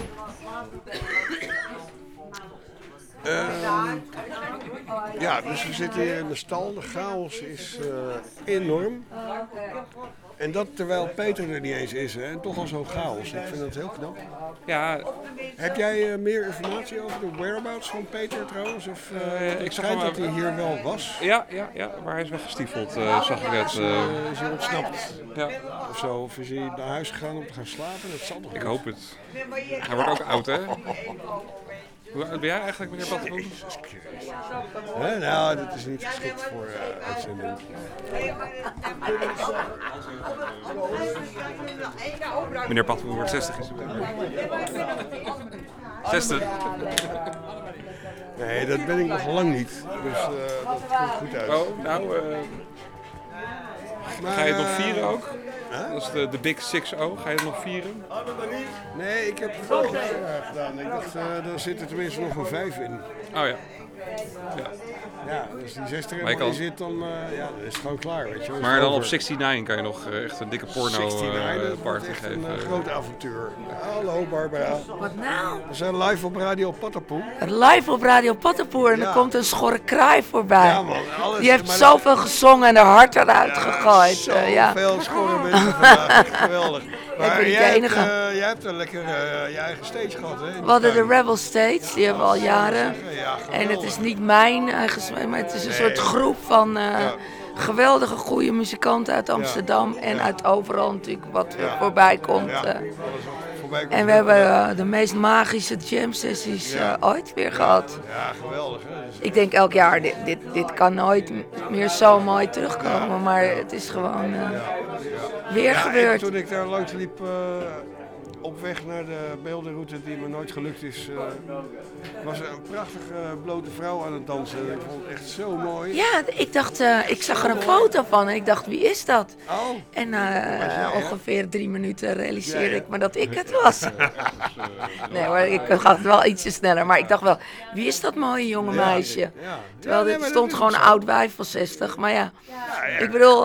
Ja, dus we zitten hier in de stal. De chaos is enorm. En dat terwijl Peter er niet eens is, hè? En toch al zo'n chaos. Ik vind dat heel knap. Ja. Heb jij meer informatie over de whereabouts van Peter trouwens? Of ik zag schijnt hem dat hij hier wel was? Ja, maar hij is weggestiefeld, zag ik net. Is hij ontsnapt? Ja. Of zo? Of is hij naar huis gegaan om te gaan slapen? Dat zal toch Ik niet? hoop het. Hij wordt ook oud, hè? Hoe oud ben jij eigenlijk, meneer Pattenboom? Nou, dit is niet geschikt voor uitzending. Meneer Pattenboom wordt 60 in 60. Nee, dat ben ik nog lang niet. Dus dat komt goed uit. Oh, nou... Ga je het nog vieren ook? Dat is de Big 6-0. Ga je het nog vieren? Nee, ik heb het vorig jaar gedaan. Ik dacht, daar zit er tenminste nog een 5 in. Oh ja. Ja, als die 6 er Maar je in kan- zit, dan is het gewoon klaar. Weet je wel. Maar Is dan over. op 69 kan je nog echt een dikke porno 69, dat wordt party echt geven. een groot avontuur. Hallo Barbara. Wat nou? We zijn live op Radio Pattenpoel. Live op Radio Pattenpoer en Ja. er komt een schorre kraai voorbij. Ja, man, alles- Die heeft maar zoveel gezongen en er hart eruit gegooid. Zoveel schorre mensen vandaag. Echt geweldig. ben Maar niet de jij enige. jij hebt een lekker je eigen stage gehad, hè? in de We hadden de tuin. Rebel Stage, die hebben we al jaren. Ja, En het is niet mijn eigen, maar het is een soort groep van geweldige goede muzikanten uit Amsterdam en uit overal natuurlijk wat voorbij komt. Ja, alles wat voorbij komt. En we hebben de meest magische jam sessies ooit weer gehad. Ja, geweldig. Hè? Dus- Ik denk elk jaar, dit kan nooit meer zo mooi terugkomen, maar het is gewoon weer Ja, en gebeurd. toen ik daar langs liep op weg naar de beeldenroute die me nooit gelukt is, was er een prachtige blote vrouw aan het dansen. Ik vond het echt zo mooi. Ja, ik dacht, ik zag er een foto van en ik dacht, wie is dat? Oh. En ongeveer 3 minuten realiseerde Ja. ik me dat ik het was. Nee, maar ik ga het wel ietsje sneller. Maar ik dacht wel, wie is dat mooie jonge meisje? Ja. Terwijl nee, er maar stond dat gewoon is een zo. oud wijf van 60. Maar ja, ik bedoel,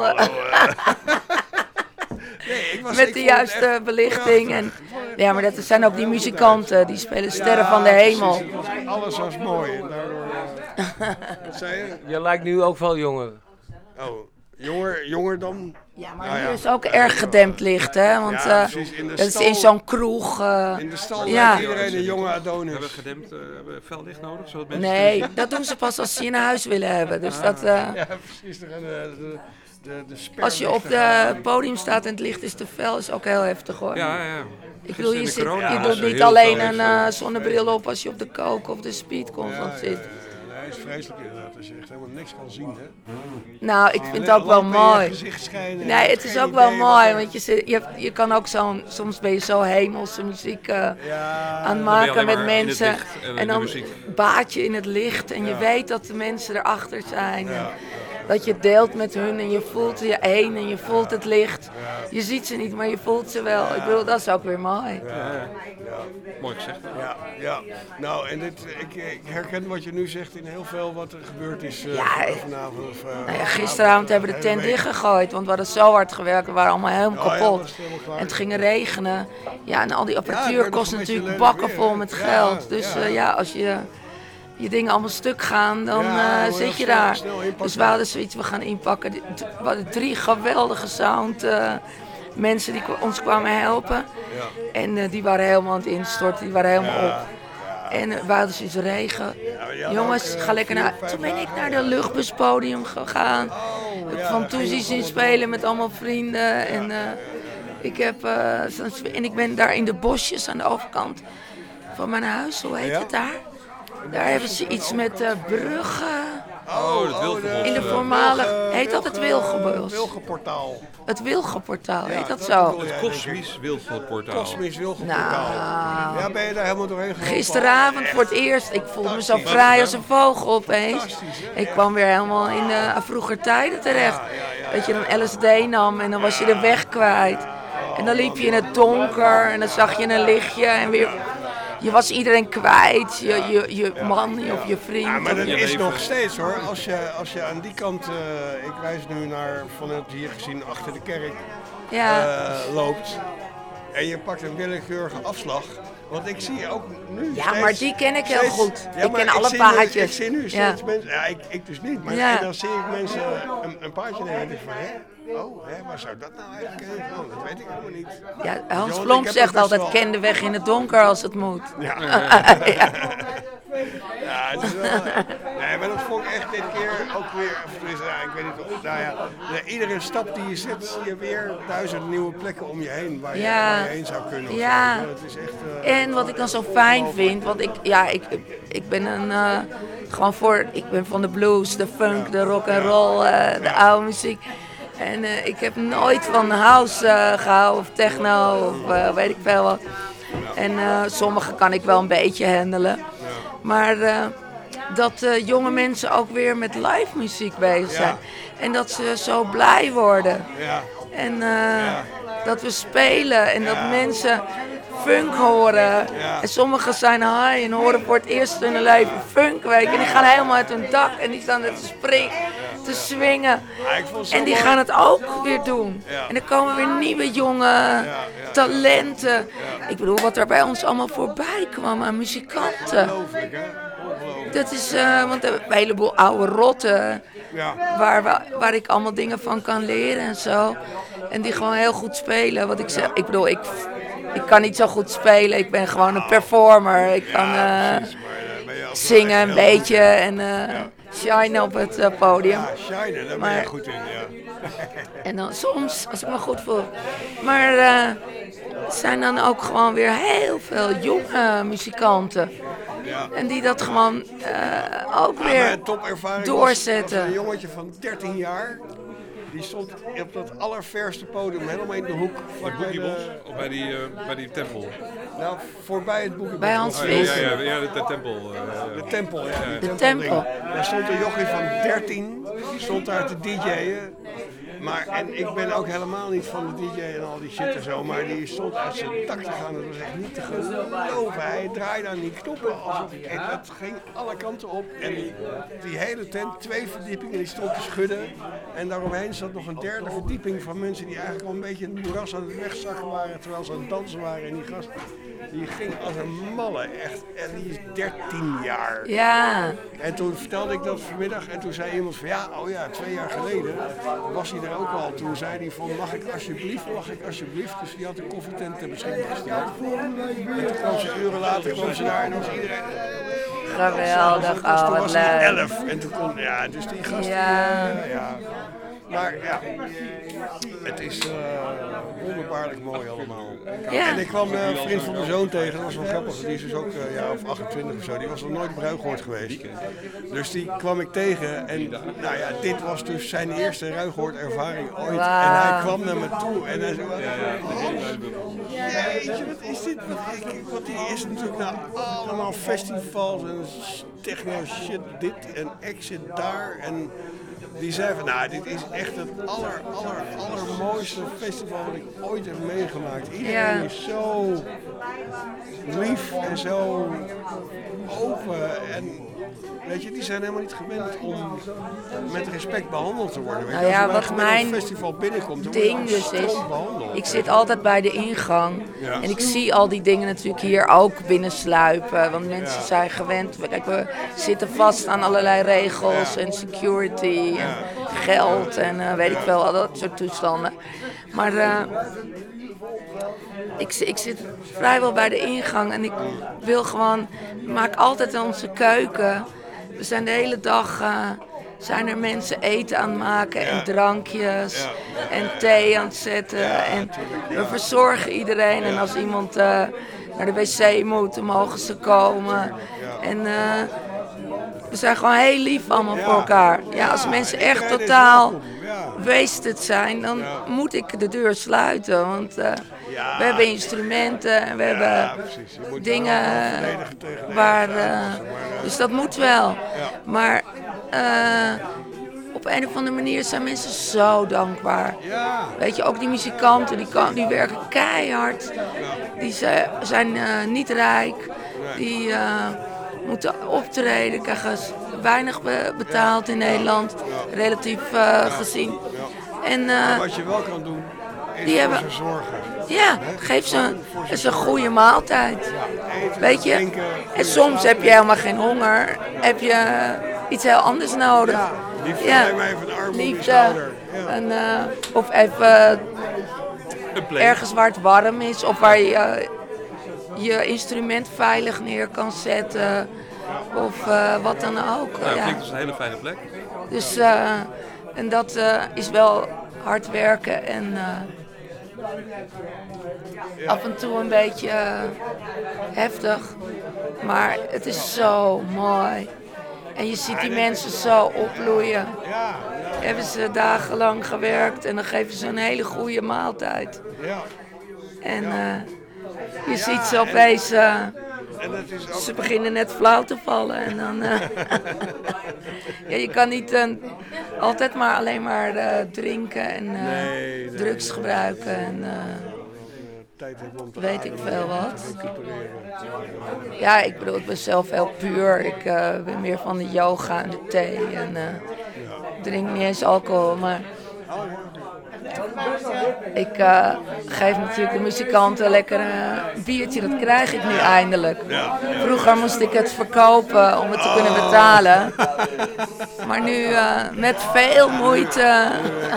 met de juiste belichting. En, ja, maar dat zijn ook die muzikanten, die spelen sterren van de hemel. Precies, het was- alles was mooi. En daardoor, wat zei je? Je lijkt nu ook wel jonger. Oh, jonger dan? Ja, maar nu is ook erg gedempt licht, hè? Want Ja, precies, in de dat is stal- in zo'n kroeg. In de stal ja. lijkt iedereen een jonge Adonis. Hebben gedempt, hebben fel licht nodig, zodat mensen... Nee, dat doen ze pas als ze je naar huis willen hebben. Dus dat, Ja, precies. De als je op het podium staat en het licht is te fel, is ook heel heftig hoor. Ja. Ik bedoel, je, In de corona je was doet er niet heel alleen veel een licht. zonnebril op als je op de coke of de speed constant zit. is vreselijk inderdaad. Als je echt helemaal niks kan zien, hè. Nou, ik vind het ook wel mooi. Nee, het is ook wel mooi, want je kan ook soms ben je zo hemelse muziek aan het maken met mensen. En dan baat je in het licht en je weet dat de mensen erachter zijn. En dat je deelt met hun en je voelt je één en je voelt het licht. Je ziet ze niet, maar je voelt ze wel. Ik bedoel, dat is ook weer mooi. Mooi gezegd. Ja. Nou, en ik herken wat je nu zegt in heel veel wat er gebeurd is vanavond. Gisteravond hebben we de tent dichtgegooid, want we hadden zo hard gewerkt. We waren allemaal helemaal kapot. En het ging regenen. Ja, en al die apparatuur kost natuurlijk bakken vol met geld. Dus als je dingen allemaal stuk gaan, dan zit je daar. Dus we hadden zoiets, we gaan inpakken. We hadden 3 geweldige sound mensen die ons kwamen helpen. En die waren helemaal aan het instorten, die waren helemaal op. En we hadden zoiets regen. Jongens, ga lekker naar... Toen ben ik naar de luchtbuspodium gegaan. Ik heb Van Toesie zien spelen met allemaal vrienden. En ik ben daar in de bosjes aan de overkant van mijn huis, hoe heet het daar? Daar hebben ze iets met bruggen. Het Wilgenbos. In de voormalige... Heet dat het Wilgenbos? Wilgenportaal. Het Wilgenportaal, heet dat zo? Het Kosmisch Wilgenportaal. Kosmisch Wilgenportaal. Nou, ja, ben je daar helemaal doorheen gelopen? Gisteravond voor het eerst. Ik voelde me zo vrij als een vogel opeens. Ik kwam weer helemaal in vroeger tijden terecht. Dat je dan LSD nam en dan was je de weg kwijt. En dan liep je in het donker en dan zag je een lichtje en weer... Je was iedereen kwijt, je man of je vriend. Ja, maar dat is nog steeds hoor. Als je aan die kant, ik wijs nu naar vanuit hier gezien achter de kerk, loopt. En je pakt een willekeurige afslag. Want ik zie ook nu steeds, maar die ken ik heel goed. Ik ken alle paadjes. Ik zie nu steeds mensen, ik dus niet. Maar en dan zie ik mensen een paadje nemen en denk van, waar zou dat nou eigenlijk heen gaan? Dat weet ik helemaal niet. Ja, Hans Plomp zegt altijd, ken de weg in het donker als het moet. Ja, het is wel... Nee, maar dat vond ik echt dit keer ook weer... ik weet niet of... iedere stap die je zet, zie je weer 1000 nieuwe plekken om je heen waar je heen zou kunnen. Het is echt, en wat ik dan zo fijn vind, want ik ben ik ben van de blues, de funk, de rock and roll, de oude muziek. En ik heb nooit van house gehouden of techno of weet ik veel wat. En sommige kan ik wel een beetje handelen. Maar dat jonge mensen ook weer met live muziek bezig zijn. En dat ze zo blij worden. En dat we spelen en dat mensen funk horen. En sommigen zijn high en horen voor het eerst in hun leven funkweek. En die gaan helemaal uit hun dak en die staan te springen, te swingen. En die gaan het ook weer doen. En er komen weer nieuwe jonge talenten. Ik bedoel, wat er bij ons allemaal voorbij kwam aan muzikanten. Dat is, want een heleboel oude rotten, waar ik allemaal dingen van kan leren en zo. En die gewoon heel goed spelen. Wat ik zeg, ik bedoel, ik kan niet zo goed spelen. Ik ben gewoon een performer. Ik kan zingen een beetje en shine op het podium. Ja, shine, daar ben je goed in, En dan soms, als ik me goed voel. Maar zijn dan ook gewoon weer heel veel jonge muzikanten. En die dat gewoon ook weer doorzetten. Een jongetje van 13 jaar. Die stond op dat allerverste podium, helemaal in de hoek. Of bij die tempel? Nou, voorbij het Boekiebos. Bij Hans Visser. Ja, de tempel. De tempel, De tempel. Daar stond een jochie van 13, die stond daar te DJ'en. En ik ben ook helemaal niet van de DJ en al die shit en zo, maar die stond uit zijn dak te gaan. Dat was echt niet te geloven. Hij draaide aan die knoppen. En dat ging alle kanten op. En die hele tent, 2 verdiepingen, die stond te schudden. En daaromheen zat nog een 3e verdieping van mensen die eigenlijk al een beetje in het moeras aan het wegzakken waren. Terwijl ze aan het dansen waren. En die gast, die ging als een malle, echt. En die is 13 jaar. Ja. En toen vertelde ik dat vanmiddag en toen zei iemand van 2 jaar geleden was hij er ook al. Toen zei hij van mag ik alsjeblieft. Dus die had een koffietent ter beschikking gesteld. En toen kwam ze uren later daar en was iedereen... Geweldig, toen was hij leuk. 11 en toen kon, dus die gast... Maar ja, het is wonderbaarlijk mooi allemaal. Ja. En ik kwam een vriend van mijn zoon tegen, dat was wel grappig. Die is dus ook of 28 of zo. Die was nog nooit op Ruigoord geweest. Dus die kwam ik tegen en nou ja, dit was dus zijn eerste Ruigoord-ervaring ooit. Wow. En hij kwam naar me toe en hij zei, jeetje, wat is dit? Want die is natuurlijk naar allemaal festivals en techno shit dit en exit daar. En die zei van, nou, dit is echt het allermooiste festival wat ik ooit heb meegemaakt. Iedereen is zo lief en zo open en weet je, die zijn helemaal niet gewend om met respect behandeld te worden. Weet je? Nou ja, als je wat bij mijn een festival binnenkomt, dan ding word je dus is, stroom behandeld. ik zit altijd bij de ingang Ja. en ik zie al die dingen natuurlijk hier ook binnensluipen, want mensen zijn gewend. Kijk, we zitten vast aan allerlei regels en security en geld en weet ik veel, al dat soort toestanden. Maar ik zit vrijwel bij de ingang en ik wil gewoon, maak altijd onze keuken. We zijn de hele dag, zijn er mensen eten aan het maken en drankjes en thee aan het zetten. En we verzorgen iedereen en als iemand naar de wc moet, dan mogen ze komen. En we zijn gewoon heel lief allemaal voor elkaar. Ja, als mensen echt totaal wasted zijn, dan moet ik de deur sluiten. Want we hebben instrumenten en we hebben dingen waar... dus dat moet wel. Maar op een of andere manier zijn mensen zo dankbaar. Weet je, ook die muzikanten, die werken keihard. Die zijn niet rijk. Die moeten optreden, krijgen weinig betaald in Nederland, relatief gezien. En wat je wel kan doen, is die voor hebben, ze zorgen. Ja, geef ze een goede maaltijd. Weet je, en soms heb je helemaal geen honger, heb je iets heel anders nodig. Liefde, lijkt mij even een arm op je liefde, schouder. of even ergens waar het warm is, of waar je je instrument veilig neer kan zetten, of wat dan ook. Nou, klinkt als een hele fijne plek. Dus, en dat is wel hard werken en af en toe een beetje heftig, maar het is zo mooi. En je ziet die mensen zo opbloeien. Hebben ze dagenlang gewerkt en dan geven ze een hele goede maaltijd. En je ziet ze opeens, ze beginnen net flauw te vallen. En dan, ja, je kan niet altijd maar alleen maar drinken en drugs gebruiken. En, weet ik veel wat. Ja, ik bedoel, ik ben zelf heel puur. Ik ben meer van de yoga en de thee. En drink niet eens alcohol, maar ik geef natuurlijk de muzikanten lekker een biertje. Dat krijg ik nu eindelijk. Vroeger moest ik het verkopen om het te kunnen betalen. Maar nu met veel moeite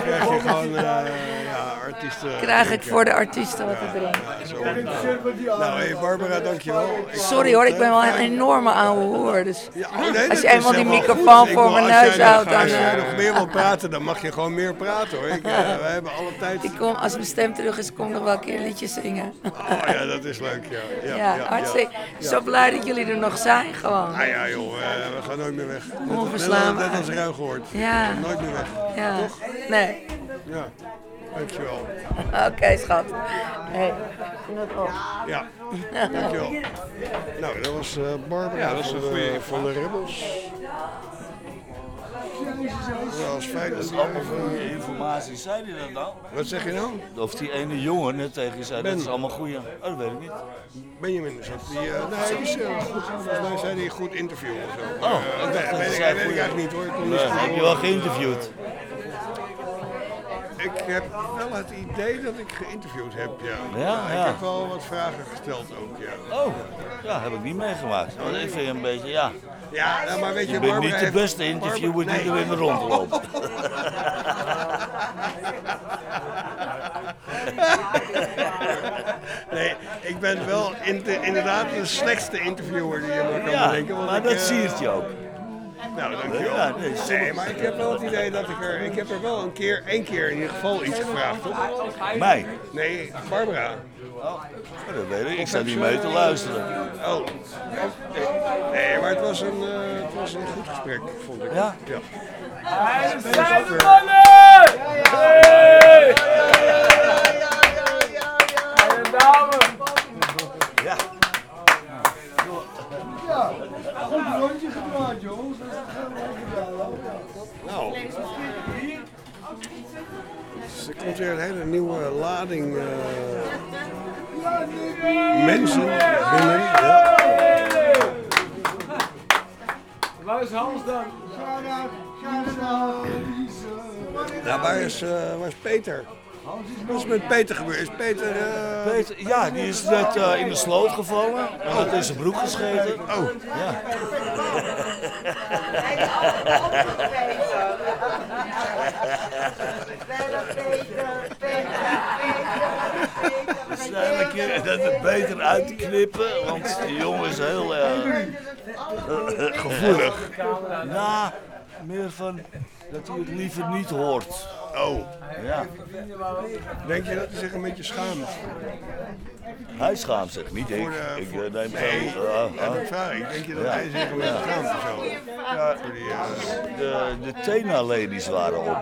krijg ik voor de artiesten wat te drinken. Nou, hey Barbara, dankjewel. Sorry hoor, ik ben wel een enorme oude hoer. Dus als je eenmaal die microfoon voor mijn neus houdt, dan... Als je nog meer wil praten, dan mag je gewoon meer praten hoor. Wij hebben alle tijd. Ik kom, als mijn stem terug is, kom ik nog wel een keer een liedje zingen. Oh ja, dat is leuk, ja. Hartstikke. Zo blij dat jullie er nog zijn gewoon. Ah ja joh, we gaan nooit meer weg. Onverslaanbaar. Net als Ruigoord. Ja. Nooit meer weg. Ja. Toch? Nee. Ja. Dankjewel. Oké, schat. Hey. Ja, dankjewel. Nou, dat was Barbara. Ja, dat is een goede van de Rebels. Ja, als feit dat is allemaal goede informatie. Zei hij dat nou? Wat zeg je nou? Of die ene jongen net tegen je zei, dat is allemaal goede. Oh, dat weet ik niet. Benjamin is dat. Die is goed. Volgens mij zei hij goed interview of zo. Oh, dat weet ik eigenlijk niet hoor. Heb je wel geïnterviewd? Ik heb wel het idee dat ik geïnterviewd heb, ja. Ja. Ik heb wel wat vragen gesteld ook, ja. Oh, ja, heb ik niet meegemaakt. Want ik vind je een beetje, ja. Ja, maar weet je, bent niet de beste interviewer die er in de rond loopt. Nee, ik ben wel inderdaad de slechtste interviewer die je maar kan bedenken. Maar dat siert je ook. Nou, dankjewel. Ja, nee, maar ik heb wel het idee dat ik heb er wel één keer in ieder geval iets gevraagd, toch? Mij? Nee, Barbara. Oh, dat weet ik. Ik sta niet mee te luisteren. Oh. Nee, maar het was een goed gesprek, vond ik. Ja? Ja. En zijn de mannen! Hey! En de dame! Ja. Ja, goed rondje gedraaid, jongens. Dat gaan we gedaan. Nou. Dus er komt weer een hele nieuwe lading mensen binnen. Ja. Waar is Hans dan? Ja, waar is Peter? Wat is met Peter gebeurd? Is Peter... Peter, ja, die is net in de sloot gevallen. En had in zijn broek gescheten. Oh. Ja. Waarschijnlijk dat het beter uit te knippen, want die jongen is heel gevoelig. Nou, meer van dat hij het liever niet hoort. Oh. Ja. Denk je dat hij zich een beetje schaamt? Hij schaamt zich, niet ik. Ik neem nee, ik vraag. Denk je dat hij zich een beetje schaamt of zo? Ja, de Tena-ladies waren op.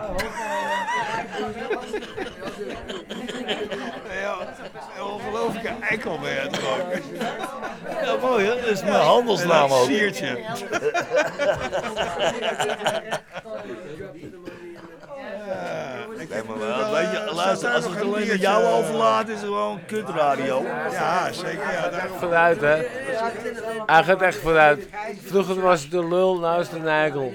Ja, een ongelofelijke eikel ben je het gewoon. Ja, mooi hè? Dat is mijn handelsnaam ook. Siertje. Nee, maar weet je, luister, als het alleen met jou overlaat, is het gewoon kutradio. Ja, zeker. Ja, daar Vooruit, hè? Hij gaat echt vooruit. Vroeger was het de lul, nou is het een eikel.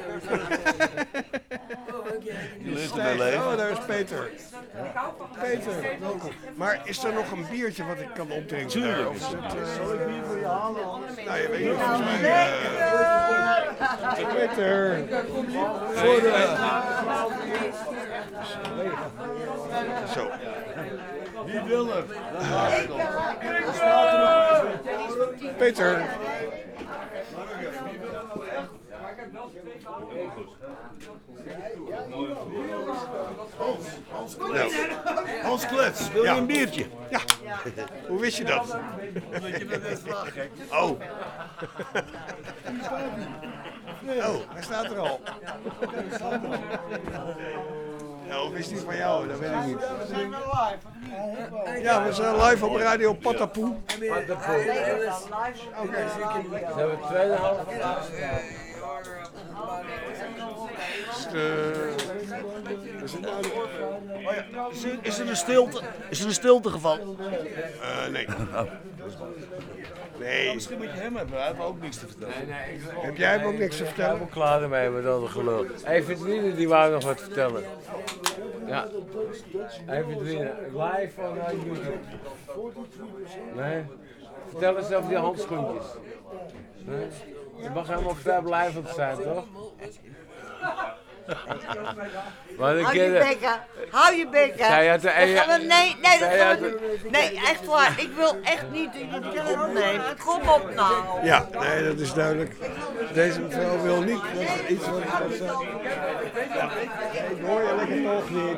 Oh, daar is Peter. Peter, welkom. Maar is er nog een biertje wat ik kan opdrinken? Tuurlijk. Daar? Of is het, zal ik bier voor je halen? Nou, je weet niet, volgens mij... Peter. Voor de... Zo. Wie wil er? Peter. Hans Klets, wil je een biertje? Ja. Hoe wist je dat? Omdat je dat net vraagt, gek. Oh. Oh, hij staat er al. Ja, of is die van jou? Dat weet ik niet. We zijn wel live. Ja, we zijn live op Radio Patapoe. Oké. Ze hebben 2,5 Is er een stilte gevallen? Nee. Nee. Misschien moet je hem hebben, hij heeft ook niks te vertellen. Heb jij hem ook niks te vertellen? Ik ben klaar ermee met al de gelul. Hey, Verdwiener, die wou nog wat vertellen. Ja. Hey, Verdwiener, live van YouTube. Nee. Vertel eens over die handschoentjes. Nee. Je mag helemaal vrijblijvend zijn, toch? Hou je bekken, hou je bekken. Nee, echt waar. Ik wil echt niet dat je het opneemt. Kom op nou. Ja, nee, dat is duidelijk. Deze mevrouw wil niet iets wat ik zeg. Ik hoor je lekker toch niet.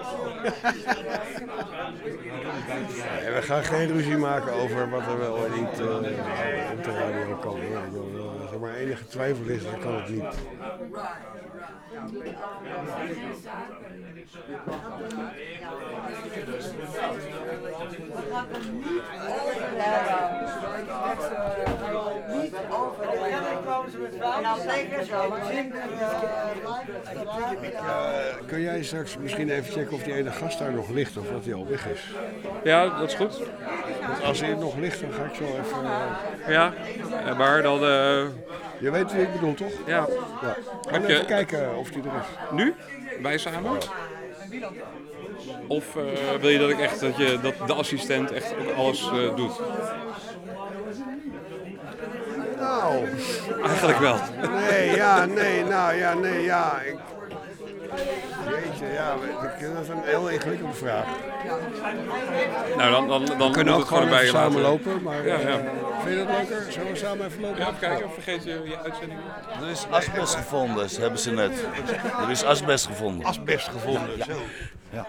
En we gaan geen ruzie maken over wat er wel en niet op de radio kan. Als er maar enige twijfel is, dan kan het niet. Kun jij straks misschien even checken of die ene gast daar nog ligt of dat hij al weg is? Ja, dat is goed. Want als hij nog ligt, dan ga ik zo even... Ja, maar dan... Je weet wie ik bedoel, toch? Ja. Ga even kijken of die er is. Nu? Wij samen? Of wil je dat ik echt dat de assistent echt ook alles doet? Nou. Eigenlijk wel. Nee. Jeetje, ja, dat is een heel ingewikkelde vraag. Nou, dan we kunnen ook gewoon gewoon erbij samen laten. lopen, maar Ja. vind je dat leuker? Zullen we samen even lopen? Ja, even kijken, vergeet je uitzending. Er is asbest gevonden, hebben ze net. Er is asbest gevonden. Asbest gevonden, zo. Ja.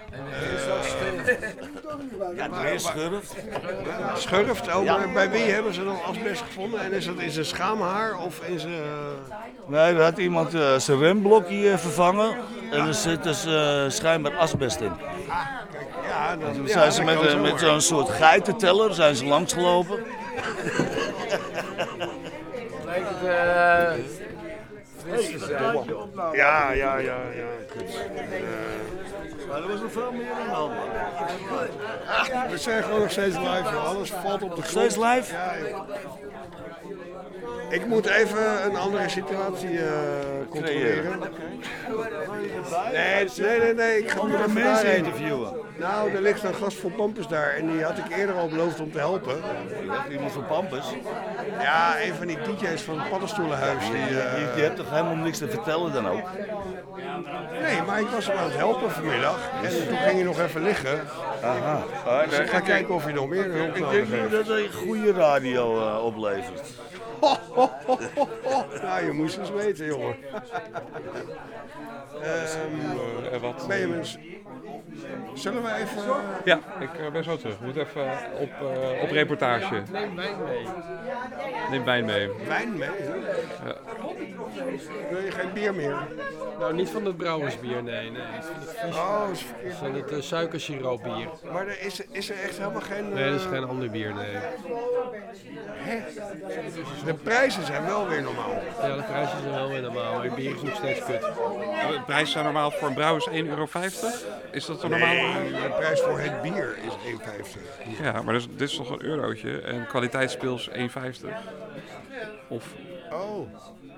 Ja, er is schurft. Schurft? Oh, Ja. maar bij wie hebben ze dan asbest gevonden? En is dat in zijn schaamhaar of in zijn... Nee, er had iemand zijn remblokje vervangen en er zit dus schijnbaar asbest in. Ja, En toen ja, zijn ze dat kan met zomaar. zo'n soort geitenteller zijn ze langsgelopen. Lijkt het fris te zijn. Ja. Kut. Maar er was nog veel meer aan de hand. We zijn gewoon nog steeds live, joh. Alles valt op de grond. Steeds live? Ja, joh. Ik moet even een andere situatie controleren. Nee. Ik ga Andere even mensen daarheen. interviewen. Nou, er ligt een gast voor Pampus daar en die had ik eerder al beloofd om te helpen. Iemand van Pampus? Ja, een van die DJ's van het Paddenstoelenhuis. Je hebt toch helemaal niks te vertellen dan ook? Nee, maar ik was hem aan het helpen vanmiddag en toen ging hij nog even liggen. Aha. Dus ik ga kijken of hij nog meer hulp Ik nodig denk niet heeft. dat hij goede radio oplevert. Nou, je moest eens weten, jongen. Wat? Benjamin, zullen we even... Ja, ik ben zo terug. Ik moet even op reportage. Neem wijn mee. Neem wijn mee. Wijn mee? Ja. Wil je geen bier meer? Nou, niet van het brouwersbier, nee. Het is van het vies. Oh, is verkeerd. Van het suikersiroopbier. Maar er is er echt helemaal geen... Nee, dat is geen ander bier, nee. Hè? De prijzen zijn wel weer normaal. Ja, de prijzen zijn wel weer normaal, maar het bier is nog steeds kut. De prijs zijn normaal voor een brouwers €1,50? Is dat een normaal? Nee, de prijs voor het bier is 1,50. Ja, maar dit is toch een eurotje en kwaliteitspils €1,50? Of... Oh.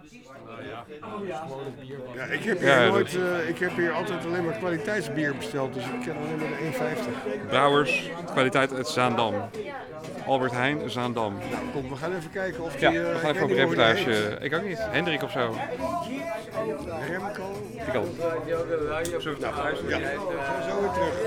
Ja, ik heb hier altijd alleen maar kwaliteitsbier besteld, dus ik ken alleen maar de 1,50. Brouwers, kwaliteit uit Zaandam. Albert Heijn, Zaandam. Nou, kom, we gaan even kijken of Ja, die... we gaan ik even op weet niet hoe die reportage. heet. Ik ook niet. Hendrik of zo. Remco. Die kan. Zo, ja. Zo weer terug.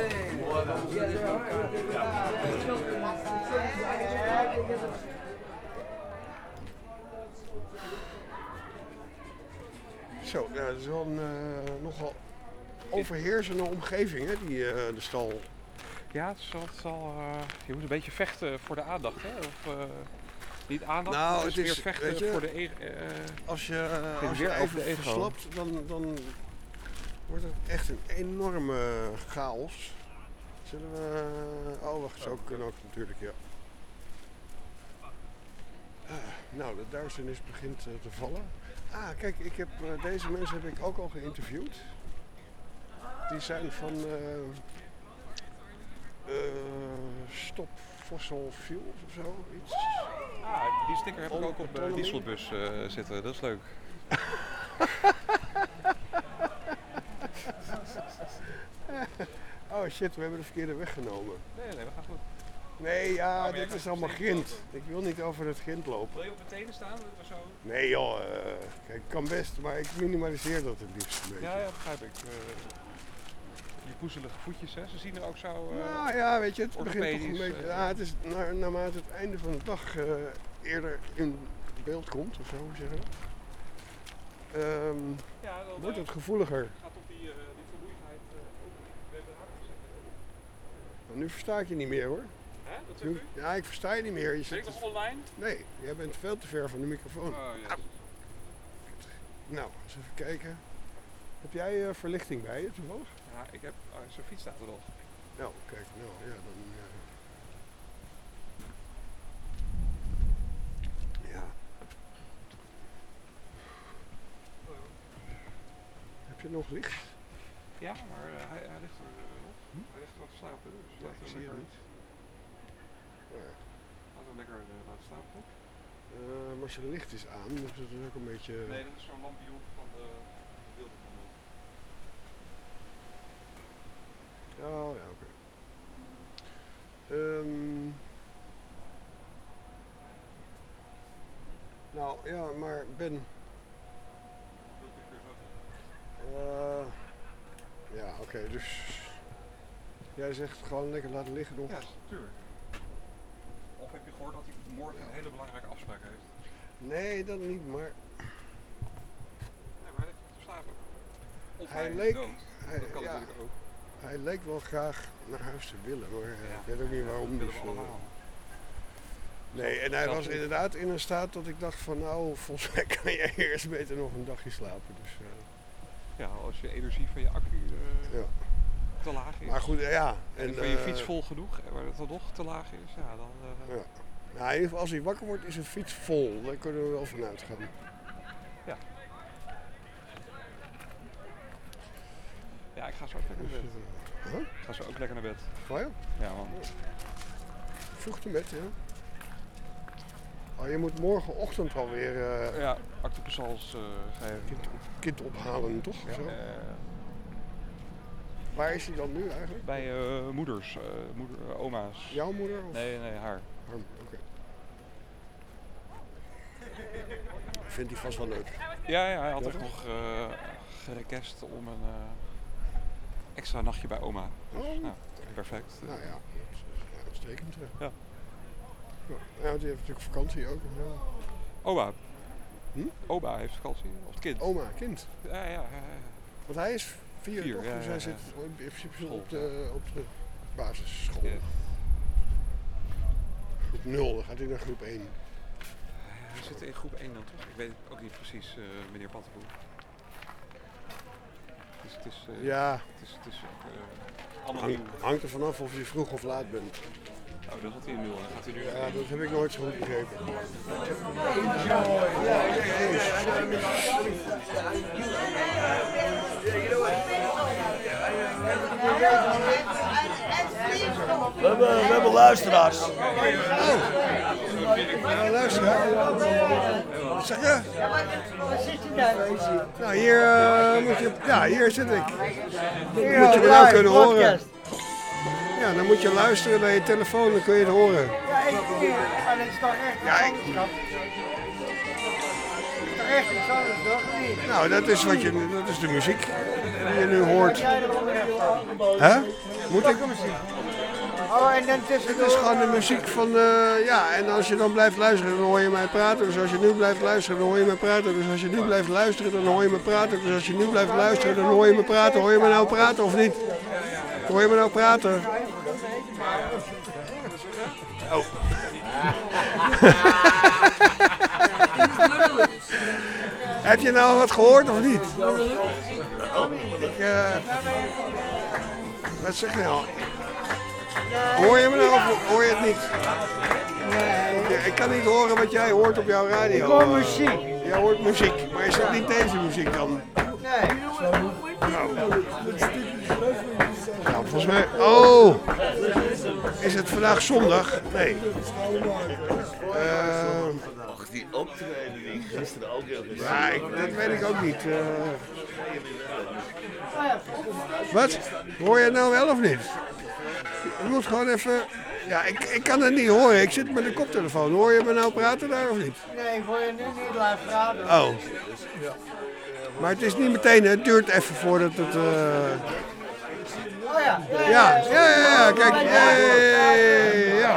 Zo, ja, dat is wel een nogal overheersende omgeving, hè, de stal. Ja, het zal, je moet een beetje vechten voor de aandacht, hè? Of niet aandacht, Nou, maar het meer is, vechten weet je, voor de als je weer over de even ego. verslapt, dan wordt het echt een enorme chaos. Zullen we... Oh, wacht, zo kunnen ook natuurlijk, ja. Nou, de duisternis begint te vallen. Ah, kijk, deze mensen heb ik ook al geïnterviewd. Die zijn van Stop Fossil Fuels of zo, iets. Ah, die sticker heb ik ook op de dieselbus zitten, dat is leuk. Oh shit, we hebben de verkeerde weg genomen. Nee, we gaan goed. Nee, ja, dit is allemaal grind. Ik wil niet over het grind lopen. Wil je op de tenen staan? Of zo? Nee joh, kijk, kan best, maar ik minimaliseer dat het liefst een beetje. Ja, begrijp ik. Die poezelige voetjes, hè? Ze zien er ook zo... Nou ja, weet je, het begint toch een orthopedisch, beetje... Ja, het is naarmate het einde van de dag eerder in beeld komt, of zo zeggen. Wordt het gevoeliger. Gaat op die vermoeidheid ook harder zetten. Nou, nu versta ik je niet meer hoor. Hè? Dat zegt u? Ja, ik versta je niet meer. Ben ik nog online? Nee, jij bent veel te ver van de microfoon. Oh, ja. Nou, eens even kijken. Heb jij verlichting bij je toevallig? Ja, ik heb... Zo'n fiets staat er nog. Nou, kijk, nou ja, dan... Ja. Heb je nog licht? Ja, maar hij ligt er nog. Hij ligt er wat te slapen, dus Ja, ik zie het niet. Laten we lekker laten slapen, toch? Maar als je licht is aan, dan is het ook een beetje... Nee, dat is zo'n lampioen van de wilde van de... Oh ja, oké. Nou ja, maar Ben. Oké, dus jij zegt gewoon lekker laten liggen nog? Ja, tuurlijk. Of heb je gehoord dat hij morgen een hele belangrijke afspraak heeft? Nee, dat niet, maar... Nee, maar hij ligt te slapen. Of Hij is leek... dood. Dat kan natuurlijk ook. Hij leek wel graag naar huis te willen, maar ik weet ook niet waarom. Dat Dus, willen we allemaal. nee, en hij was inderdaad in een staat dat ik dacht van nou, volgens mij kan jij eerst beter nog een dagje slapen. Dus, ja, als je energie van je accu te laag is. Maar goed, ja. En van je fiets vol genoeg, waar het dan nog te laag is, ja dan... ja. Nou, in ieder geval als hij wakker wordt is een fiets vol, daar kunnen we wel van uitgaan. Ja. Ja, ik ga zo ook lekker naar bed. Huh? Ik ga zo ook lekker naar bed. Ga je? Ja man. Vroeg te bed, ja. Oh, je moet morgenochtend alweer... ja, actepassals geven. Kind ophalen, toch? Ja, zo? Waar is hij dan nu eigenlijk? Bij moeders, oma's. Jouw moeder? Of? Nee, haar. Oké. Vindt hij vast wel leuk? Ja, hij had echt nog gerequest om een extra nachtje bij oma. Dus, nou, perfect. Nou ja, uitstekend. Ja. Ja, die heeft natuurlijk vakantie ook. Oma. Oma heeft vakantie, of het kind? Oma, kind. Ja. Want hij is 4, toch? Dus hij zit in principe op de basisschool. Ja. Groep 0, dan gaat hij naar groep 1. Hij zit in groep 1 dan toch? Ik weet het ook niet precies, meneer Pattenboer. Dus het is... Het is allemaal hangt er vanaf of je vroeg of laat bent. Oh, dat had hij in 0. Gaat hij nu ja, dat heb ik nooit zo goed begrepen. We hebben luisteraars. Oh. Nou, luisteraar. Wat zeg je? Waar zit je nou? Nou, hier moet je... Ja, hier zit ik. Moet je me nou kunnen horen. Ja, dan moet je luisteren naar je telefoon, dan kun je het horen. Ja, maar dat is toch echt Ja, anders, schat? Dat is toch echt iets anders, toch? Niet? Nou, dat is de muziek die je nu hoort. Jij er onderweg van? Hè? Moet ik? Oh, en dan tussendoor... Het is gewoon de muziek van, ja, en als je dan blijft luisteren, dan hoor je mij praten. Dus als je nu blijft luisteren, dan hoor je mij praten. Dus als je nu blijft luisteren, dan hoor je me praten. Dus als je nu blijft luisteren, dan hoor je me praten. Hoor je me nou praten of niet? Hoor je me nou praten? Oh. Heb je nou wat gehoord of niet? Wat zeg je nou? Hoor je me nou of hoor je het niet? Nee. Ik kan niet horen wat jij hoort op jouw radio. Ik hoor muziek. Jij hoort muziek, maar is dat niet deze muziek dan? Nee. Nou, volgens mij... Oh! Is het vandaag zondag? Nee. Ach, die optreden die ik gisteren ook heel gezien. Ja, dat weet ik ook niet. Wat? Hoor je het nou wel of niet? Je moet gewoon even... Ja, ik kan het niet horen. Ik zit met een koptelefoon. Hoor je me nou praten daar of niet? Nee, ik hoor je nu niet live praten. Oh. Maar het is niet meteen, het duurt even voordat het... Oh ja. Ja, kijk. Ja.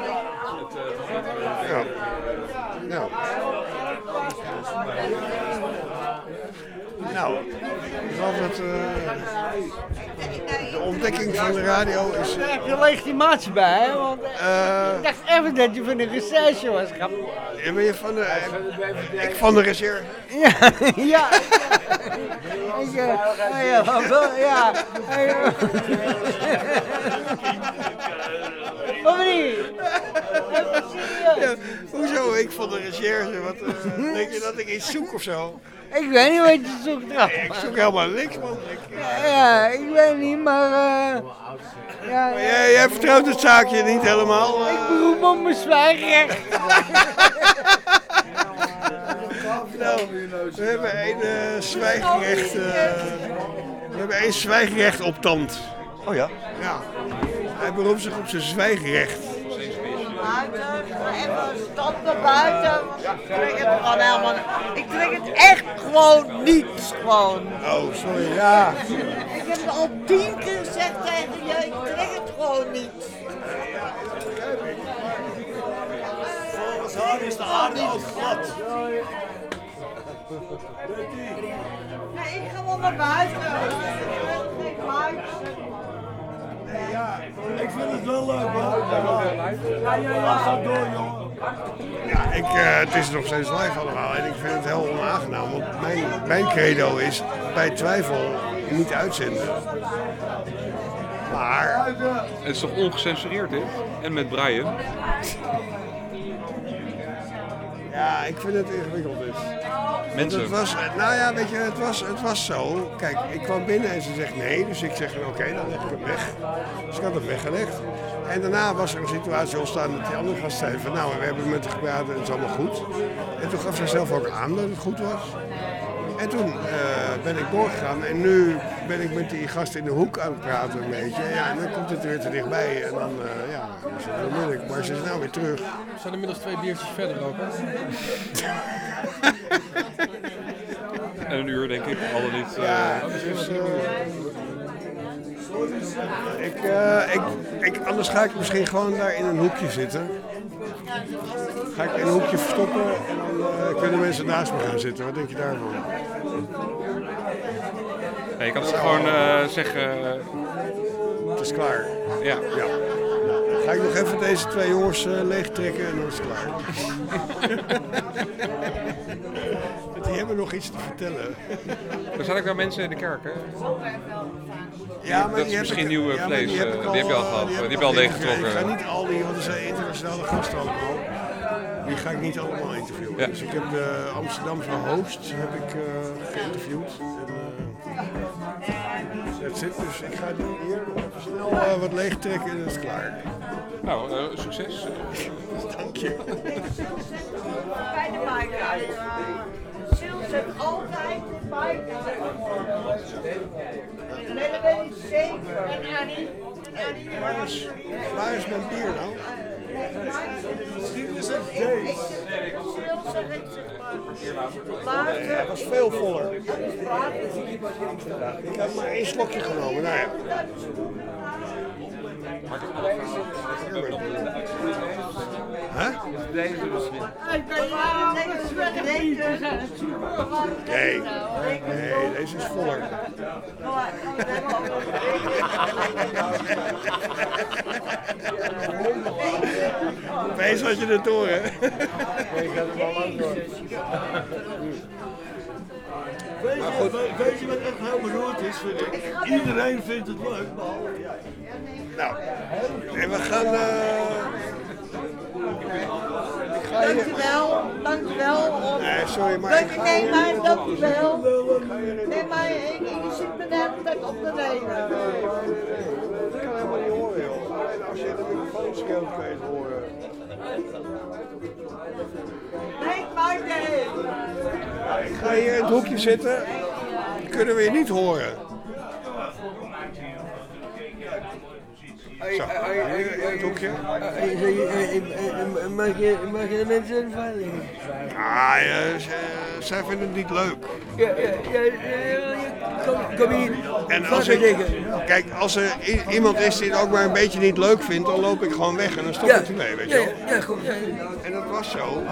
Nou, ik geloof dat de ontdekking van de radio is... Daar heb je legitimatie bij, hè? Want ik dacht even dat je van de recherche was. Ja, ben je van de... Ik van de recherche. Ja. Of niet? Ja, hoezo ik van de recherche? Wat, denk je dat ik iets zoek of zo? Ik weet niet wat je zoekt. Nee, ik zoek helemaal niks, man. Ja, ik weet niet, maar... Maar jij vertrouwt het zaakje niet helemaal. Ik beroep op mijn zwijgrecht. Nou, we hebben één zwijgrecht. We hebben één zwijgrecht op tand. Oh ja? Ja. Hij beroept zich op zijn zwijgrecht. buiten. Even stappen buiten. Want ik trek het gewoon helemaal. Ik trek het echt gewoon niet. Gewoon. Oh, sorry, ja. Ik heb het al 10 keer gezegd tegen je, ik trek het gewoon niet. Volgens haar is de aarde ook glad. Nee, ik ga wel naar buiten. Ik vind het wel leuk, man. Ga zo door, jongen. Ja, het is nog steeds live allemaal en ik vind het heel onaangenaam. Want mijn credo is bij twijfel niet uitzenden. Maar... Het is toch ongecensureerd, dit? En met Brian. Ja, ik vind het ingewikkeld dus. Mensen. Het was, nou ja, weet je, het was zo. Kijk, ik kwam binnen en ze zegt nee, dus ik zeg oké, dan leg ik hem weg. Dus ik had hem weggelegd. En daarna was er een situatie ontstaan dat die andere gast zei van nou, we hebben met haar gepraat en het is allemaal goed. En toen gaf zij zelf ook aan dat het goed was. En toen ben ik doorgegaan en nu ben ik met die gast in de hoek aan het praten een beetje. Ja, en dan komt het weer te dichtbij en dan is het heel moeilijk. Maar ze is nou weer terug. We zijn inmiddels 2 biertjes verder ook. En een uur denk ik, al dan niet. Anders ga ik misschien gewoon daar in een hoekje zitten. Ga ik in een hoekje verstoppen en dan kunnen mensen naast me gaan zitten. Wat denk je daarvan? Nee, je kan ook gewoon zeggen... het is klaar. Ja. Ga ik nog even deze 2 jongens leegtrekken en dan is het klaar. Die hebben nog iets te vertellen. Er zijn ook wel mensen in de kerk, hè? Ja, maar dat is misschien nieuw vlees. Die heb je al gehad. Die heb je al leeggetrokken. Ik ga niet al die, want er zijn internationale gasten allemaal. Die ga ik niet allemaal interviewen. Ja. Dus ik heb de Amsterdamse host geïnterviewd. That's it. Dus ik ga hier nog even snel wat leegtrekken en dat is klaar. Nou, succes. Dank je. Bij de maaikade. Sil zet altijd de maaikade. Nee, dat weet ik zeker. En Annie? Waar is mijn bier nou? Misschien is het deze. Het was veel voller. Ik heb maar 1 slokje genomen. Nou ja. Huh? Deze misschien. Nee, deze is voller. Wees wat je het door, hè? Weet je wat echt heel beroerd is, vind ik? Iedereen vindt het leuk, behalve jij. Nou, en we gaan... Dankjewel. Nee, sorry, maar... Nee, maar dankjewel. Nee, maar je zit me de hele tijd op de reden. Ik kan helemaal niet horen, joh. Alleen als je in de microfoon scheelt, kan je het horen. Nee, maar nee. Ik ga hier in het hoekje zitten. Kunnen we je niet horen. Zo, hier in het hoekje. Mag je de mensen veilig? Zij vinden het niet leuk. Kom hier. En kijk, als er iemand is die het ook maar een beetje niet leuk vindt, dan loop ik gewoon weg en dan stop ik ermee, weet je wel. Ja, goed. En dat was zo.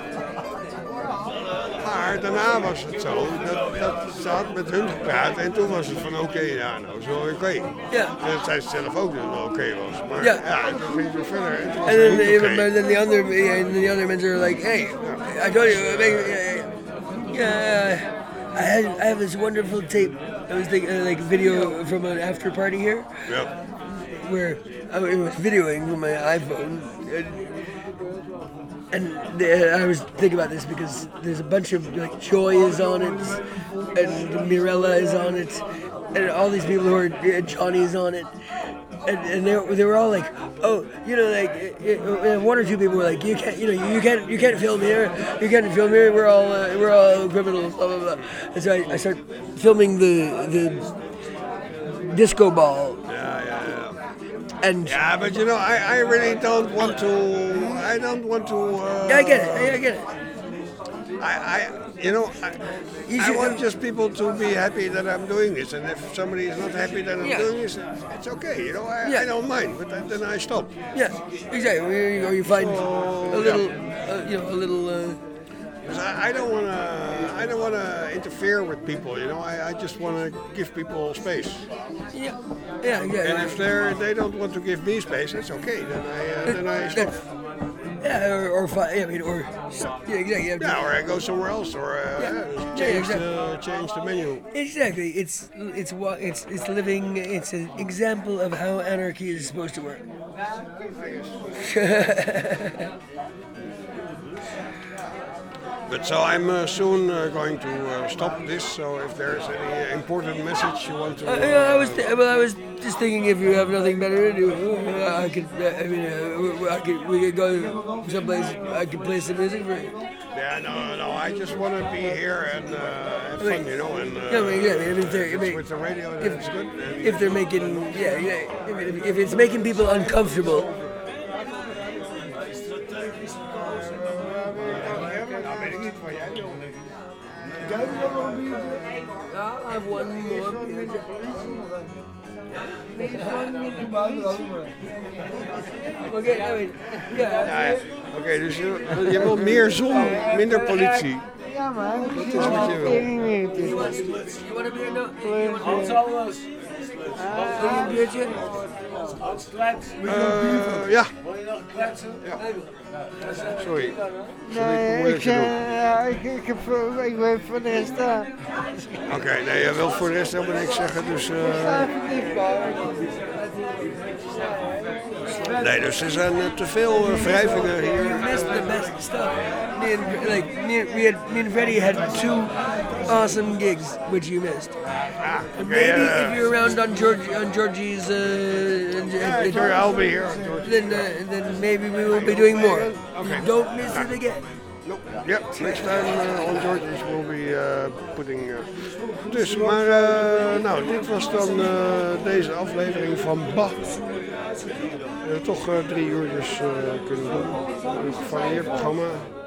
Maar daarna was het zo, dat ze had met hun gepraat en toen was het van oké, ja, nou zo oké. Ja. En dat zei ze zelf ook dat het oké was. Maar ja, toen ging het weer verder. En toen was het niet oké. Maar then the other men are like, hey, I told you, I have this wonderful tape. I was thinking, like a video from an after party here. Yeah. Where I was videoing from my iPhone. And I was thinking about this because there's a bunch of like Joy is on it, and Mirella is on it, and all these people who are Johnny is on it, and they were all like, oh, you know, like 1 or 2 people were like, you can't film here, we're all criminals, blah blah blah. And so I start filming the disco ball. And yeah, but you know, I really don't want to. I I don't want to. I get it. I get it. I want just people to be happy that I'm doing this, and if somebody is not happy that I'm doing this, it's okay. I don't mind, but then I stop. Yeah, exactly. Or you find a little, a little. I don't want to interfere with people. I just want to give people space. Yeah. And if they don't want to give me space, that's okay. Then I stop. Exactly. Yeah, or I go somewhere else, or change the menu. Exactly. It's living. It's an example of how anarchy is supposed to work. But so I'm soon going to stop this. So if there is any important message you want to, I was just thinking if you have nothing better to do, we could go someplace. I could play some music for you. Yeah, no. I just want to be here and have fun, And with the radio, it's good. If they're making, if it's making people uncomfortable. I'll have one more. Oké, dus je wil meer zon, minder politie. Ja, man. Dat is wat je wil. Een biertje? Ja. Ja. Sorry. Nee, ik wil voor de rest staan. Oké, nee, je wilt voor de rest helemaal niks zeggen, dus... Nee, dus er zijn te veel wrijvingen hier. You missed the best stuff. Me and Freddie had 2 awesome gigs, which you missed. Maybe if you're around on Georgie's, I'll be here. Then maybe we will be doing more. Okay. Don't miss it again. Nope. Yep, next time on Georgie's we'll be putting... Dus, maar nou, dit was dan deze aflevering van Bah. Toch 3 uur dus kunnen doen. Een gevarieerd programma.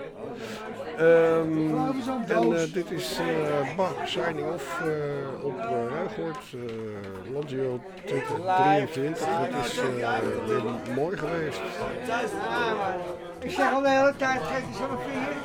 En dit is Bah, signing off op Ruigoord, Landsio 2023. Het is weer mooi geweest. Ik zeg al de hele tijd, geef je zo'n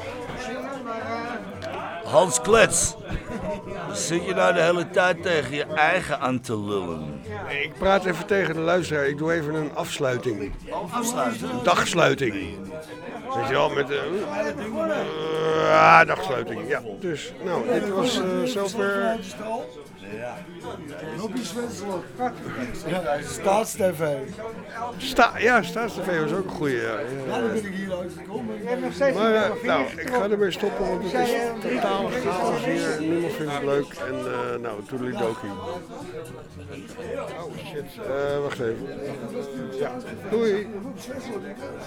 Hans Klets, zit je nou de hele tijd tegen je eigen aan te lullen? Nee, ik praat even tegen de luisteraar. Ik doe even een afsluiting. Afsluiting? Een dagsluiting. Weet je wel, met dagsluiting. Ja, dus, nou, dit was zover. Staatstv. Staatstv was ook een goeie. Ja, dan ben ik hier uitgekomen. Maar nou, ik ga ermee stoppen, want het is totaal chaos hier. Niemand vindt het leuk. En nou, toedelidokie. Oh shit, wacht even. Ja, doei.